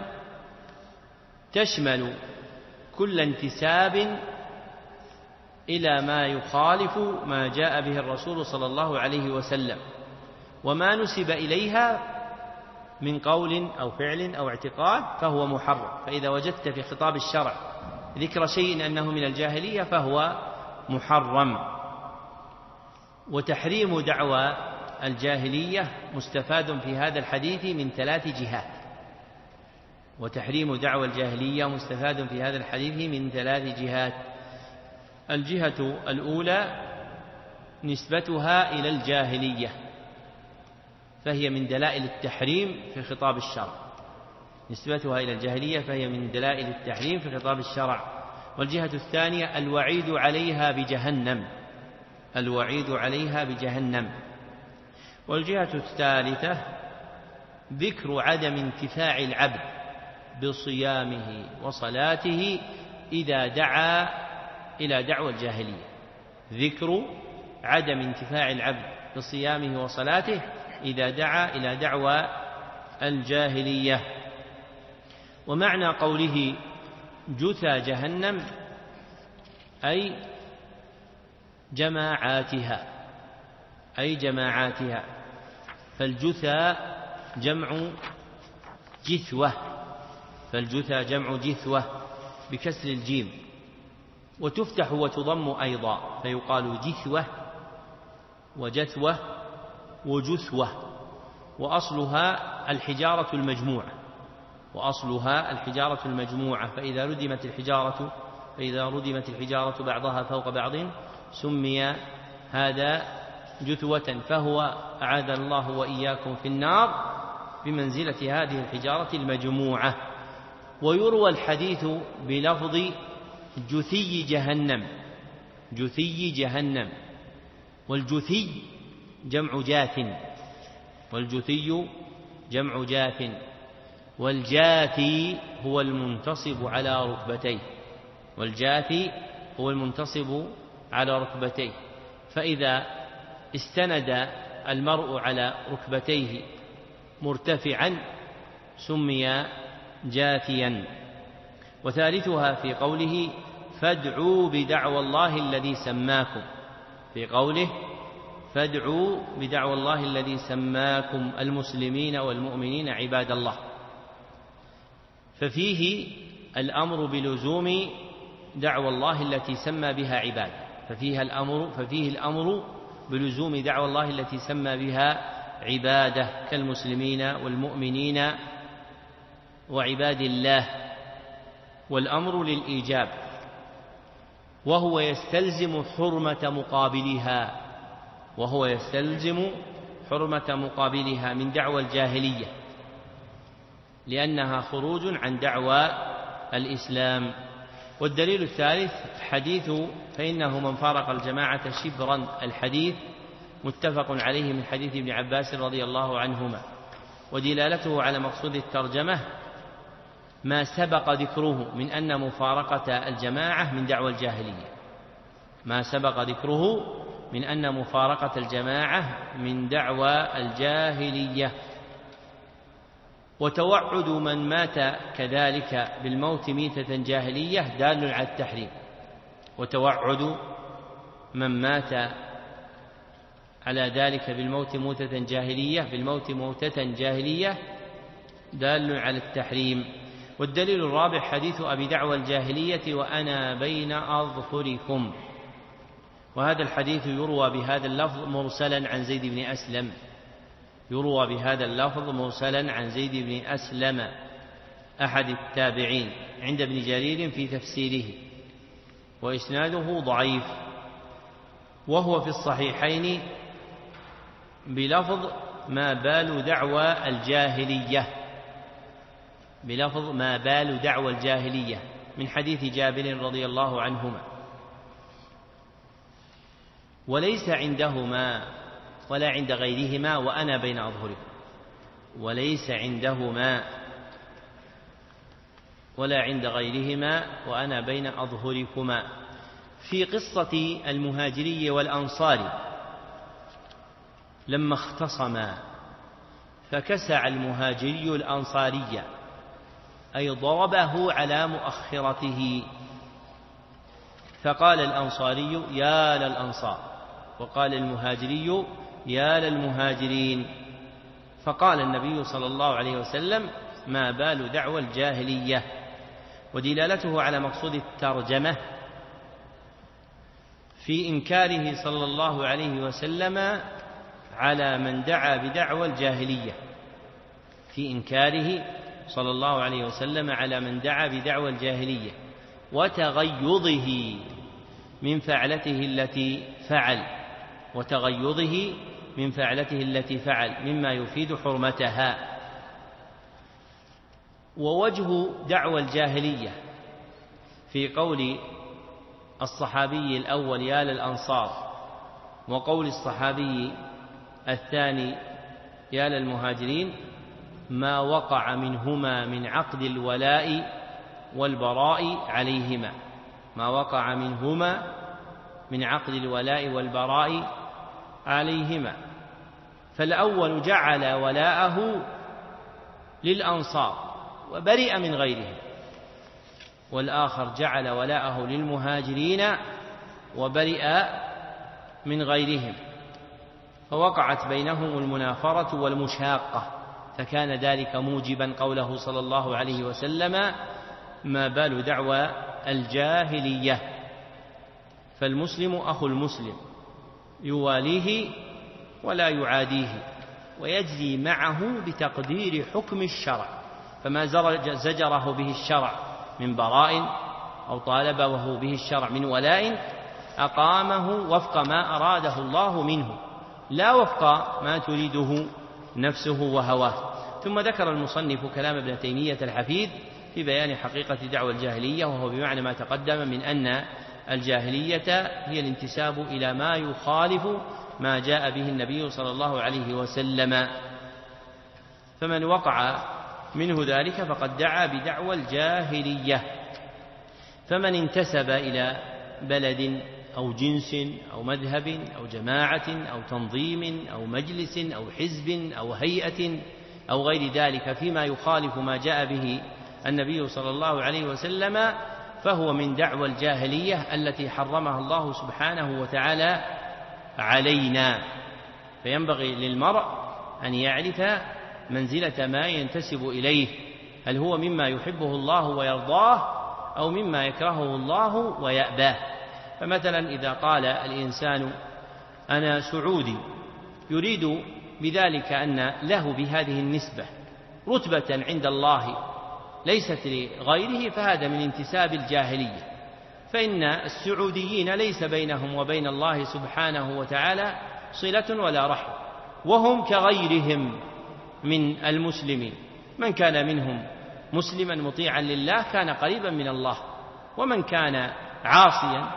تشمل كل انتساب إلى ما يخالف ما جاء به الرسول صلى الله عليه وسلم، وما نسب إليها من قول أو فعل أو اعتقاد فهو محرم. فإذا وجدت في خطاب الشرع ذكر شيء أنه من الجاهلية فهو محرم. وتحريم دعوى الجاهلية مستفاد في هذا الحديث من ثلاث جهات، وتحريم دعوى الجاهلية مستفاد في هذا الحديث من ثلاث جهات. الجهة الأولى نسبتها إلى الجاهلية، فهي من دلائل التحريم في خطاب الشرع، نسبتها إلى الجاهلية فهي من دلائل التحريم في خطاب الشرع. والجهة الثانية الوعيد عليها بجهنم، الوعيد عليها بجهنم. والجهة الثالثة ذكر عدم انتفاع العبد بصيامه وصلاته إذا دعا إلى دعوى الجاهلية، ذكر عدم انتفاع العبد بصيامه وصلاته إذا دعا إلى دعوى الجاهلية. ومعنى قوله جثى جهنم أي جماعاتها، أي جماعاتها. فالجثى جمع جثوة، فالجثى جمع جثوة بكسر الجيم، وتفتح وتضم أيضا، فيقال جثوة وجثوة وجثوة. وأصلها الحجارة المجموعة، وأصلها الحجارة المجموعة. فإذا ردمت الحجارة فإذا ردمت الحجارة بعضها فوق بعض سمي هذا جثوة، فهو أعاذ الله وإياكم في النار بمنزلة هذه الحجارة المجموعة. ويروى الحديث بلفظ جثي جهنم، جثي جهنم. والجثي جمع جاث، والجثي جمع جاث. والجاثي هو المنتصب على ركبتيه، والجاثي هو المنتصب على ركبتيه. فإذا استند المرء على ركبتيه مرتفعا سمي جاثيا. وثالثها في قوله فادعوا بدعوى الله الذي سماكم، في قوله فادعوا بدعوى الله الذي سماكم المسلمين والمؤمنين عباد الله، ففيه الأمر بلزوم دعوى الله التي سمى بها عباد، ففيها الأمر ففيه الأمر بلزوم دعوى الله التي سمى بها عباده كالمسلمين والمؤمنين وعباد الله. والأمر للإيجاب، وهو يستلزم حرمة مقابلها، وهو يستلزم حرمة مقابلها من دعوى الجاهلية، لأنها خروج عن دعوى الإسلام. والدليل الثالث حديث فإنه من فارق الجماعة شبرا، الحديث متفق عليه من حديث ابن عباس رضي الله عنهما. ودلالته على مقصود الترجمة ما سبق ذكره من أن مفارقة الجماعة من دعوى الجاهلية، ما سبق ذكره من أن مفارقة الجماعة من دعوى الجاهلية. وتوعد من مات كذلك بالموت ميتة جاهلية دال على التحريم، وتوعد من مات على ذلك بالموت موتة جاهلية بالموت موتة جاهلية دال على التحريم. والدليل الرابع حديث أبي دعوى الجاهلية وأنا بين أظهركم، وهذا الحديث يروى بهذا اللفظ مرسلا عن زيد بن أسلم، يروى بهذا اللفظ مرسلا عن زيد بن أسلم. أحد التابعين عند ابن جرير في تفسيره، وإسناده ضعيف، وهو في الصحيحين بلفظ ما بال دعوى الجاهلية، بلفظ ما بال دعوى الجاهلية من حديث جابر رضي الله عنهما. وليس عندهما ولا عند غيرهما وأنا بين أظهركم، وليس عندهما ولا عند غيرهما وأنا بين أظهركما. في قصة المهاجري والأنصار لما اختصما فكسع المهاجري الأنصاري، أي ضربه على مؤخرته، فقال الأنصاري يا للأنصار، وقال المهاجري يا للمهاجرين، فقال النبي صلى الله عليه وسلم ما بال دعوى الجاهلية. ودلالته على مقصود الترجمة في إنكاره صلى الله عليه وسلم على من دعا بدعوى الجاهلية، في إنكاره صلى الله عليه وسلم على من دعا بدعوى الجاهلية، وتغيظه من فعلته التي فعل وتغيظه من فعلته التي فعل مما يفيد حرمتها. ووجه دعوى الجاهلية في قول الصحابي الأول يا للأنصار، وقول الصحابي الثاني يا للمهاجرين، ما وقع منهما من عقد الولاء والبراء عليهما، ما وقع منهما من عقد الولاء والبراء عليهما. فالأول جعل ولاءه للأنصار وبرئ من غيرهم، والآخر جعل ولاءه للمهاجرين وبرئ من غيرهم، فوقعت بينهم المنافرة والمشاقة، فكان ذلك موجبا قوله صلى الله عليه وسلم ما بال دعوى الجاهلية. فالمسلم أخو المسلم يواليه ولا يعاديه، ويجزي معه بتقدير حكم الشرع، فما زجره به الشرع من براء أو طالبه به الشرع من ولاء أقامه وفق ما أراده الله منه، لا وفق ما تريده نفسه وهواه. ثم ذكر المصنف كلام ابن تيمية الحفيد في بيان حقيقة دعوى الجاهلية، وهو بمعنى ما تقدم من أن الجاهلية هي الانتساب إلى ما يخالف ما جاء به النبي صلى الله عليه وسلم، فمن وقع منه ذلك فقد دعا بدعوى الجاهلية. فمن انتسب إلى بلد أو جنس أو مذهب أو جماعة أو تنظيم أو مجلس أو حزب أو هيئة أو غير ذلك فيما يخالف ما جاء به النبي صلى الله عليه وسلم، فهو من دعوى الجاهلية التي حرمها الله سبحانه وتعالى علينا. فينبغي للمرء أن يعرف منزلة ما ينتسب إليه، هل هو مما يحبه الله ويرضاه أو مما يكرهه الله ويأباه. فمثلا إذا قال الإنسان أنا سعودي يريد بذلك أن له بهذه النسبة رتبة عند الله ليست لغيره، فهذا من انتساب الجاهلية، فإن السعوديين ليس بينهم وبين الله سبحانه وتعالى صلة ولا رحم، وهم كغيرهم من المسلمين، من كان منهم مسلما مطيعا لله كان قريبا من الله، ومن كان عاصيا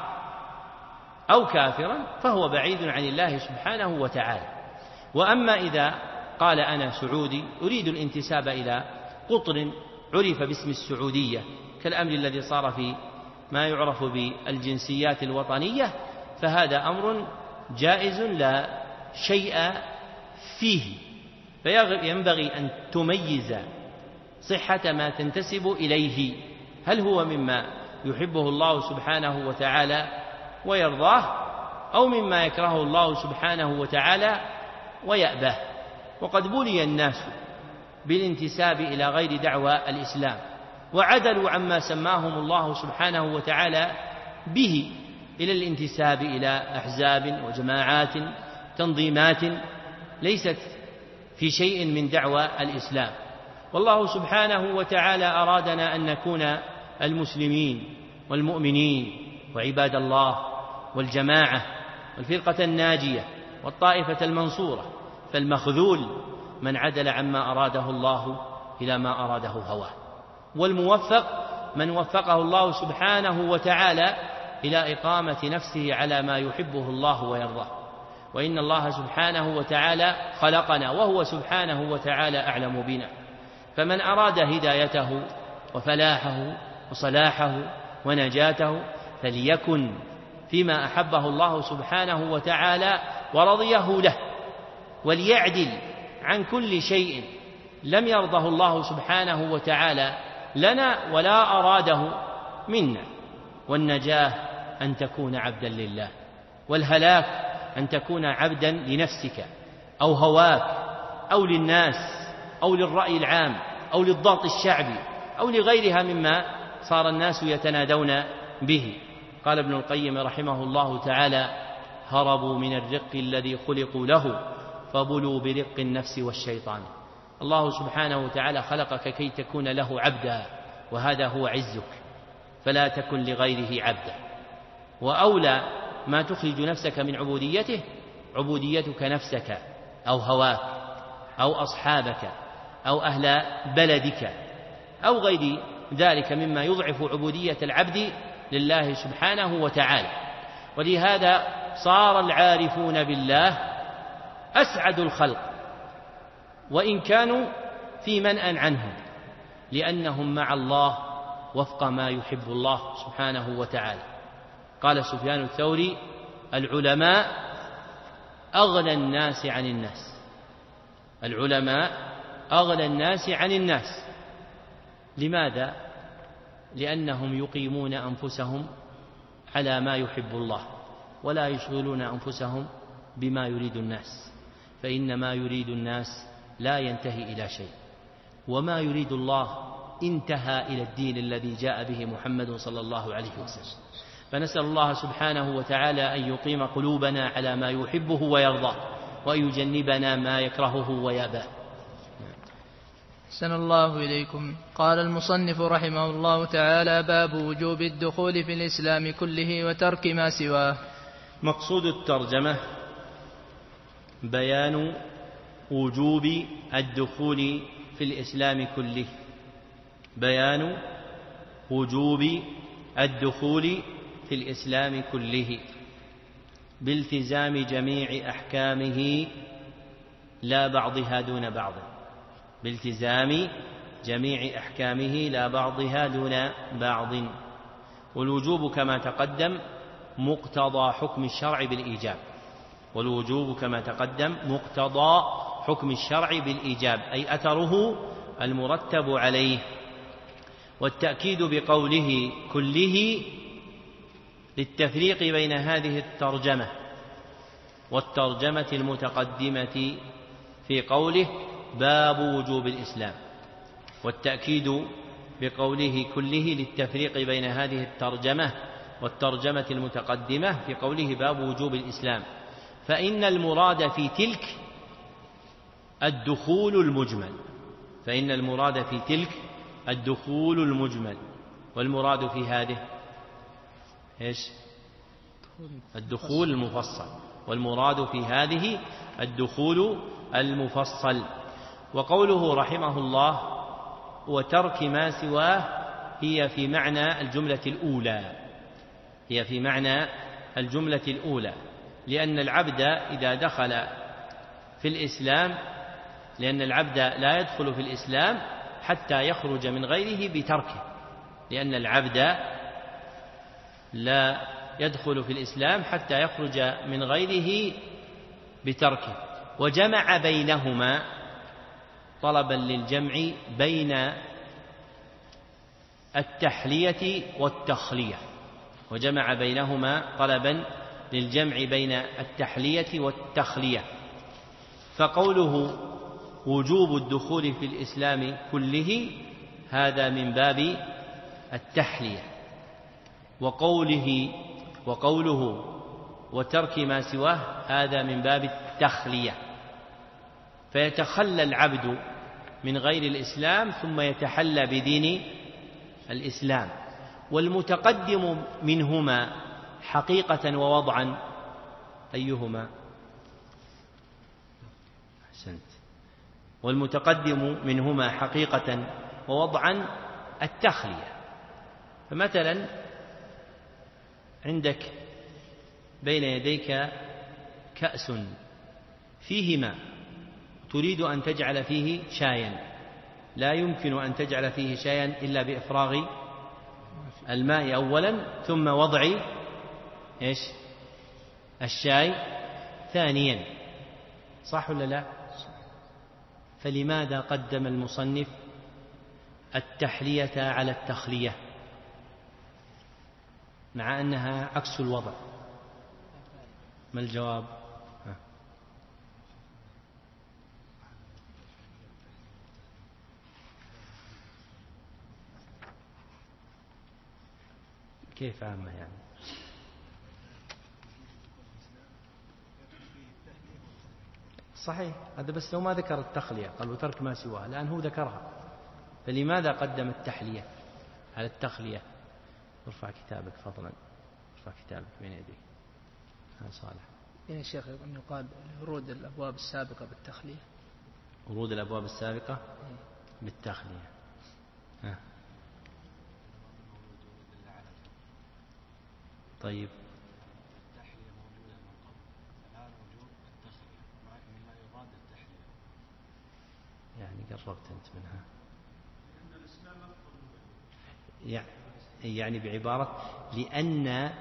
أو كافرا فهو بعيد عن الله سبحانه وتعالى. وأما إذا قال أنا سعودي أريد الانتساب إلى قطر عرف باسم السعودية، كالأمر الذي صار في ما يعرف بالجنسيات الوطنية، فهذا أمر جائز لا شيء فيه، فينبغي أن تميز صحة ما تنتسب إليه، هل هو مما يحبه الله سبحانه وتعالى ويرضاه أو مما يكرهه الله سبحانه وتعالى ويأباه. وقد بلي الناس بالانتساب إلى غير دعوى الإسلام وعدلوا عما سماهم الله سبحانه وتعالى به إلى الانتساب إلى أحزاب وجماعات تنظيمات ليست في شيء من دعوى الإسلام. والله سبحانه وتعالى أرادنا أن نكون المسلمين والمؤمنين وعباد الله والجماعة والفرقة الناجية والطائفة المنصورة، فالمخذول من عدل عما أراده الله إلى ما أراده هواه، والموفق من وفقه الله سبحانه وتعالى إلى إقامة نفسه على ما يحبه الله ويرضاه. وإن الله سبحانه وتعالى خلقنا وهو سبحانه وتعالى أعلم بنا، فمن أراد هدايته وفلاحه وصلاحه ونجاته فليكن فيما أحبه الله سبحانه وتعالى ورضيه له، وليعدل عن كل شيء لم يرضه الله سبحانه وتعالى لنا ولا أراده منا. والنجاة أن تكون عبدا لله، والهلاك أن تكون عبدا لنفسك أو هواك أو للناس أو للرأي العام أو للضغط الشعبي أو لغيرها مما صار الناس يتنادون به. قال ابن القيم رحمه الله تعالى: هربوا من الرق الذي خلقوا له فبلوا برق النفس والشيطان. الله سبحانه وتعالى خلقك كي تكون له عبدا، وهذا هو عزك، فلا تكن لغيره عبدا. وأولى ما تخرج نفسك من عبوديته عبوديتك نفسك أو هواك أو أصحابك أو أهل بلدك أو غير ذلك مما يضعف عبودية العبد لله سبحانه وتعالى. ولهذا صار العارفون بالله أسعد الخلق وإن كانوا في منأى عنهم، لأنهم مع الله وفق ما يحب الله سبحانه وتعالى. قال سفيان الثوري: العلماء أغنى الناس عن الناس. العلماء أغنى الناس عن الناس. لماذا؟ لأنهم يقيمون أنفسهم على ما يحب الله، ولا يشغلون أنفسهم بما يريد الناس، فإن ما يريد الناس لا ينتهي إلى شيء، وما يريد الله انتهى إلى الدين الذي جاء به محمد صلى الله عليه وسلم. فنسأل الله سبحانه وتعالى أن يقيم قلوبنا على ما يحبه ويرضاه، وأن يجنبنا ما يكرهه ويأباه. أحسن الله إليكم. قال المصنف رحمه الله تعالى: باب وجوب الدخول في الإسلام كله وترك ما سواه. مقصود الترجمة بيان وجوب الدخول في الإسلام كله، بيان وجوب الدخول في الإسلام كله بالتزام جميع أحكامه لا بعضها دون بعض، بالتزام جميع أحكامه لا بعضها دون بعض. والوجوب كما تقدم مقتضى حكم الشرع بالإيجاب، والوجوب كما تقدم مقتضى حكم الشرع بالإيجاب، أي أثره المرتب عليه. والتأكيد بقوله كله للتفريق بين هذه الترجمة والترجمة المتقدمة في قوله باب وجوب الإسلام، والتأكيد بقوله كله للتفريق بين هذه الترجمة والترجمة المتقدمة في قوله باب وجوب الإسلام. فإن المراد في تلك الدخول المجمل، فإن المراد في تلك الدخول المجمل، والمراد في هذه إيش؟ الدخول المفصل، والمراد في هذه الدخول المفصل. وقوله رحمه الله وترك ما سواه هي في معنى الجملة الأولى، هي في معنى الجملة الأولى، لأن العبد إذا دخل في الإسلام لأن العبد لا يدخل في الإسلام حتى يخرج من غيره بتركه، لأن العبد لا يدخل في الإسلام حتى يخرج من غيره بتركه. وجمع بينهما طلبا للجمع بين التحلية والتخلية، وجمع بينهما طلبا للجمع بين التحلية والتخلية. فقوله وجوب الدخول في الإسلام كله هذا من باب التحلية، وقوله وقوله وترك ما سواه هذا من باب التخلية. فيتخلى العبد من غير الإسلام ثم يتحلى بدين الإسلام. والمتقدم منهما حقيقة ووضعا أيهما؟ أحسنت. والمتقدم منهما حقيقة ووضعا التخلية. فمثلا عندك بين يديك كأس فيه ماء، تريد أن تجعل فيه شايا، لا يمكن أن تجعل فيه شايا إلا بإفراغ الماء أولا ثم وضع إيش؟ الشاي ثانيا، صح ولا لا؟ فلماذا قدم المصنف التحلية على التخلية مع أنها عكس الوضع؟ ما الجواب؟ ها. كيف عامة يعني؟ صحيح، هذا بس لو ما ذكر التخلية قال وترك ما سواها، الآن هو ذكرها، فلماذا قدم التحلية على التخلية؟ ارفع كتابك فضلا، ارفع كتابك بين يديك. ها صالح. يا شيخ يقال ورود الأبواب السابقة بالتخلية. ورود الأبواب السابقة بالتخلية. ها. طيب. يعني قربت أنت منها. يعني بعبارة لأن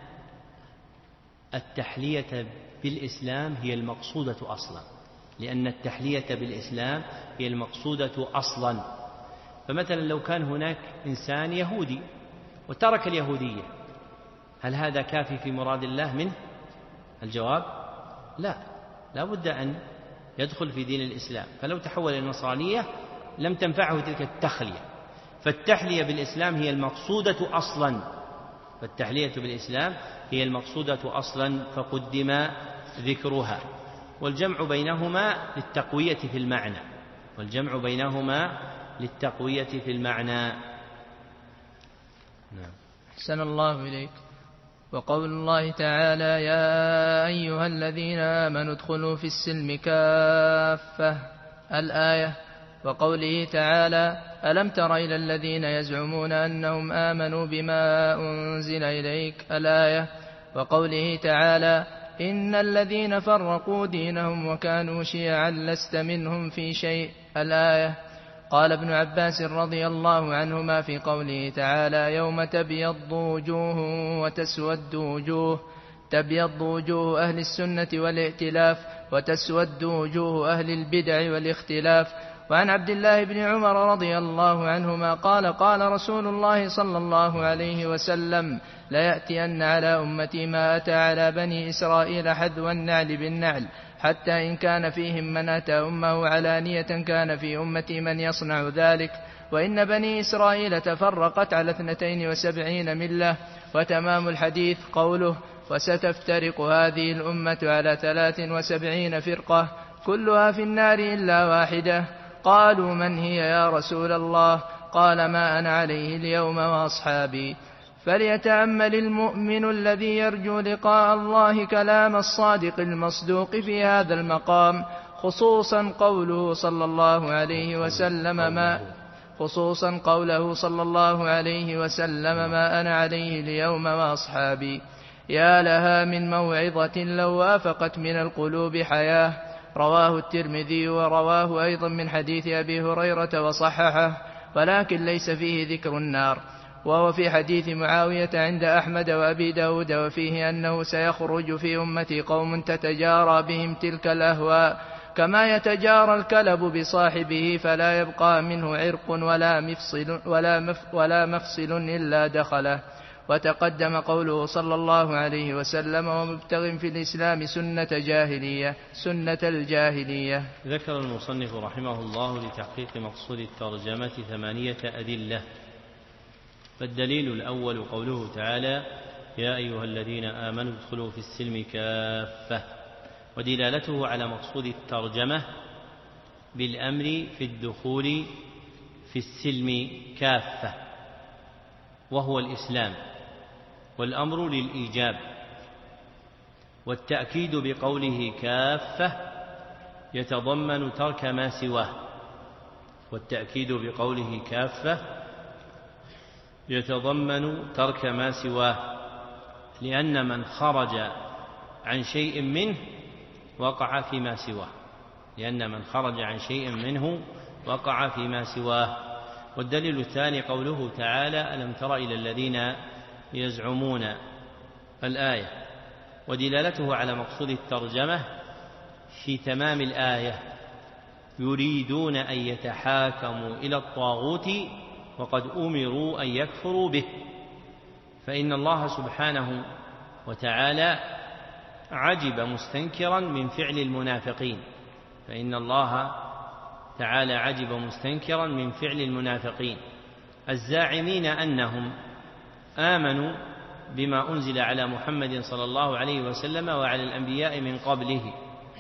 التحلية بالإسلام هي المقصودة أصلا، لأن التحلية بالإسلام هي المقصودة أصلا. فمثلا لو كان هناك إنسان يهودي وترك اليهودية، هل هذا كافي في مراد الله منه؟ الجواب لا، لا بد أن يدخل في دين الإسلام. فلو تحول إلى النصرانية لم تنفعه تلك التخلية. فالتحلية بالإسلام هي المقصودة أصلا، فالتحلية بالإسلام هي المقصودة أصلا فقدم ذكرها. والجمع بينهما للتقوية في المعنى، والجمع بينهما للتقوية في المعنى. نعم. أحسن الله إليك. وقول الله تعالى يا أيها الذين آمنوا ادخلوا في السلم كافة الآية. وقوله تعالى ألم تر إلى الذين يزعمون أنهم آمنوا بما أنزل إليك الآية. وقوله تعالى إن الذين فرقوا دينهم وكانوا شيعا لست منهم في شيء الآية. قال ابن عباس رضي الله عنهما في قوله تعالى يوم تبيض وجوه وتسود وجوه، تبيض وجوه أهل السنة والائتلاف وتسود وجوه أهل البدع والاختلاف. وعن عبد الله بن عمر رضي الله عنهما قال قال رسول الله صلى الله عليه وسلم ليأتين على أمتي ما أتى على بني إسرائيل حذو النعل بالنعل، حتى إن كان فيهم من أتى أمه علانية كان في أمتي من يصنع ذلك. وإن بني إسرائيل تفرقت على اثنتين وسبعين ملة. وتمام الحديث قوله وستفترق هذه الأمة على ثلاث وسبعين فرقة كلها في النار إلا واحدة. قالوا من هي يا رسول الله؟ قال ما أنا عليه اليوم وأصحابي. فليتأمل المؤمن الذي يرجو لقاء الله كلام الصادق المصدوق في هذا المقام، خصوصا قوله صلى الله عليه وسلم ما خصوصا قوله صلى الله عليه وسلم ما أنا عليه اليوم وأصحابي. يا لها من موعظة لو وافقت من القلوب حياة. رواه الترمذي ورواه أيضا من حديث أبي هريرة وصححه، ولكن ليس فيه ذكر النار. وهو في حديث معاوية عند أحمد وأبي داود، وفيه أنه سيخرج في أمتي قوم تتجارى بهم تلك الأهواء كما يتجارى الكلب بصاحبه، فلا يبقى منه عرق ولا مفصل, ولا مف ولا مفصل إلا دخله. وتقدم قوله صلى الله عليه وسلم ومبتغ في الإسلام سنة جاهلية سنة الجاهلية. ذكر المصنف رحمه الله لتحقيق مقصود الترجمة ثمانية أدلة. فالدليل الأول قوله تعالى يا أيها الذين آمنوا ادخلوا في السلم كافة، ودلالته على مقصود الترجمة بالأمر في الدخول في السلم كافة، وهو الإسلام، والأمر للإيجاب. والتأكيد بقوله كافة يتضمن ترك ما سواه، والتأكيد بقوله كافة يتضمن ترك ما سواه، لأن من خرج عن شيء منه وقع فيما سواه، لأن من خرج عن شيء منه وقع فيما سواه. والدليل الثاني قوله تعالى: ألم تر إلى الذين يزعمون الآية، ودلالته على مقصود الترجمة في تمام الآية: يريدون أن يتحاكموا إلى الطاغوت وقد أمروا أن يكفروا به. فإن الله سبحانه وتعالى عجب مستنكرا من فعل المنافقين، فإن الله تعالى عجب مستنكرا من فعل المنافقين الزاعمين أنهم آمنوا بما أنزل على محمد صلى الله عليه وسلم وعلى الأنبياء من قبله،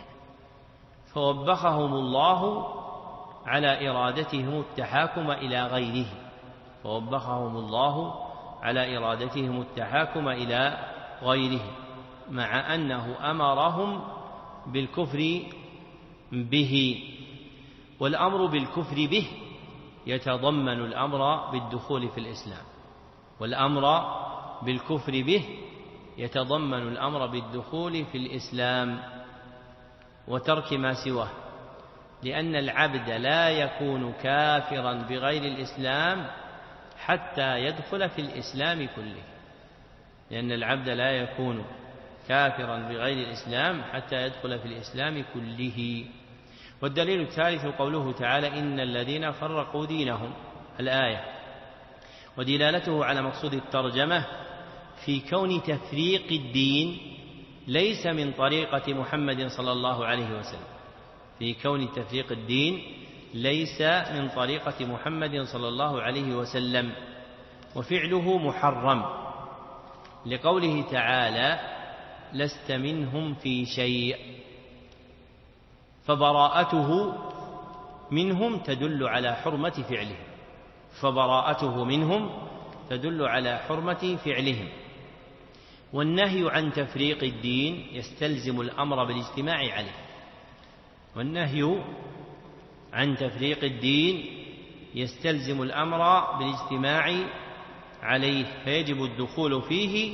فوبخهم الله على إرادتهم التحاكم إلى غيره فوبخهم الله على إرادتهم التحاكم إلى غيره مع أنه أمرهم بالكفر به. والأمر بالكفر به يتضمن الأمر بالدخول في الإسلام، والأمر بالكفر به يتضمن الأمر بالدخول في الإسلام وترك ما سواه، لأن العبد لا يكون كافرا بغير الإسلام حتى يدخل في الإسلام كله، لأن العبد لا يكون كافرا بغير الإسلام حتى يدخل في الإسلام كله. والدليل الثالث قوله تعالى: إن الذين فرقوا دينهم، الآية، ودلالته على مقصود الترجمة في كون تفريق الدين ليس من طريقة محمد صلى الله عليه وسلم، في كون تفريق الدين ليس من طريقة محمد صلى الله عليه وسلم، وفعله محرم، لقوله تعالى: لست منهم في شيء، فبراءته منهم تدل على حرمة فعلهم فبراءته منهم تدل على حرمة فعلهم. والنهي عن تفريق الدين يستلزم الأمر بالاجتماع عليه والنهي عن تفريق الدين يستلزم الأمر بالاجتماع عليه، فيجب الدخول فيه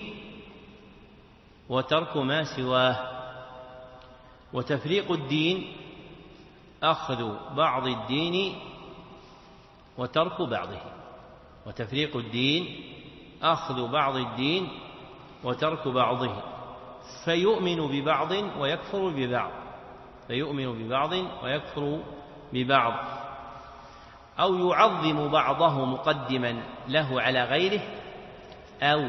وترك ما سواه. وتفريق الدين أخذ بعض الدين وترك بعضه وتفريق الدين أخذ بعض الدين وترك بعضه، فيؤمن ببعض ويكفر ببعض فيؤمن ببعض ويكفر ببعض أو يعظم بعضه مقدما له على غيره أو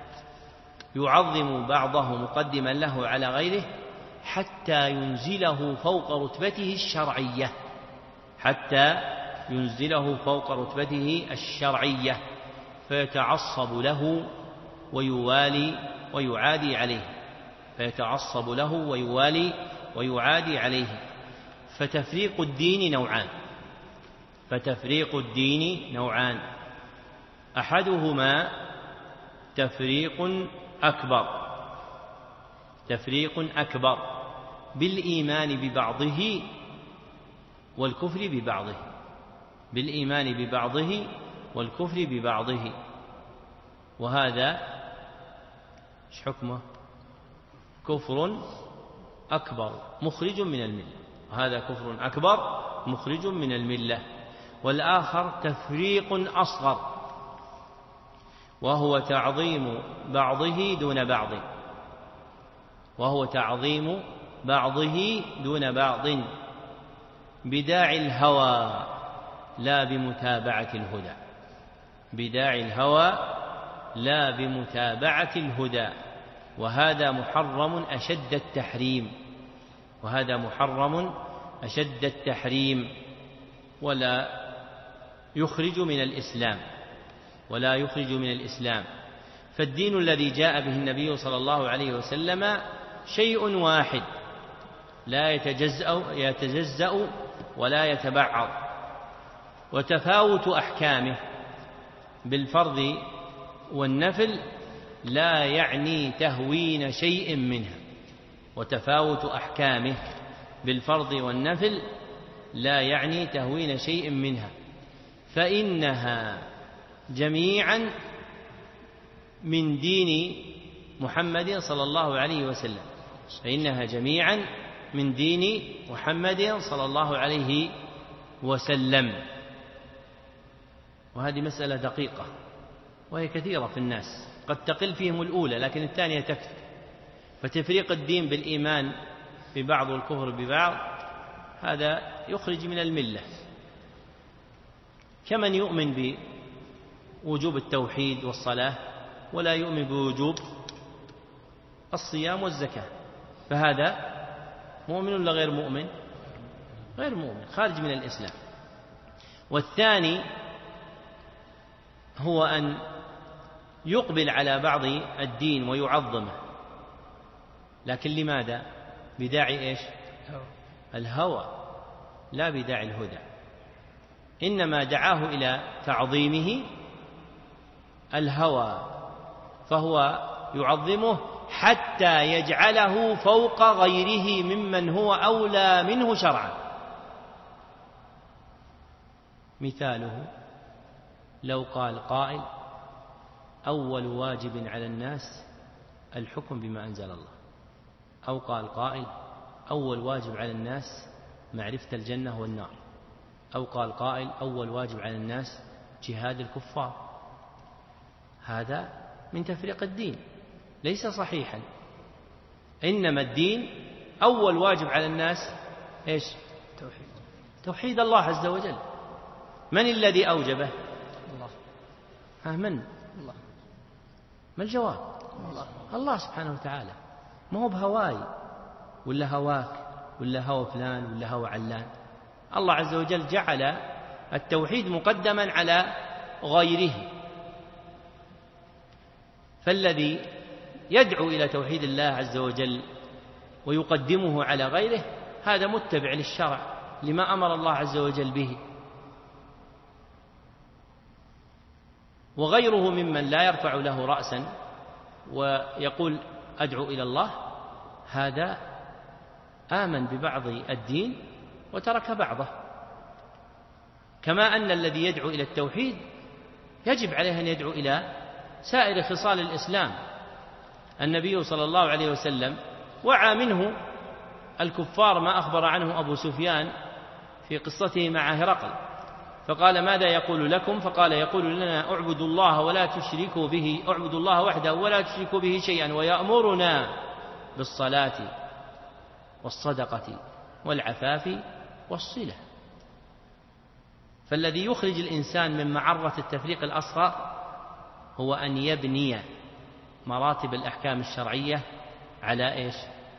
يعظم بعضه مقدما له على غيره حتى ينزله فوق رتبته الشرعية حتى ينزله فوق رتبته الشرعية فيتعصب له ويوالي ويعادي عليه فيتعصب له ويوالي ويعادي عليه. فتفريق الدين نوعان فتفريق الدين نوعان أحدهما تفريق أكبر تفريق أكبر بالإيمان ببعضه والكفر ببعضه بالإيمان ببعضه والكفر ببعضه وهذا ايش حكمه؟ كفر أكبر مخرج من الملة وهذا كفر أكبر مخرج من الملة. والآخر تفريق أصغر وهو تعظيم بعضه دون بعض وهو تعظيم بعضه دون بعض بداعي الهوى لا بمتابعة الهدى بداعي الهوى لا بمتابعة الهدى وهذا محرم أشد التحريم وهذا محرم أشد التحريم ولا يخرج من الإسلام ولا يخرج من الإسلام. فالدين الذي جاء به النبي صلى الله عليه وسلم شيء واحد لا يتجزأ, يتجزأ ولا يتبعض. وتفاوت أحكامه بالفرض والنفل لا يعني تهوين شيء منها. وتفاوت أحكامه بالفرض والنفل لا يعني تهوين شيء منها، فإنها جميعا من دين محمد صلى الله عليه وسلم فإنها جميعا من دين محمد صلى الله عليه وسلم. وهذه مسألة دقيقة وهي كثيرة في الناس، قد تقل فيهم الأولى لكن الثانية تكثر. فتفريق الدين بالإيمان ببعض والكفر ببعض هذا يخرج من الملة، كمن يؤمن بوجوب التوحيد والصلاة ولا يؤمن بوجوب الصيام والزكاة، فهذا مؤمن ولا غير مؤمن؟ غير مؤمن، خارج من الإسلام. والثاني هو أن يقبل على بعض الدين ويعظمه، لكن لماذا؟ بداعي إيش؟ الهوى، لا بداعي الهدى. إنما دعاه إلى تعظيمه الهوى، فهو يعظمه حتى يجعله فوق غيره ممن هو أولى منه شرعا. مثاله لو قال قائل أول واجب على الناس الحكم بما أنزل الله، أو قال قائل أول واجب على الناس معرفة الجنة والنار، أو قال قائل أول واجب على الناس جهاد الكفار، هذا من تفريق الدين ليس صحيحا. إنما الدين أول واجب على الناس إيش؟ توحيد توحيد الله عز وجل. من الذي أوجبه؟ الله. ها من؟ الله. ما الجواب؟ الله. الله سبحانه وتعالى. ما هو بهواي ولا هواك ولا هوى فلان ولا هوى علان. الله عز وجل جعل التوحيد مقدما على غيره، فالذي يدعو إلى توحيد الله عز وجل ويقدمه على غيره هذا متبع للشرع لما أمر الله عز وجل به. وغيره ممن لا يرفع له رأسا ويقول أدعو إلى الله هذا آمن ببعض الدين وترك بعضه. كما أن الذي يدعو إلى التوحيد يجب عليه أن يدعو إلى سائر خصال الإسلام. النبي صلى الله عليه وسلم وعى منه الكفار ما أخبر عنه أبو سفيان في قصته مع هرقل، فقال ماذا يقول لكم؟ فقال يقول لنا اعبدوا الله ولا تشركوا به، اعبدوا الله وحده ولا تشركوا به شيئا، ويأمرنا بالصلاة والصدقة والعفاف والصلة. فالذي يخرج الإنسان من معرة التفريق الأصغر هو أن يبني مراتب الأحكام الشرعية على إيش؟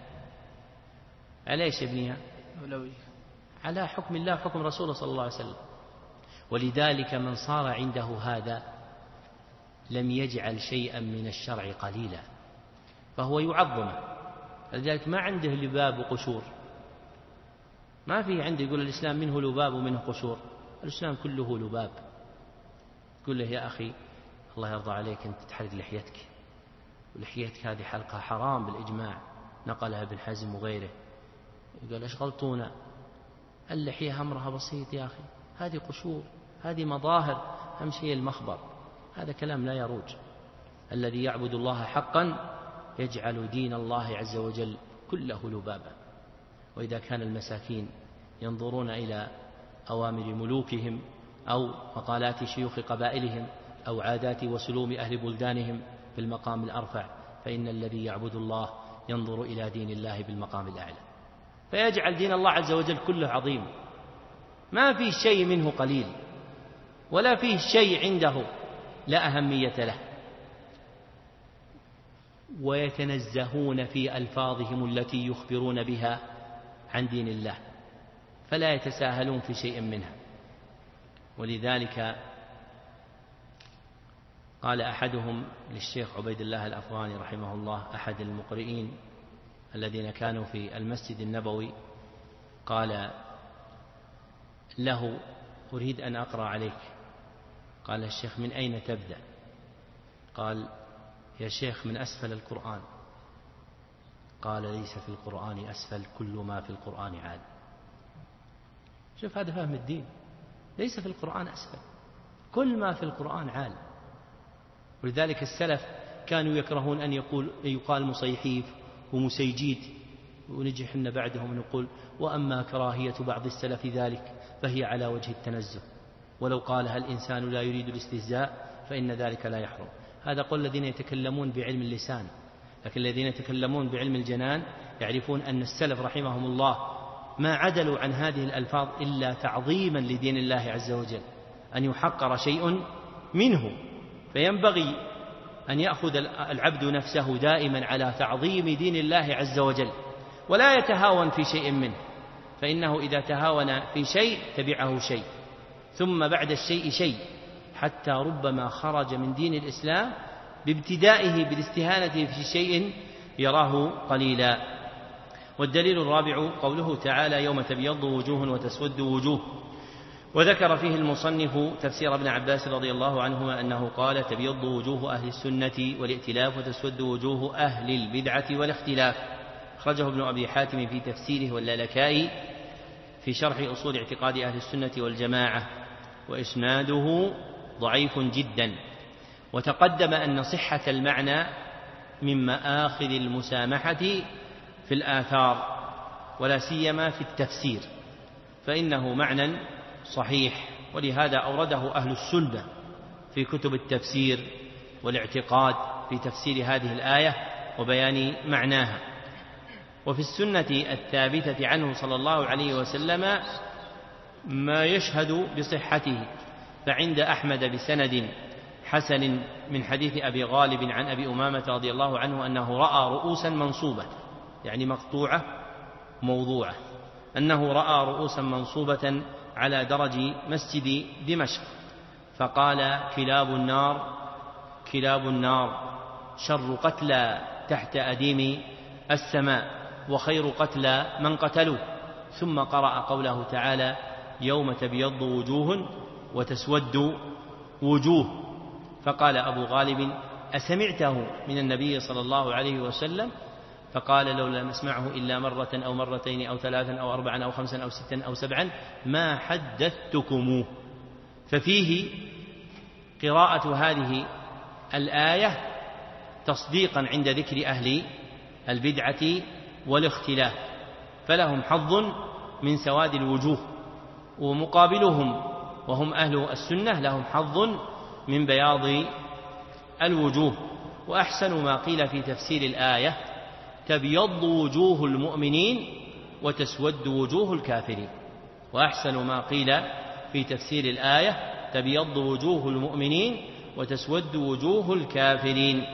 على إيش يبنيها؟ على حكم الله وحكم رسوله صلى الله عليه وسلم. ولذلك من صار عنده هذا لم يجعل شيئا من الشرع قليلا، فهو يعظمه. لذلك ما عنده لباب وقشور، ما في عنده يقول الإسلام منه لباب ومنه قشور. الإسلام كله لباب. يقول له يا أخي الله يرضى عليك أنت تحلق لحيتك، ولحيتك هذه حلقة حرام بالإجماع، نقلها ابن حزم وغيره. يقول ايش غلطونا؟ اللحية أمرها بسيط يا أخي، هذه قشور، هذه مظاهر، أهم شيء المخبر. هذا كلام لا يروج. الذي يعبد الله حقا يجعل دين الله عز وجل كله لبابا. وإذا كان المساكين ينظرون إلى أوامر ملوكهم أو مقالات شيوخ قبائلهم أو عادات وسلوم أهل بلدانهم في المقام الأرفع، فإن الذي يعبد الله ينظر إلى دين الله بالمقام الأعلى، فيجعل دين الله عز وجل كله عظيم، ما فيه شيء منه قليل ولا فيه شيء عنده لا أهمية له. ويتنزهون في ألفاظهم التي يخبرون بها عن دين الله، فلا يتساهلون في شيء منها. ولذلك قال أحدهم للشيخ عبيد الله الأفغاني رحمه الله، أحد المقرئين الذين كانوا في المسجد النبوي، قال له: أريد أن أقرأ عليك. قال الشيخ: من أين تبدأ؟ قال: يا شيخ من أسفل القرآن. قال: ليس في القرآن أسفل، كل ما في القرآن عال. شوف هذا فهم الدين، ليس في القرآن أسفل، كل ما في القرآن عال. ولذلك السلف كانوا يكرهون أن يقول يقال مصيحيف ومسيجيت، ونجحنا بعدهم نقول: وأما كراهية بعض السلف ذلك فهي على وجه التنزه، ولو قالها الإنسان لا يريد الاستهزاء فإن ذلك لا يحرم. هذا قول الذين يتكلمون بعلم اللسان، لكن الذين يتكلمون بعلم الجنان يعرفون أن السلف رحمهم الله ما عدلوا عن هذه الألفاظ إلا تعظيما لدين الله عز وجل، أن يحقر شيء منه. فينبغي أن يأخذ العبد نفسه دائما على تعظيم دين الله عز وجل، ولا يتهاون في شيء منه، فإنه إذا تهاون في شيء تبعه شيء، ثم بعد الشيء شيء، حتى ربما خرج من دين الإسلام بابتدائه بالاستهانة في شيء يراه قليلا. والدليل الرابع قوله تعالى: يوم تبيض وجوه وتسود وجوه. وذكر فيه المصنف تفسير ابن عباس رضي الله عنهما أنه قال: تبيض وجوه أهل السنة والائتلاف، وتسود وجوه أهل البدعة والاختلاف. أخرجه ابن أبي حاتم في تفسيره واللالكائي في شرح أصول اعتقاد أهل السنة والجماعة، وإسناده ضعيف جدا. وتقدم أن صحة المعنى من مآخذ المسامحة في الآثار، ولا سيما في التفسير، فإنه معنى صحيح، ولهذا أورده أهل السنة في كتب التفسير والاعتقاد في تفسير هذه الآية وبيان معناها. وفي السنة الثابتة عنه صلى الله عليه وسلم ما يشهد بصحته، فعند أحمد بسند حسن من حديث أبي غالب عن أبي أمامة رضي الله عنه أنه رأى رؤوسا منصوبة، يعني مقطوعة موضوعة، أنه رأى رؤوسا منصوبة على درج مسجد دمشق، فقال: كلاب النار كلاب النار شر قتلى تحت أديم السماء، وخير قتلى من قتلوا. ثم قرأ قوله تعالى: يوم تبيض وجوه وتسود وجوه. فقال أبو غالب: أسمعته من النبي صلى الله عليه وسلم؟ فقال: لو لم أسمعه إلا مرة أو مرتين أو ثلاثا أو أربعا أو خمسا أو ستا أو سبعا ما حدثتكموه. ففيه قراءة هذه الآية تصديقا عند ذكر أهل البدعة والاختلاف، فلهم حظ من سواد الوجوه، ومقابلهم وهم أهل السنة لهم حظ من بياض الوجوه. وأحسن ما قيل في تفسير الآية: تبيض وجوه المؤمنين وتسود وجوه الكافرين. وأحسن ما قيل في تفسير الآية: تبيض وجوه المؤمنين وتسود وجوه الكافرين.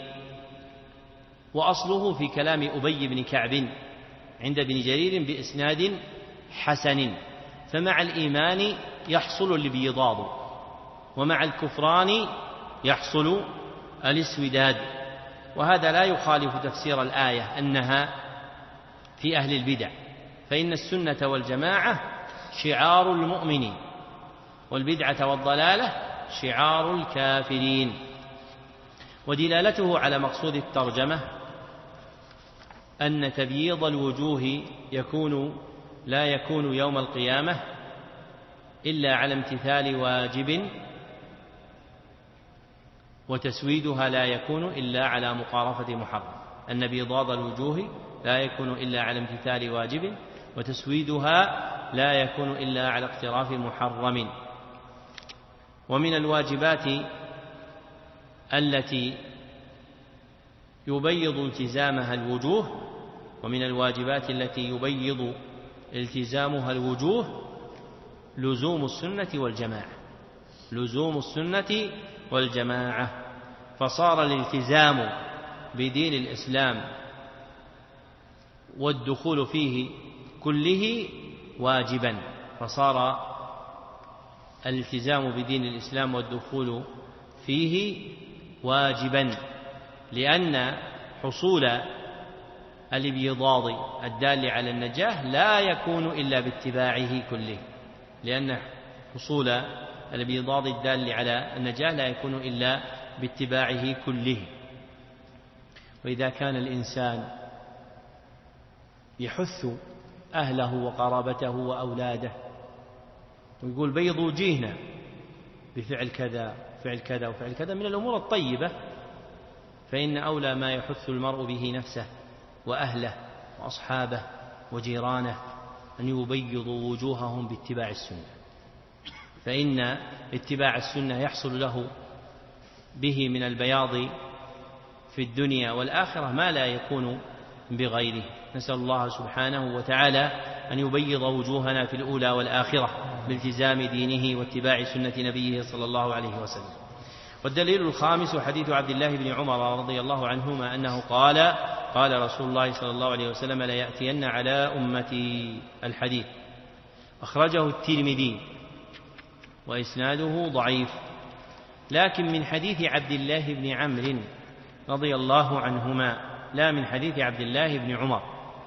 وأصله في كلام أبي بن كعب عند ابن جرير بإسناد حسن. فمع الإيمان يحصل البيضاض، ومع الكفران يحصل الاسوداد. وهذا لا يخالف تفسير الآية أنها في أهل البدع، فإن السنة والجماعة شعار المؤمنين، والبدعة والضلالة شعار الكافرين. ودلالته على مقصود الترجمة أن تبييض الوجوه يكون لا يكون يوم القيامة إلا على امتثال واجب، وتسويدها لا يكون إلا على مقارفة محرم. أن بيضاض الوجوه لا يكون إلا على امتثال واجب، وتسويدها لا يكون إلا على اقتراف محرم. ومن الواجبات التي يبيض التزامها الوجوه ومن الواجبات التي يبيض التزامها الوجوه لزوم السنة والجماعة لزوم السنة والجماعة فصار الالتزام بدين الإسلام والدخول فيه كله واجبا فصار الالتزام بدين الإسلام والدخول فيه واجبا لأن حصول الابيضاض الدال على النجاة لا يكون إلا باتباعه كله لأن حصول البيضاض الدال على النجاة لا يكون إلا باتباعه كله. وإذا كان الإنسان يحث أهله وقرابته وأولاده ويقول بيضوا جيهنا بفعل كذا فعل كذا وفعل كذا من الأمور الطيبة، فإن أولى ما يحث المرء به نفسه وأهله وأصحابه وجيرانه أن يبيضوا وجوههم باتباع السنة، فإن اتباع السنة يحصل له به من البياض في الدنيا والآخرة ما لا يكون بغيره. نسأل الله سبحانه وتعالى أن يبيض وجوهنا في الأولى والآخرة بالتزام دينه واتباع سنة نبيه صلى الله عليه وسلم. والدليل الخامس حديث عبد الله بن عمر رضي الله عنهما أنه قال قال رسول الله صلى الله عليه وسلم لا يأتين على أمتي. الحديث أخرجه الترمذي وإسناده ضعيف، لكن من حديث عبد الله بن عمرو رضي الله عنهما لا من حديث عبد الله بن عمر،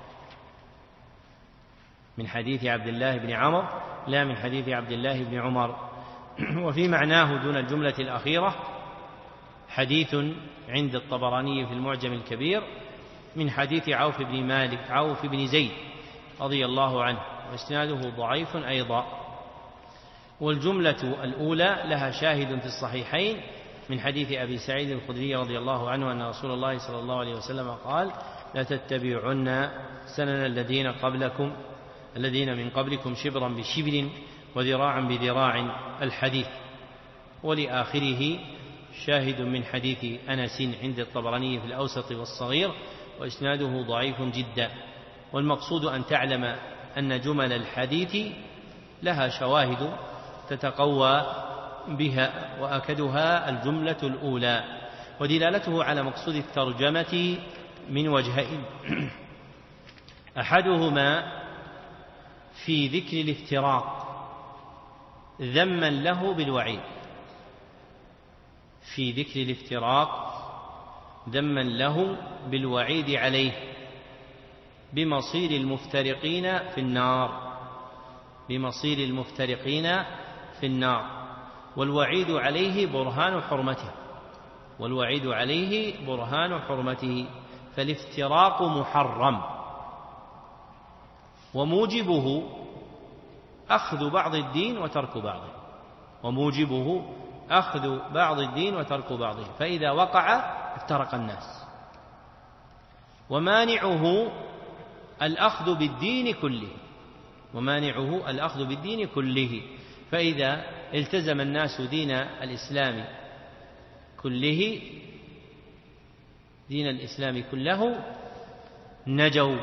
من حديث عبد الله بن عمر لا من حديث عبد الله بن عمر. وفي معناه دون الجملة الأخيرة حديث عند الطبراني في المعجم الكبير من حديث عوف بن مالك عوف بن زيد رضي الله عنه، وإسناده ضعيف أيضا. والجملة الأولى لها شاهد في الصحيحين من حديث أبي سعيد الخدري رضي الله عنه أن رسول الله صلى الله عليه وسلم قال لا تتبعن سنن الذين قبلكم الذين من قبلكم شبرا بشبر وذراعا بذراع. الحديث. ولآخره شاهد من حديث أنس عند الطبراني في الأوسط والصغير وإسناده ضعيف جدا. والمقصود أن تعلم أن جمل الحديث لها شواهد تتقوى بها، وأكدها الجملة الأولى. ودلالته على مقصود الترجمة من وجهين: أحدهما في ذكر الافتراق ذما له بالوعيد، في ذكر الافتراق ذما له بالوعيد عليه بمصير المفترقين في النار، بمصير المفترقين في النار. والوعيد عليه برهان حرمته، والوعيد عليه برهان حرمته، فالافتراق محرم وموجبه أخذ بعض الدين وترك بعضه، وموجبه أخذ بعض الدين وترك بعضه، فإذا وقع افترق الناس. ومانعه الأخذ بالدين كله، ومانعه الأخذ بالدين كله، فإذا التزم الناس دين الإسلام كله دين الإسلام كله نجوا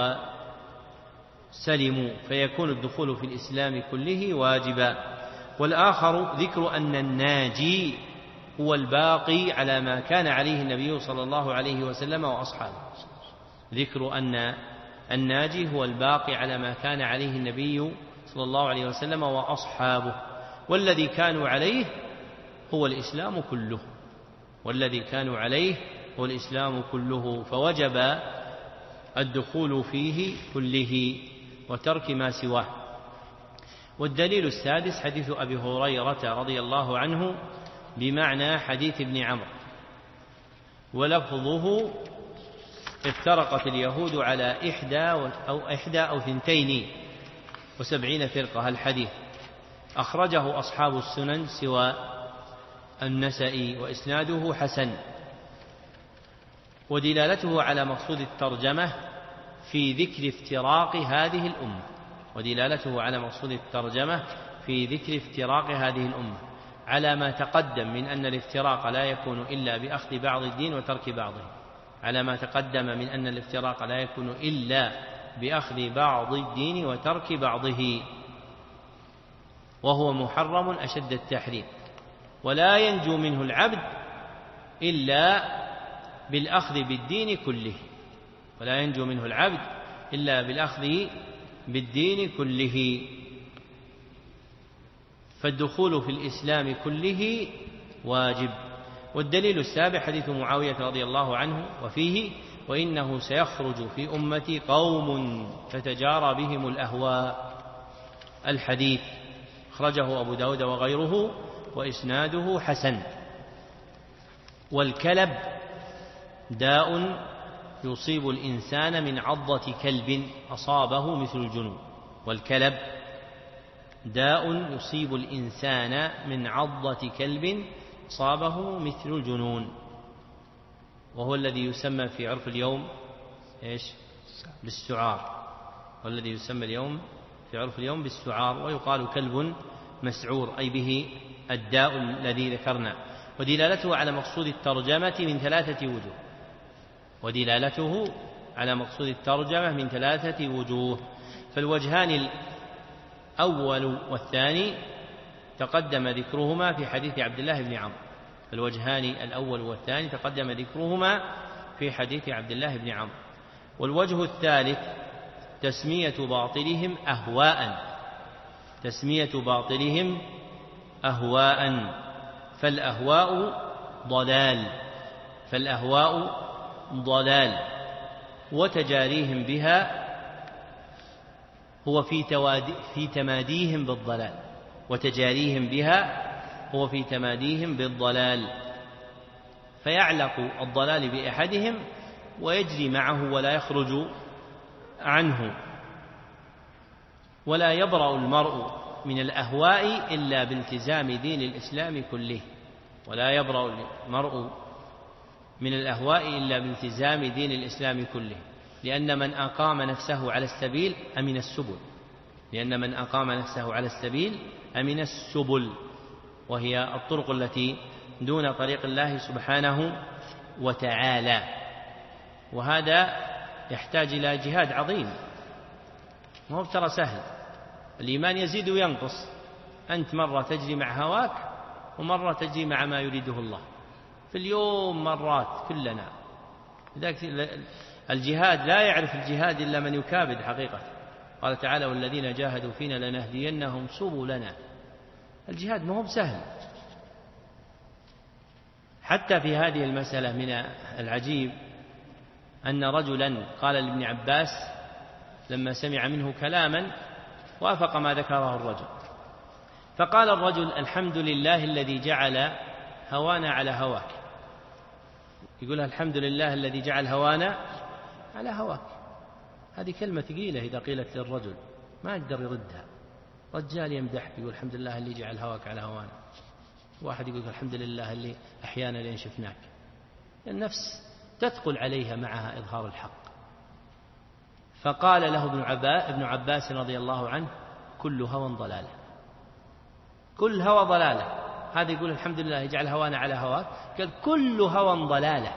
وسلموا، فيكون الدخول في الإسلام كله واجبا. والآخر ذكر أن الناجي هو الباقي على ما كان عليه النبي صلى الله عليه وسلم وأصحابه، ذكر أن الناجي هو الباقي على ما كان عليه النبي صلى الله عليه وسلم وأصحابه، والذي كانوا عليه هو الإسلام كله، والذي كانوا عليه هو الإسلام كله، فوجب الدخول فيه كله وترك ما سواه. والدليل السادس حديث أبي هريرة رضي الله عنه بمعنى حديث ابن عمرو، ولفظه افترقت اليهود على إحدى أو إحدى أو ثنتين وسبعين فرقة. الحديث أخرجه أصحاب السنن سوى النسائي وإسناده حسن. ودلالته على مقصود الترجمة في ذكر افتراق هذه الأمة، ودلالته على مقصود الترجمة في ذكر افتراق هذه الأمة على ما تقدم من أن الافتراق لا يكون إلا بأخذ بعض الدين وترك بعضه، على ما تقدم من أن الافتراق لا يكون إلا بأخذ بعض الدين وترك بعضه، وهو محرم أشد التحريم، ولا ينجو منه العبد إلا بالأخذ بالدين كله، ولا ينجو منه العبد إلا بالأخذ بالدين كله. فالدخول في الإسلام كله واجب. والدليل السابع حديث معاوية رضي الله عنه وفيه وإنه سيخرج في أمتي قوم تتجارى بهم الأهواء. الحديث أخرجه أبو داود وغيره وإسناده حسن. والكلب داء يصيب الإنسان من عضة كلب أصابه مثل الجنون. والكلب داء يصيب الإنسان من عضة كلب أصابه مثل الجنون، وهو الذي يسمى في عرف اليوم إيش؟ بالسعار، والذي يسمى اليوم في عرف اليوم بالسعار، ويقال كلب مسعور أي به الداء الذي ذكرنا. ودلالته على مقصود الترجمة من ثلاثة وجوه ودلالته على مقصود الترجمة من ثلاثة وجوه فالوجهان الأول والثاني تقدم ذكرهما في حديث عبد الله بن عمرو الوجهان الأول والثاني تقدم ذكرهما في حديث عبد الله بن عمرو. والوجه الثالث تسمية باطلهم أهواء تسمية باطلهم أهواء فالأهواء ضلال فالأهواء ضلال وتجاريهم بها هو في, في تماديهم بالضلال وتجاريهم بها هو في تماديهم بالضلال فيعلق الضلال بأحدهم ويجري معه ولا يخرج عنه. ولا يبرأ المرء من الأهواء إلا بالتزام دين الإسلام كله ولا يبرأ المرء من الأهواء إلا بالتزام دين الإسلام كله لأن من أقام نفسه على السبيل أمن السبل لأن من أقام نفسه على السبيل أمن السبل وهي الطرق التي دون طريق الله سبحانه وتعالى. وهذا يحتاج إلى جهاد عظيم، ما هو ترى سهل. الإيمان يزيد وينقص، أنت مرة تجري مع هواك ومرة تجري مع ما يريده الله في اليوم مرات كلنا. لذلك الجهاد لا يعرف الجهاد إلا من يكابد حقيقة. قال تعالى والذين جاهدوا فينا لنهدينهم سبلنا. الجهاد ما هو بسهل. حتى في هذه المسألة من العجيب أن رجلا قال لابن عباس لما سمع منه كلاما وافق ما ذكره الرجل فقال الرجل الحمد لله الذي جعل هوانا على هواك. يقول الحمد لله الذي جعل هوانا على هواك. هذه كلمة ثقيلة إذا قيلت للرجل ما يقدر يردها. رجال يمدح يقول الحمد لله اللي جعل هواك على هوانا. واحد يقول الحمد لله اللي أحيانا لين شفناك. النفس تثقل عليها معها إظهار الحق. فقال له ابن عباس, ابن عباس رضي الله عنه كل هوى ضلالة كل هوى ضلالة. هذا يقول الحمد لله يجعل هوانا على هواك قال كل هوى ضلالة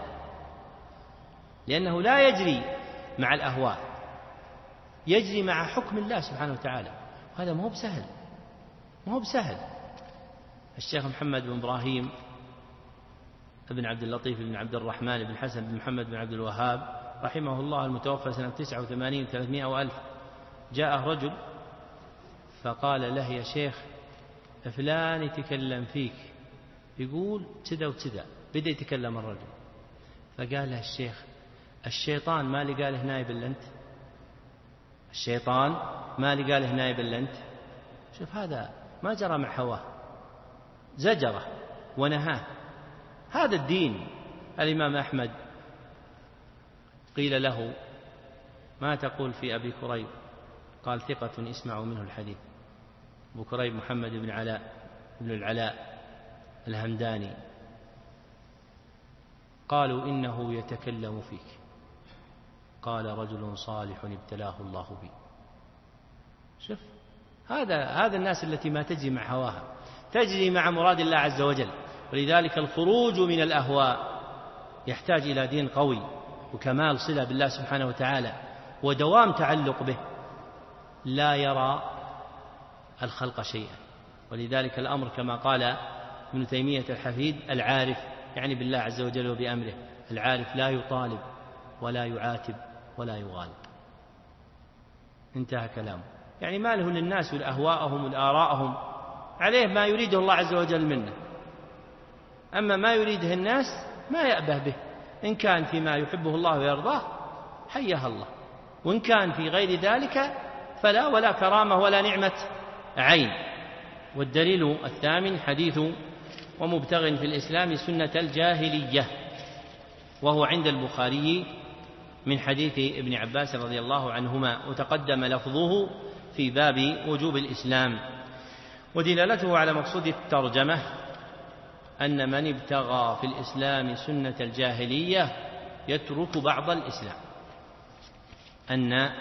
لأنه لا يجري مع الأهواء يجري مع حكم الله سبحانه وتعالى. هذا ما هو بسهل ما هو بسهل. الشيخ محمد بن إبراهيم ابن عبد اللطيف بن عبد الرحمن بن حسن بن محمد بن عبد الوهاب رحمه الله المتوفى سنة تسعة وثمانين وثلاثمائة وألف جاء رجل فقال له يا شيخ فلان يتكلم فيك يقول كذا وكذا. بدأ يتكلم الرجل فقال له الشيخ الشيطان ما لي قاله نايب إلا أنت الشيطان ما لي قاله نايب إلا أنت. شوف هذا ما جرى مع هواه زجره ونهاه. هذا الدين. الإمام أحمد قيل له ما تقول في أبي كريب قال ثقة اسمعوا منه الحديث. أبو كريب محمد بن علاء بن العلاء الهمداني قالوا إنه يتكلم فيك. قال رجل صالح ابتلاه الله به. شوف هذا هذا الناس التي ما تجري مع هواها تجري مع مراد الله عز وجل. ولذلك الخروج من الأهواء يحتاج إلى دين قوي وكمال صلة بالله سبحانه وتعالى ودوام تعلق به لا يرى الخلق شيئا. ولذلك الأمر كما قال ابن تيمية الحفيد العارف يعني بالله عز وجل وبأمره. العارف لا يطالب ولا يعاتب ولا يغالب. انتهى كلامه. يعني ما له للناس والأهواءهم والآراءهم عليه ما يريده الله عز وجل منه. أما ما يريده الناس ما يأبه به. إن كان فيما يحبه الله ويرضاه حياه الله وإن كان في غير ذلك فلا ولا كرامة ولا نعمة عين. والدليل الثامن حديث ومبتغ في الإسلام سنة الجاهلية، وهو عند البخاري من حديث ابن عباس رضي الله عنهما، وتقدم لفظه في باب وجوب الإسلام. ودلالته على مقصود الترجمة أن من ابتغى في الإسلام سنة الجاهلية يترك بعض الإسلام، أن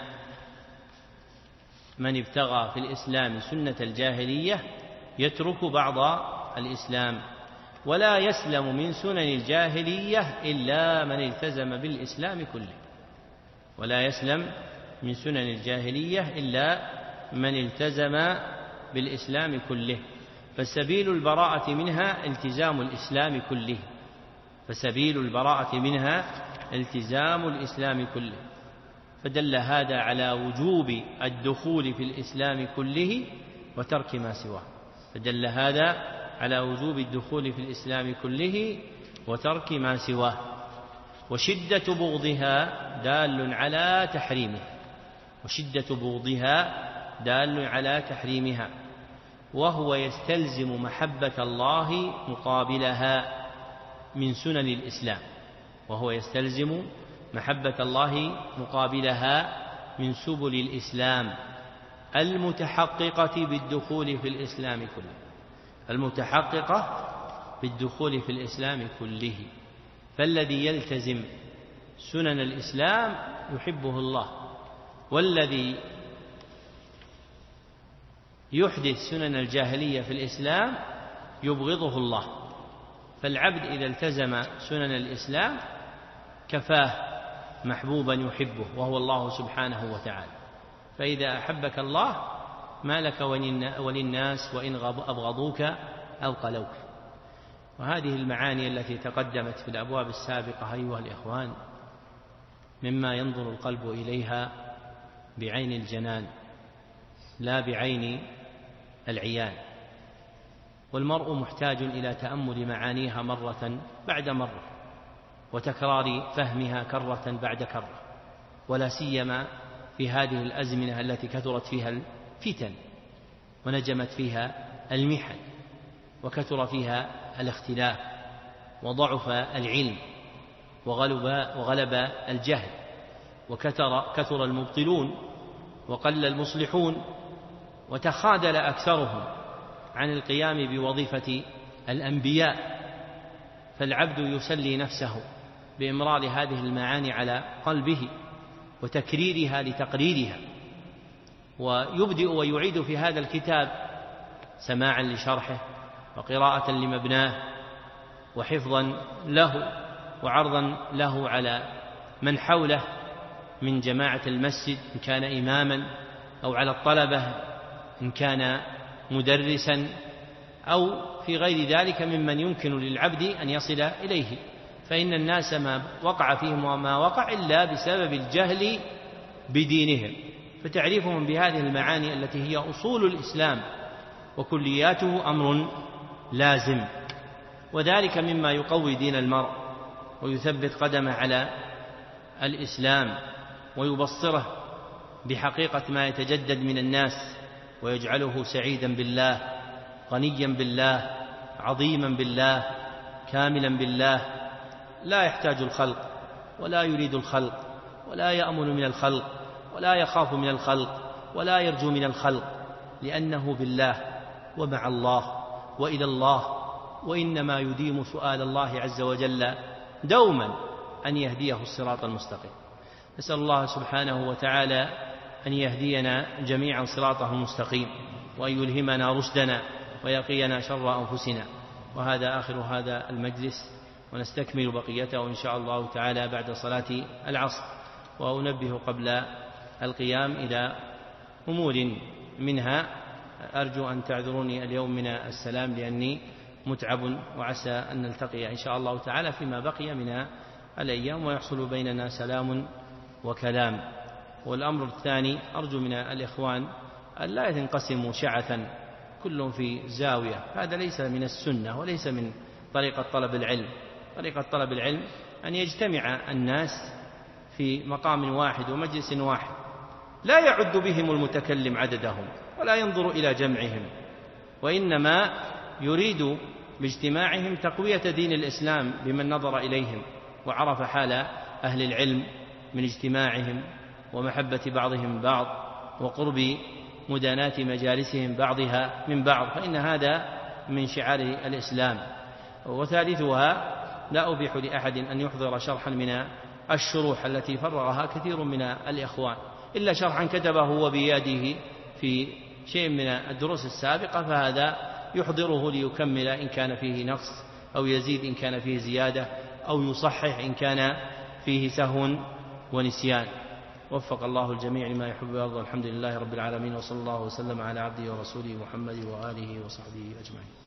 من ابتغى في الإسلام سنة الجاهلية يترك بعض الإسلام، ولا يسلم من سنن الجاهلية إلا من التزم بالإسلام كله، ولا يسلم من سنن الجاهلية إلا من التزم بالإسلام كله، فسبيل البراءة منها التزام الإسلام كله، فسبيل البراءة منها التزام الإسلام كله. فدل هذا على وجوب الدخول في الإسلام كله وترك ما سواه، فدل هذا على وجوب الدخول في الإسلام كله وترك ما سواه. وشدة بغضها دال على تحريمه، وشدة بغضها دال على تحريمها، وهو يستلزم محبة الله مقابلها من سنن الإسلام، وهو يستلزم محبة الله مقابلها من سبل الإسلام المتحققة بالدخول في الإسلام كله، المتحققة بالدخول في الإسلام كله. فالذي يلتزم سنن الإسلام يحبه الله، والذي يحدث سنن الجاهلية في الإسلام يبغضه الله. فالعبد إذا التزم سنن الإسلام كفاه محبوبا يحبه وهو الله سبحانه وتعالى. فإذا أحبك الله ما لك وللناس وإن أبغضوك أو قلوك. وهذه المعاني التي تقدمت في الأبواب السابقة أيها الإخوان مما ينظر القلب إليها بعين الجنان لا بعين العيان، والمرء محتاج إلى تأمل معانيها مرة بعد مرة وتكرار فهمها كرة بعد كرة، ولا سيما في هذه الأزمنة التي كثرت فيها الفتن ونجمت فيها المحن وكثر فيها الاختلاف وضعف العلم وغلب, وغلب الجهل وكثر كثر المبطلون وقل المصلحون وتخاذل أكثرهم عن القيام بوظيفة الأنبياء. فالعبد يسلي نفسه بإمرار هذه المعاني على قلبه وتكريرها لتقريرها، ويبدئ ويعيد في هذا الكتاب سماعا لشرحه وقراءة لمبناه وحفظا له وعرضا له على من حوله من جماعة المسجد إن كان إماما، أو على الطلبة إن كان مدرسا، أو في غير ذلك ممن يمكن للعبد أن يصل إليه. فإن الناس ما وقع فيهم وما وقع إلا بسبب الجهل بدينهم، فتعريفهم بهذه المعاني التي هي أصول الإسلام وكلياته أمر لازم، وذلك مما يقوي دين المرء ويثبت قدمه على الإسلام ويبصره بحقيقة ما يتجدد من الناس ويجعله سعيدا بالله غنيا بالله عظيما بالله كاملا بالله، لا يحتاج الخلق ولا يريد الخلق ولا يأمل من الخلق ولا يخاف من الخلق ولا يرجو من الخلق، لأنه بالله ومع الله وإلى الله، وإنما يديم سؤال الله عز وجل دوما أن يهديه الصراط المستقيم. نسأل الله سبحانه وتعالى أن يهدينا جميعا صراطه المستقيم، وأن يلهمنا رشدنا ويقينا شر أنفسنا. وهذا آخر هذا المجلس، ونستكمل بقيته إن شاء الله تعالى بعد صلاة العصر. وأنبه قبل القيام إلى أمور منها، أرجو أن تعذروني اليوم من السلام لأني متعب، وعسى أن نلتقي إن شاء الله تعالى فيما بقي من الأيام ويحصل بيننا سلام وكلام. والأمر الثاني أرجو من الإخوان أن لا ينقسموا شعثا كل في زاوية، هذا ليس من السنة وليس من طريقة طلب العلم. طريقة طلب العلم أن يجتمع الناس في مقام واحد ومجلس واحد، لا يعد بهم المتكلم عددهم ولا ينظر إلى جمعهم، وإنما يريد باجتماعهم تقوية دين الإسلام بمن نظر إليهم وعرف حال أهل العلم من اجتماعهم ومحبة بعضهم بعض وقرب مداناة مجالسهم بعضها من بعض، فإن هذا من شعار الإسلام. وثالثها لا أبيح لأحد أن يحضر شرحا من الشروح التي فرغها كثير من الإخوان، إلا شرحا كتبه هو بيده في شيء من الدروس السابقة، فهذا يحضره ليكمل إن كان فيه نقص، أو يزيد إن كان فيه زيادة، أو يصحح إن كان فيه سهو ونسيان. وفق الله الجميع لما يحب ويرضى. الحمد لله رب العالمين، وصلى الله وسلم على عبده ورسوله محمد وآله وصحبه أجمعين.